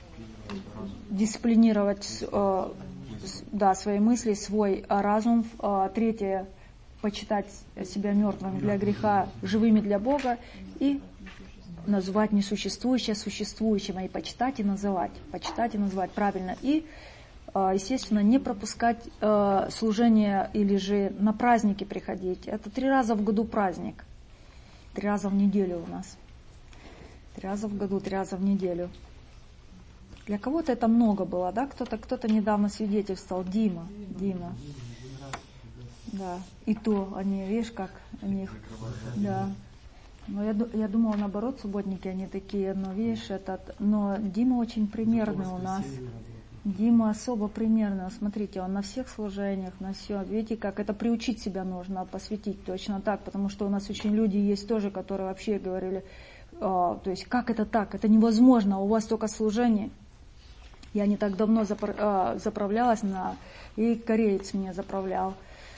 Дисциплинировать э, да, свои мысли, свой разум. Э, третье, почитать себя мертвыми для греха, живыми для Бога и называть несуществующее существующим, и почитать и называть, почитать и называть правильно. И естественно, не пропускать э, служение или же на праздники приходить. Это три раза в году праздник. Три раза в неделю у нас. Три раза в году, три раза в неделю. Для кого-то это много было, да? Кто-то, кто-то недавно свидетельствовал. Дима, Дима. Да. И то они, видишь, как у них. Да. Но я, я думала, наоборот, субботники, они такие, но видишь, этот. Но Дима очень примерный у нас. Дима особо примерно, смотрите, он на всех служениях, на все. Видите, как это приучить себя нужно, посвятить точно так, потому что у нас очень люди есть тоже, которые вообще говорили, э, то есть как это так, это невозможно, у вас только служение. Я не так давно запр, э, заправлялась, на, и кореец меня заправлял.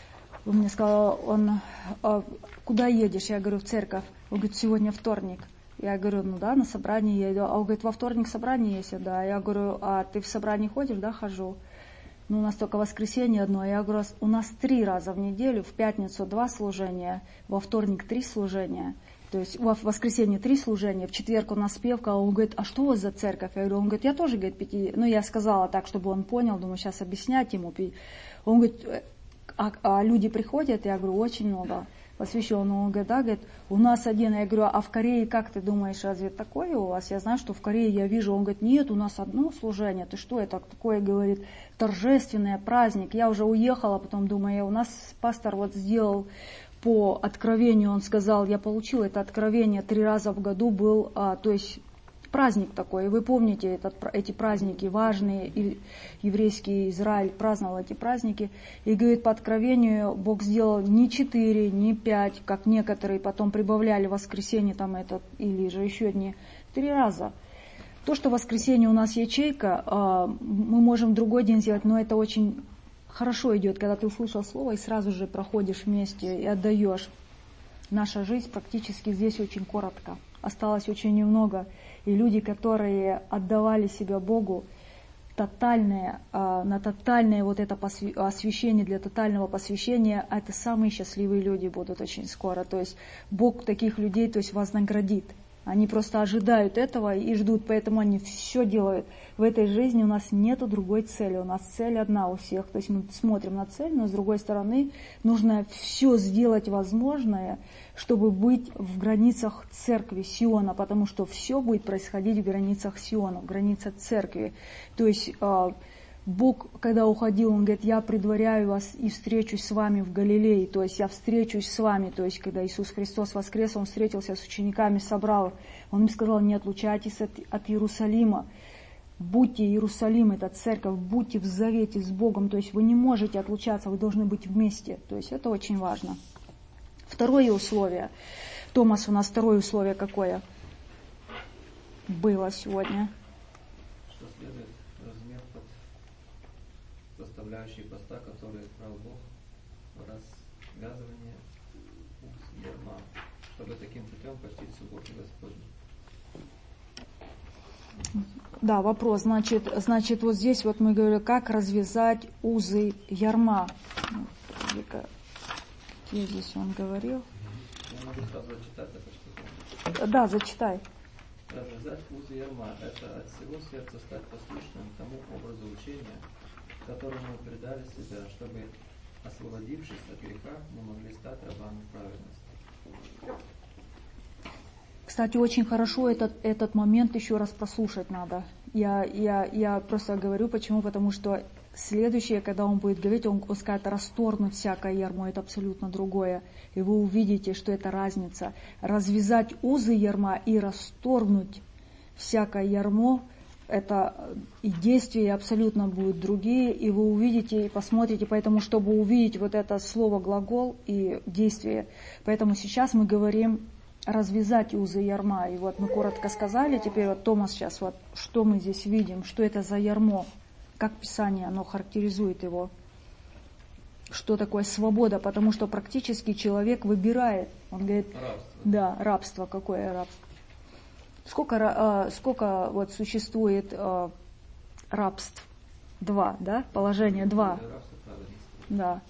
Он мне сказал, он, э, куда едешь? Я говорю, в церковь. Он говорит, сегодня вторник. Я говорю, ну да, на собрание я иду. А он говорит, во вторник собрание есть, да. Я говорю, а ты в собрание ходишь? Да, хожу. Ну, у нас только воскресенье одно. Я говорю, у нас три раза в неделю, в пятницу два служения, во вторник три служения. То есть во воскресенье три служения, в четверг у нас спевка. Он говорит, а что у вас за церковь? Я говорю, он говорит, я тоже, говорит, пяти... Ну, я сказала так, чтобы он понял, думаю, сейчас объяснять ему. Он говорит, а, а люди приходят? Я говорю, очень много. Посвященного. Он говорит, да, говорит, у нас один. Я говорю, а в Корее, как ты думаешь, разве такое у вас? Я знаю, что в Корее я вижу. Он говорит, нет, у нас одно служение. Ты что, это такое, говорит, торжественный праздник. Я уже уехала, потом думаю, у нас пастор вот сделал по откровению, он сказал, я получил это откровение три раза в году был, а, то есть праздник такой. И вы помните этот, эти праздники важные, и еврейский Израиль праздновал эти праздники. И говорит, по откровению Бог сделал не четыре, не пять, как некоторые потом прибавляли в воскресенье там этот, или же еще дни, три раза. То, что в воскресенье у нас ячейка, мы можем в другой день сделать, но это очень хорошо идет, когда ты услышал слово и сразу же проходишь вместе и отдаешь. Наша жизнь практически здесь очень коротко. Осталось очень немного. И люди, которые отдавали себя Богу, тотальное, на тотальное вот это освящение, для тотального посвящения, это самые счастливые люди будут очень скоро. То есть Бог таких людей, то есть вознаградит. Они просто ожидают этого и ждут, поэтому они все делают. В этой жизни у нас нет другой цели, у нас цель одна у всех. То есть мы смотрим на цель, но с другой стороны нужно все сделать возможное, чтобы быть в границах церкви Сиона, потому что все будет происходить в границах Сиона, в границах церкви. То есть Бог, когда уходил, Он говорит, я предваряю вас и встречусь с вами в Галилее, то есть я встречусь с вами, то есть когда Иисус Христос воскрес, Он встретился с учениками, собрал, Он им сказал, не отлучайтесь от, от Иерусалима, будьте Иерусалим, это церковь, будьте в завете с Богом, то есть вы не можете отлучаться, вы должны быть вместе, то есть это очень важно. Второе условие, Томас, у нас второе условие какое было сегодня? Что следует размер под составляющие поста, которые избрал Бог, развязывание уз ярма, чтобы таким путем почтить субботу Господню. Да, вопрос. Значит, значит, вот здесь вот мы говорили, как развязать узы ярма. Где здесь он говорил? Я могу сразу зачитать это, что-то. Да, зачитай. Развязать узы ярма – это от всего сердца стать послушным тому образу учения, которому мы предали себя, чтобы, освободившись от греха, мы могли стать рабами праведности. Кстати, очень хорошо этот, этот момент еще раз прослушать надо. Я, я, я просто говорю, почему, потому что следующее, когда он будет говорить, он, он скажет расторгнуть всякое ярмо, это абсолютно другое. И вы увидите, что это разница. Развязать узы ярма и расторгнуть всякое ярмо, это и действия абсолютно будут другие, и вы увидите, и посмотрите, поэтому, чтобы увидеть вот это слово глагол и действие, поэтому сейчас мы говорим развязать узы ярма. И вот мы коротко сказали, теперь вот Томас сейчас, вот что мы здесь видим, что это за ярмо, как Писание, оно характеризует его. что такое свобода, потому что практически человек выбирает. Он говорит, рабство. Да, рабство, какое рабство. Сколько, сколько вот существует рабств? Два, да? Положение два. Да.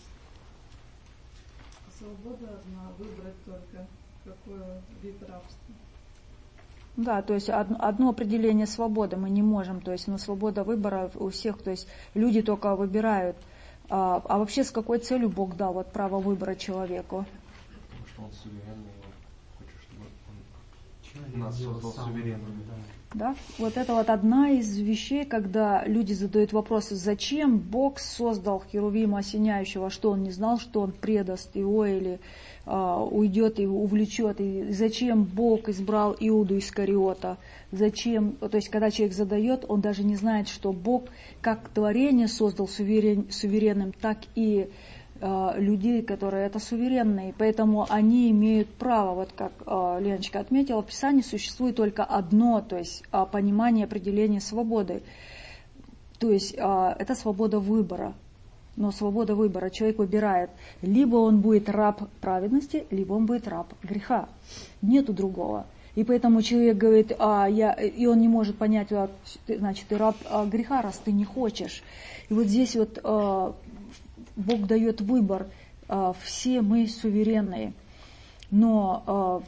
Свобода одна, выбрать только, какой вид рабства. Да, то есть одно, одно определение свободы мы не можем, то есть, но свобода выбора у всех, то есть люди только выбирают. А, а вообще с какой целью Бог дал вот право выбора человеку? Потому что он суверенный, он хочет, чтобы он нас создал суверенными. Да? Вот это вот одна из вещей, когда люди задают вопросы, зачем Бог создал Херувима осеняющего, что он не знал, что он предаст его или а, уйдет и увлечет, и зачем Бог избрал Иуду Искариота, зачем, то есть когда человек задает, он даже не знает, что Бог как творение создал суверен, суверенным, так и людей, которые это суверенные, поэтому они имеют право, вот как э, Леночка отметила, в Писании существует только одно, то есть э, понимание определения свободы, то есть э, это свобода выбора, но свобода выбора, человек выбирает, либо он будет раб праведности, либо он будет раб греха, нету другого, и поэтому человек говорит, а, я, и он не может понять, а, значит, ты раб а, греха, раз ты не хочешь, и вот здесь вот э, Бог дает выбор, все мы суверенные, но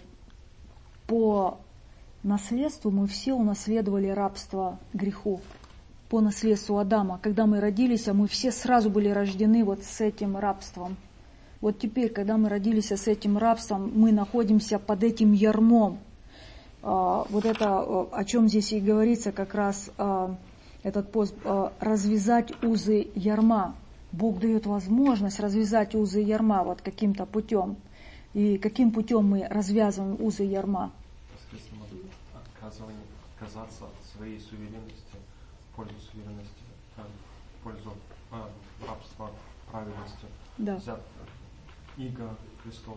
по наследству мы все унаследовали рабство греху, по наследству Адама. Когда мы родились, мы все сразу были рождены вот с этим рабством. Вот теперь, когда мы родились с этим рабством, мы находимся под этим ярмом. Вот это, о чем здесь и говорится, как раз этот пост, развязать узы ярма. Бог дает возможность развязать узы ярма вот каким-то путем. И каким путем мы развязываем узы ярма? Посредством отказывания, отказаться от своей суверенности в пользу суверенности, в пользу а, рабства, праведности. Да. Взять иго Христова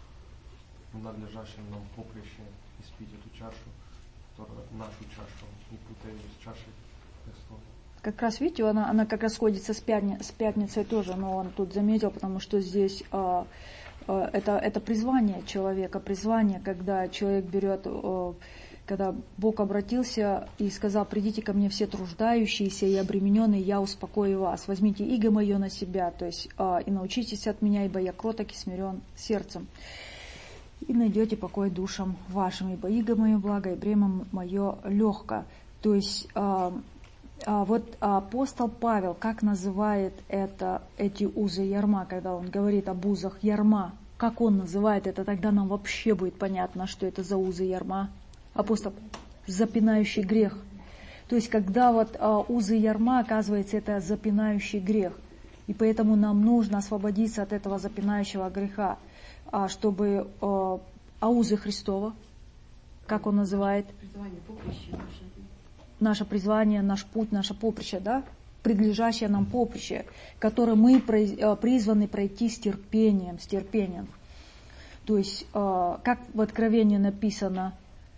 в надлежащем нам поприще, испить эту чашу, которая нашу чашу, не путая ее с чашей Христовой. Как раз, видите, она, она как раз сходится с, пятни, с пятницей тоже, но он тут заметил, потому что здесь а, а, это, это призвание человека, призвание, когда человек берет, а, когда Бог обратился и сказал, придите ко мне все труждающиеся и обремененные, я успокою вас, возьмите иго мое на себя, то есть а, и научитесь от меня, ибо я кроток и смирен сердцем, и найдете покой душам вашим, ибо иго мое благо и бремя мое легко, то есть а, А вот апостол Павел, как называет это, эти узы ярма, когда он говорит об узах ярма, как он называет это, тогда нам вообще будет понятно, что это за узы ярма. Апостол, запинающий грех. То есть, когда вот а, узы ярма, оказывается, это запинающий грех. И поэтому нам нужно освободиться от этого запинающего греха, а, чтобы а, а узы Христова, как он называет? Призвание, поприще наше. Наше призвание, наш путь, наше поприще, да, предлежащее нам поприще, которое мы призваны пройти с терпением, с терпением. То есть, как в Откровении написано,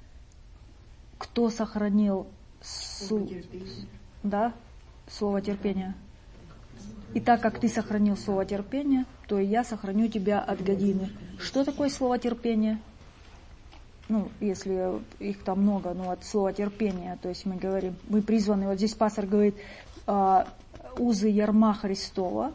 кто сохранил слово терпения, да, слово терпения. И так как ты сохранил слово терпения, то и я сохраню тебя от годины. Что такое слово терпения? Ну, если их там много, ну, от слова терпения, то есть мы говорим, мы призваны, вот здесь пастор говорит, э, узы ярма Христова,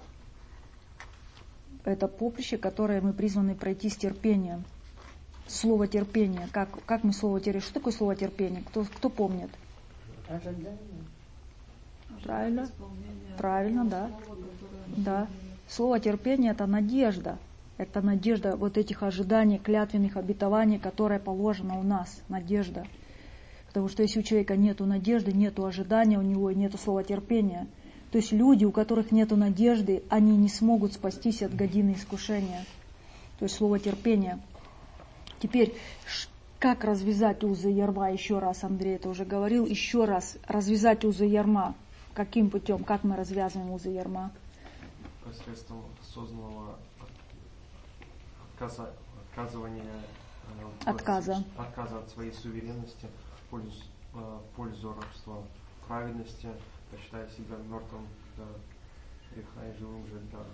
это поприще, которое мы призваны пройти с терпением. Слово терпение, как, как мы слово терпение, что такое слово терпение, кто, кто помнит? Ожидание. Правильно, правильно, да, да. Слово терпение это надежда. Это надежда вот этих ожиданий, клятвенных обетований, которое положено у нас, надежда. Потому что если у человека нет надежды, нет ожидания, у него нет слова терпения. То есть люди, у которых нет надежды, они не смогут спастись от годины искушения. То есть слово терпения. Теперь, как развязать узы ярма? Еще раз, Андрей это уже говорил. Еще раз, развязать узы ярма. Каким путем? Как мы развязываем узы ярма? Посредством осознанного отказа, отказывания, отказа. отказа от своей суверенности в пользу, в пользу рабства праведности, посчитая себя мертвым для греха и живым же для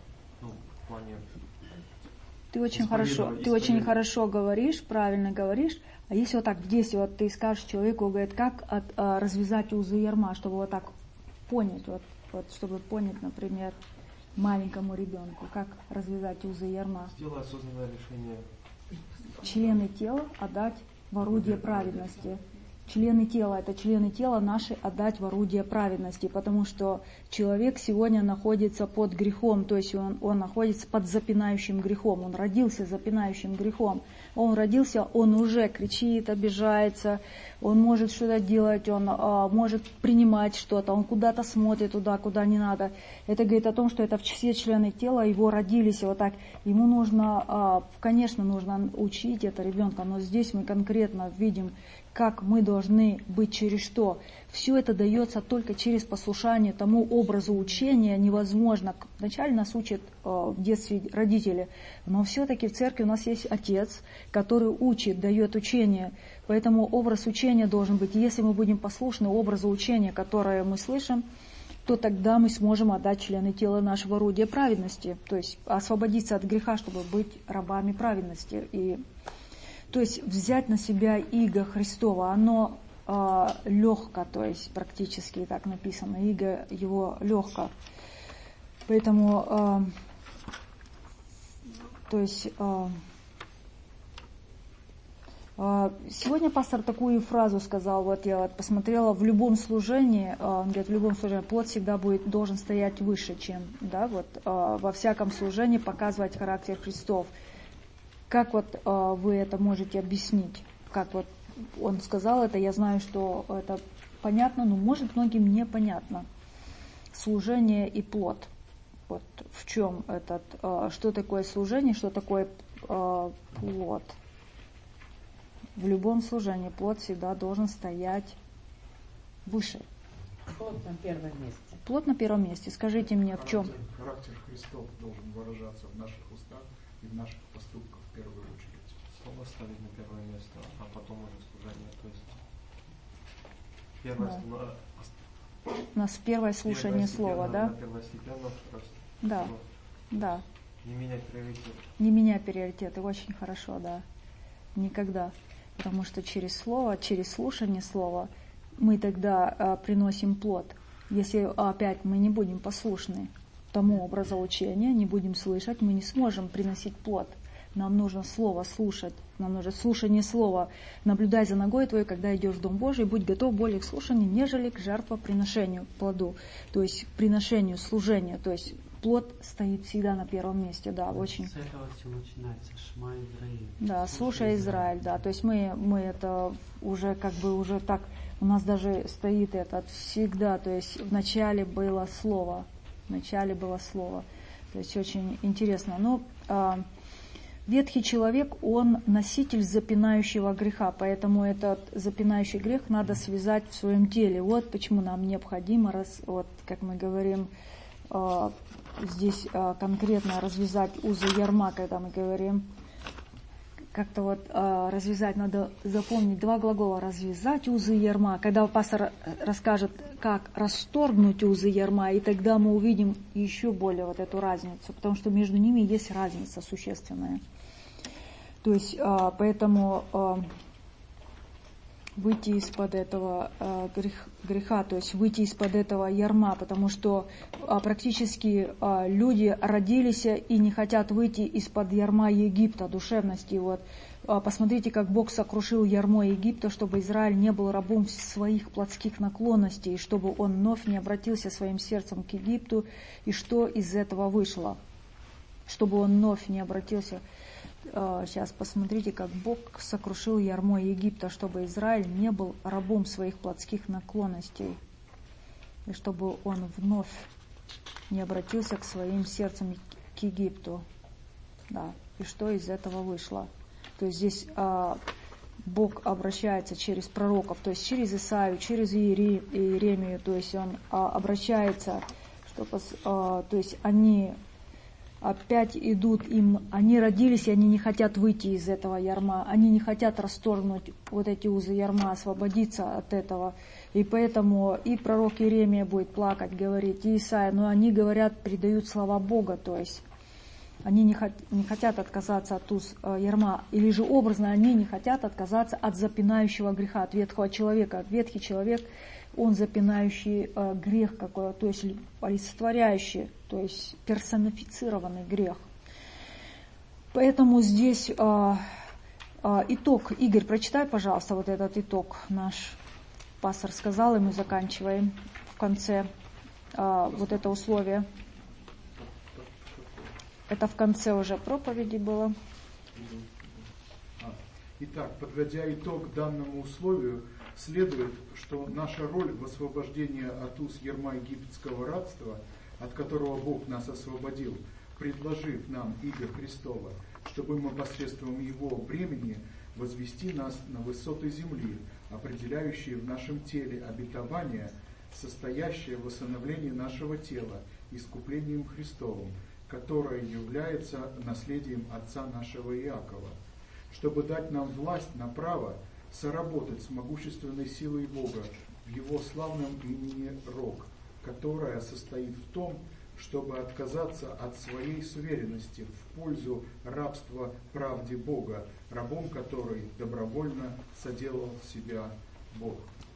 Ну, в плане... Ты очень хорошо, ты очень хорошо говоришь, правильно говоришь. А если вот так здесь вот ты скажешь человеку, говорит, как от, а, развязать узы ярма, чтобы вот так понять, вот, вот чтобы понять, например, маленькому ребенку, как развязать узы ярма. Сделай осознанное решение. Члены тела отдать в орудие праведности. Члены тела, это члены тела наши отдать в орудие праведности, потому что человек сегодня находится под грехом, то есть он, он находится под запинающим грехом, он родился запинающим грехом, он родился, он уже кричит, обижается, он может что-то делать, он а, может принимать что-то, он куда-то смотрит туда, куда не надо. Это говорит о том, что это все члены тела его родились, и вот так ему нужно, а, конечно, нужно учить это ребенка, но здесь мы конкретно видим, как мы должны быть через что. Все это дается только через послушание тому образу учения. Невозможно. Вначале нас учат э, в детстве родители, но все-таки в церкви у нас есть отец, который учит, дает учение. Поэтому образ учения должен быть. Если мы будем послушны образу учения, которое мы слышим, то тогда мы сможем отдать члены тела нашего орудия праведности. То есть освободиться от греха, чтобы быть рабами праведности. И то есть взять на себя иго Христово, оно э, легко, то есть практически так написано, иго его легко. Поэтому, э, то есть, э, э, сегодня пастор такую фразу сказал, вот я вот посмотрела, в любом служении, э, он говорит, в любом служении плод всегда будет, должен стоять выше, чем, да, вот э, во всяком служении показывать характер Христов. Как вот э, вы это можете объяснить? Как вот он сказал это, я знаю, что это понятно, но может многим непонятно. Служение и плод. Вот в чем этот, э, что такое служение, что такое э, плод? В любом служении плод всегда должен стоять выше. Плод на первом месте. Плод на первом месте. Скажите мне, в чем? Характер Христов должен выражаться в наших устах и в наших поступках. В первую очередь. Слово ставить на первое место, а потом уже служение. То есть первое да. слово. У нас первое слушание слова, да? Первостепенно, да, да. Не менять приоритеты. Не менять приоритеты, очень хорошо, да. Никогда. Потому что через слово, через слушание слова мы тогда а, приносим плод. Если опять мы не будем послушны тому образу учения, не будем слышать, мы не сможем приносить плод. Нам нужно слово слушать, нам нужно слушание слова. Наблюдай за ногой твоей, когда идешь в Дом Божий, будь готов более к слушанию, нежели к жертвоприношению, к плоду. То есть к приношению, служению. То есть плод стоит всегда на первом месте, да, очень. С этого все начинается, Шма Израиль. Да, слушай Израиль, да. То есть мы, мы это уже как бы уже так, у нас даже стоит это всегда, то есть вначале было слово, вначале было слово. То есть очень интересно. Но а, ветхий человек, он носитель запинающего греха, поэтому этот запинающий грех надо связать в своем теле. Вот почему нам необходимо, раз, вот, как мы говорим, э, здесь э, конкретно развязать узы ярма, когда мы говорим, как-то вот э, развязать, надо запомнить два глагола: развязать узы ярма. Когда пастор расскажет, как расторгнуть узы ярма, и тогда мы увидим еще более вот эту разницу, потому что между ними есть разница существенная. То есть, э, поэтому э, выйти из-под этого э, грех, греха, то есть выйти из-под этого ярма, потому что э, практически э, люди родились и не хотят выйти из-под ярма Египта, душевности. Вот. Э, посмотрите, как Бог сокрушил ярмо Египта, чтобы Израиль не был рабом своих плотских наклонностей, чтобы он вновь не обратился своим сердцем к Египту, и что из этого вышло, чтобы он вновь не обратился. Сейчас посмотрите, как Бог сокрушил ярмо Египта, чтобы Израиль не был рабом своих плотских наклонностей, и чтобы он вновь не обратился к своим сердцам к Египту. Да. И что из этого вышло? То есть здесь а, Бог обращается через пророков, то есть через Исаию, через Иеремию, то есть Он а, обращается, чтобы, а, то есть они опять идут, им, они родились, и они не хотят выйти из этого ярма, они не хотят расторгнуть вот эти узы ярма, освободиться от этого. И поэтому и пророк Иеремия будет плакать, говорить, и Исаия, но они говорят, передают слова Бога, то есть Они не, хот, не хотят отказаться от уз э, ярма, или же образно они не хотят отказаться от запинающего греха, от ветхого человека. Ветхий человек, он запинающий э, грех какой-то, то есть олицетворяющий, то есть персонифицированный грех. Поэтому здесь э, э, итог. Игорь, прочитай, пожалуйста, вот этот итог наш. Пастор сказал, и мы заканчиваем в конце э, вот это условие. Это в конце уже проповеди было. Итак, подводя итог данному условию, следует, что наша роль в освобождении от уз ярма египетского рабства, от которого Бог нас освободил, предложив нам Игоря Христова, чтобы мы посредством Его бремени возвести нас на высоты земли, определяющие в нашем теле обетование, состоящее в восстановлении нашего тела, искуплением Христовым, которое является наследием отца нашего Иакова, чтобы дать нам власть на право соработать с могущественной силой Бога в Его славном имени Рог, которая состоит в том, чтобы отказаться от своей суверенности в пользу рабства правде Бога, рабом которой добровольно соделал себя Бог.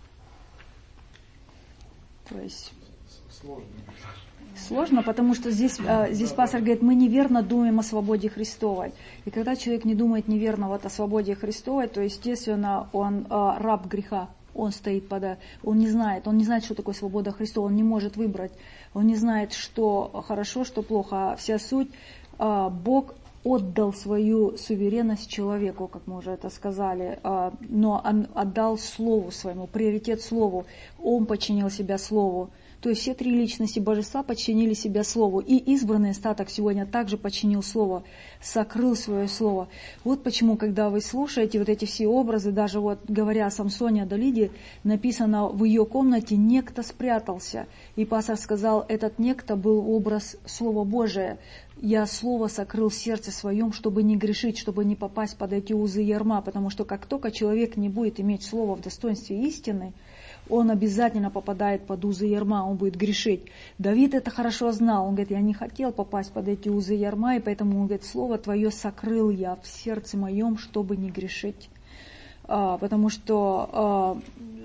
То есть сложно. Сложно, потому что здесь, здесь пастор говорит, мы неверно думаем о свободе Христовой. И когда человек не думает неверно вот о свободе Христовой, то, естественно, он раб греха. Он стоит под... Он не знает, он не знает, что такое свобода Христова, он не может выбрать. Он не знает, что хорошо, что плохо. А вся суть, Бог отдал свою суверенность человеку, как мы уже это сказали, но он отдал Слову своему, приоритет Слову. Он подчинил себя Слову. То есть все три личности Божества подчинили себя Слову. И избранный остаток сегодня также подчинил Слово, сокрыл свое Слово. Вот почему, когда вы слушаете вот эти все образы, даже вот говоря о Самсоне, о Далиде, написано в ее комнате «некто спрятался». И пастор сказал, этот некто был образ Слова Божия. Я Слово сокрыл в сердце своем, чтобы не грешить, чтобы не попасть под эти узы ярма. Потому что как только человек не будет иметь Слово в достоинстве истины, он обязательно попадает под узы ярма, он будет грешить. Давид это хорошо знал, он говорит, я не хотел попасть под эти узы ярма, и поэтому он говорит, Слово Твое сокрыл я в сердце моем, чтобы не грешить. А, потому что а,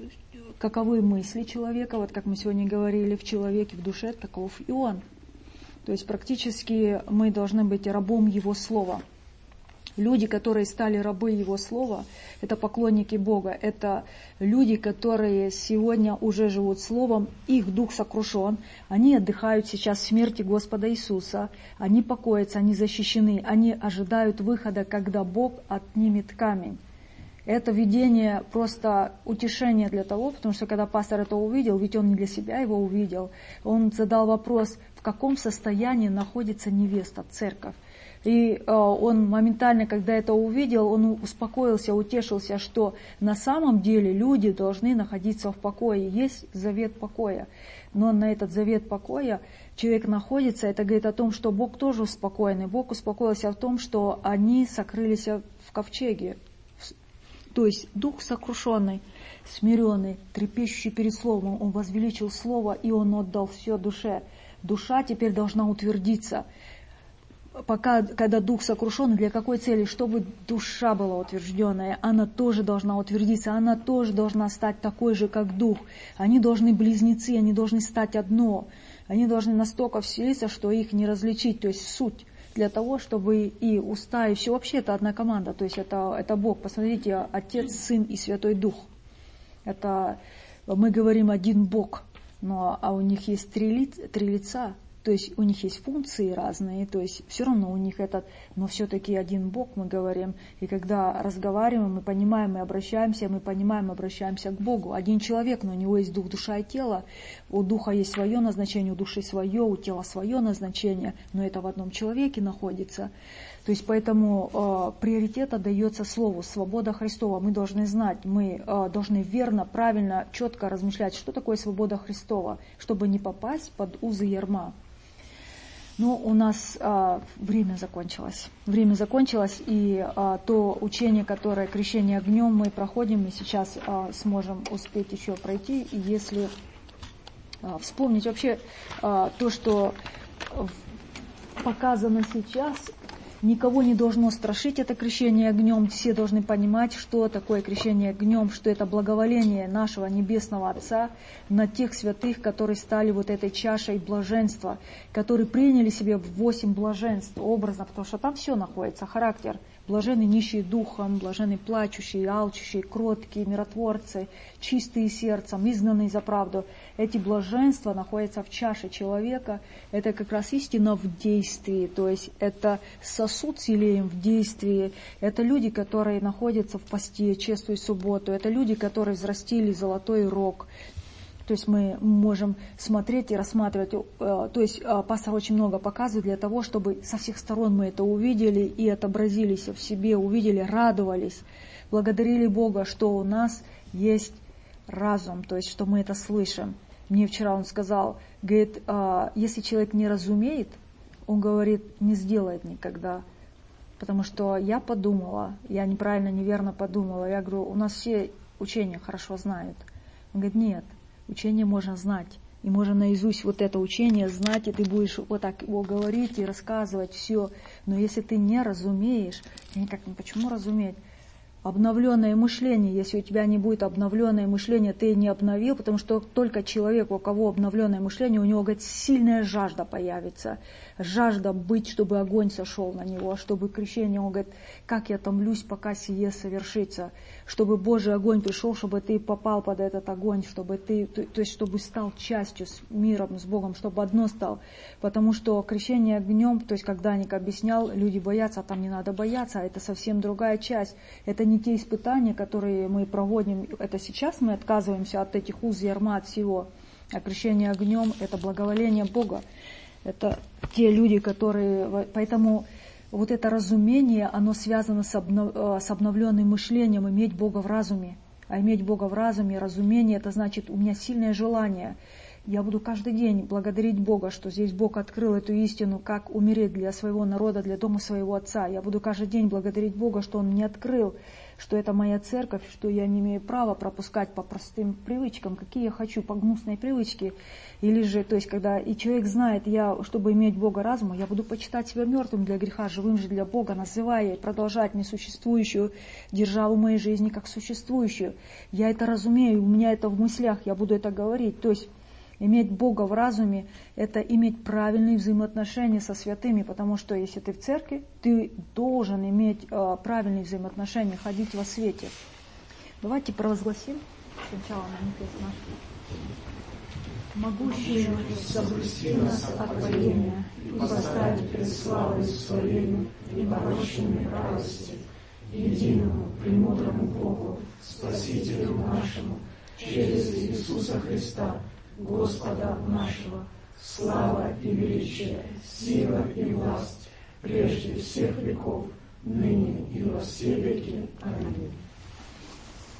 каковы мысли человека, вот как мы сегодня говорили, в человеке, в душе, таков и он. То есть практически мы должны быть рабом Его Слова. Люди, которые стали рабы Его Слова, это поклонники Бога, это люди, которые сегодня уже живут Словом, их дух сокрушен, они отдыхают сейчас в смерти Господа Иисуса, они покоятся, они защищены, они ожидают выхода, когда Бог отнимет камень. Это видение просто утешение для того, потому что когда пастор это увидел, ведь он не для себя его увидел, он задал вопрос, в каком состоянии находится невеста, церковь. И э, он моментально, когда это увидел, он успокоился, утешился, что на самом деле люди должны находиться в покое. Есть завет покоя. Но на этот завет покоя человек находится, это говорит о том, что Бог тоже успокоен. И Бог успокоился в том, что они сокрылись в ковчеге. То есть дух сокрушенный, смиренный, трепещущий перед Словом, он возвеличил Слово, и он отдал все душе. Душа теперь должна утвердиться. Пока, когда дух сокрушен, для какой цели? Чтобы душа была утвержденная, она тоже должна утвердиться, она тоже должна стать такой же, как дух. Они должны близнецы, они должны стать одно. Они должны настолько вселиться, что их не различить, то есть суть. Для того, чтобы и уста, и все, вообще это одна команда, то есть это, это Бог. Посмотрите, Отец, Сын и Святой Дух. Это мы говорим один Бог, но а у них есть три, лиц, три лица. То есть у них есть функции разные, то есть все равно у них этот, но все-таки один Бог, мы говорим. И когда разговариваем, мы понимаем, мы обращаемся, мы понимаем, мы обращаемся к Богу. Один человек, но у него есть дух, душа и тело. У духа есть свое назначение, у души свое, у тела свое назначение, но это в одном человеке находится. То есть поэтому э, приоритет отдается Слову, свобода Христова. Мы должны знать, мы э, должны верно, правильно, четко размышлять, что такое свобода Христова, чтобы не попасть под узы ярма. Но у нас э, время закончилось. Время закончилось, и э, то учение, которое крещение огнем, мы проходим, и сейчас э, сможем успеть еще пройти. И если э, вспомнить вообще э, то, что показано сейчас, никого не должно страшить это крещение огнем. Все должны понимать, что такое крещение огнем, что это благоволение нашего Небесного Отца на тех святых, которые стали вот этой чашей блаженства, которые приняли себе восемь блаженств образно, потому что там все находится, характер. Блаженны нищие духом, блаженны плачущие, алчущие, кроткие, миротворцы, чистые сердцем, изгнанные за правду. Эти блаженства находятся в чаше человека. Это как раз истина в действии, то есть это сосуд с елеем в действии. Это люди, которые находятся в посте, честную субботу. Это люди, которые взрастили золотой рог. То есть мы можем смотреть и рассматривать, то есть пастор очень много показывает для того, чтобы со всех сторон мы это увидели и отобразились в себе, увидели, радовались, благодарили Бога, что у нас есть разум, то есть что мы это слышим. Мне вчера он сказал, говорит, если человек не разумеет, он говорит, не сделает никогда. Потому что я подумала, я неправильно, неверно подумала. Я говорю, у нас все учения хорошо знают. Он говорит, нет. Учение можно знать, и можно наизусть вот это учение знать, и ты будешь вот так его говорить и рассказывать все. Но если ты не разумеешь, я никак не почему разуметь? Обновленное мышление, если у тебя не будет обновленное мышление, ты не обновил, потому что только человек, у кого обновленное мышление, у него, говорит, сильная жажда появится. Жажда быть, чтобы огонь сошел на него, чтобы крещение, он говорит, как я томлюсь, пока сие совершится, чтобы Божий огонь пришел, чтобы ты попал под этот огонь, чтобы ты, то, то есть чтобы стал частью с миром, с Богом, чтобы одно стал. Потому что крещение огнем, то есть когда Ник объяснял, люди боятся, а там не надо бояться, а это совсем другая часть. Это не те испытания, которые мы проводим, это сейчас мы отказываемся от этих уз ярма, от всего. А крещение огнем – это благоволение Бога. Это те люди, которые... Поэтому вот это разумение, оно связано с, обнов... с обновленным мышлением, иметь Бога в разуме. А иметь Бога в разуме, разумение, это значит, у меня сильное желание. Я буду каждый день благодарить Бога, что здесь Бог открыл эту истину, как умереть для своего народа, для дома своего Отца. Я буду каждый день благодарить Бога, что Он мне открыл, что это моя церковь, что я не имею права пропускать по простым привычкам, какие я хочу, по гнусной привычке. Или же, то есть, когда и человек знает, я, чтобы иметь Бога разума, я буду почитать себя мертвым для греха, живым же для Бога, называя и продолжать несуществующую державу моей жизни как существующую. Я это разумею, у меня это в мыслях, я буду это говорить. То есть, иметь Бога в разуме – это иметь правильные взаимоотношения со святыми, потому что если ты в церкви, ты должен иметь э, правильные взаимоотношения, ходить во свете. Давайте провозгласим сначала манифест наш. Могущий соблюсти нас от творения и поставить пред славой своей и порочными радости, единому премудрому Богу, Спасителю нашему, через Иисуса Христа, Господа нашего, слава и величие, сила и власть, прежде всех веков, ныне и во все веки. Аминь.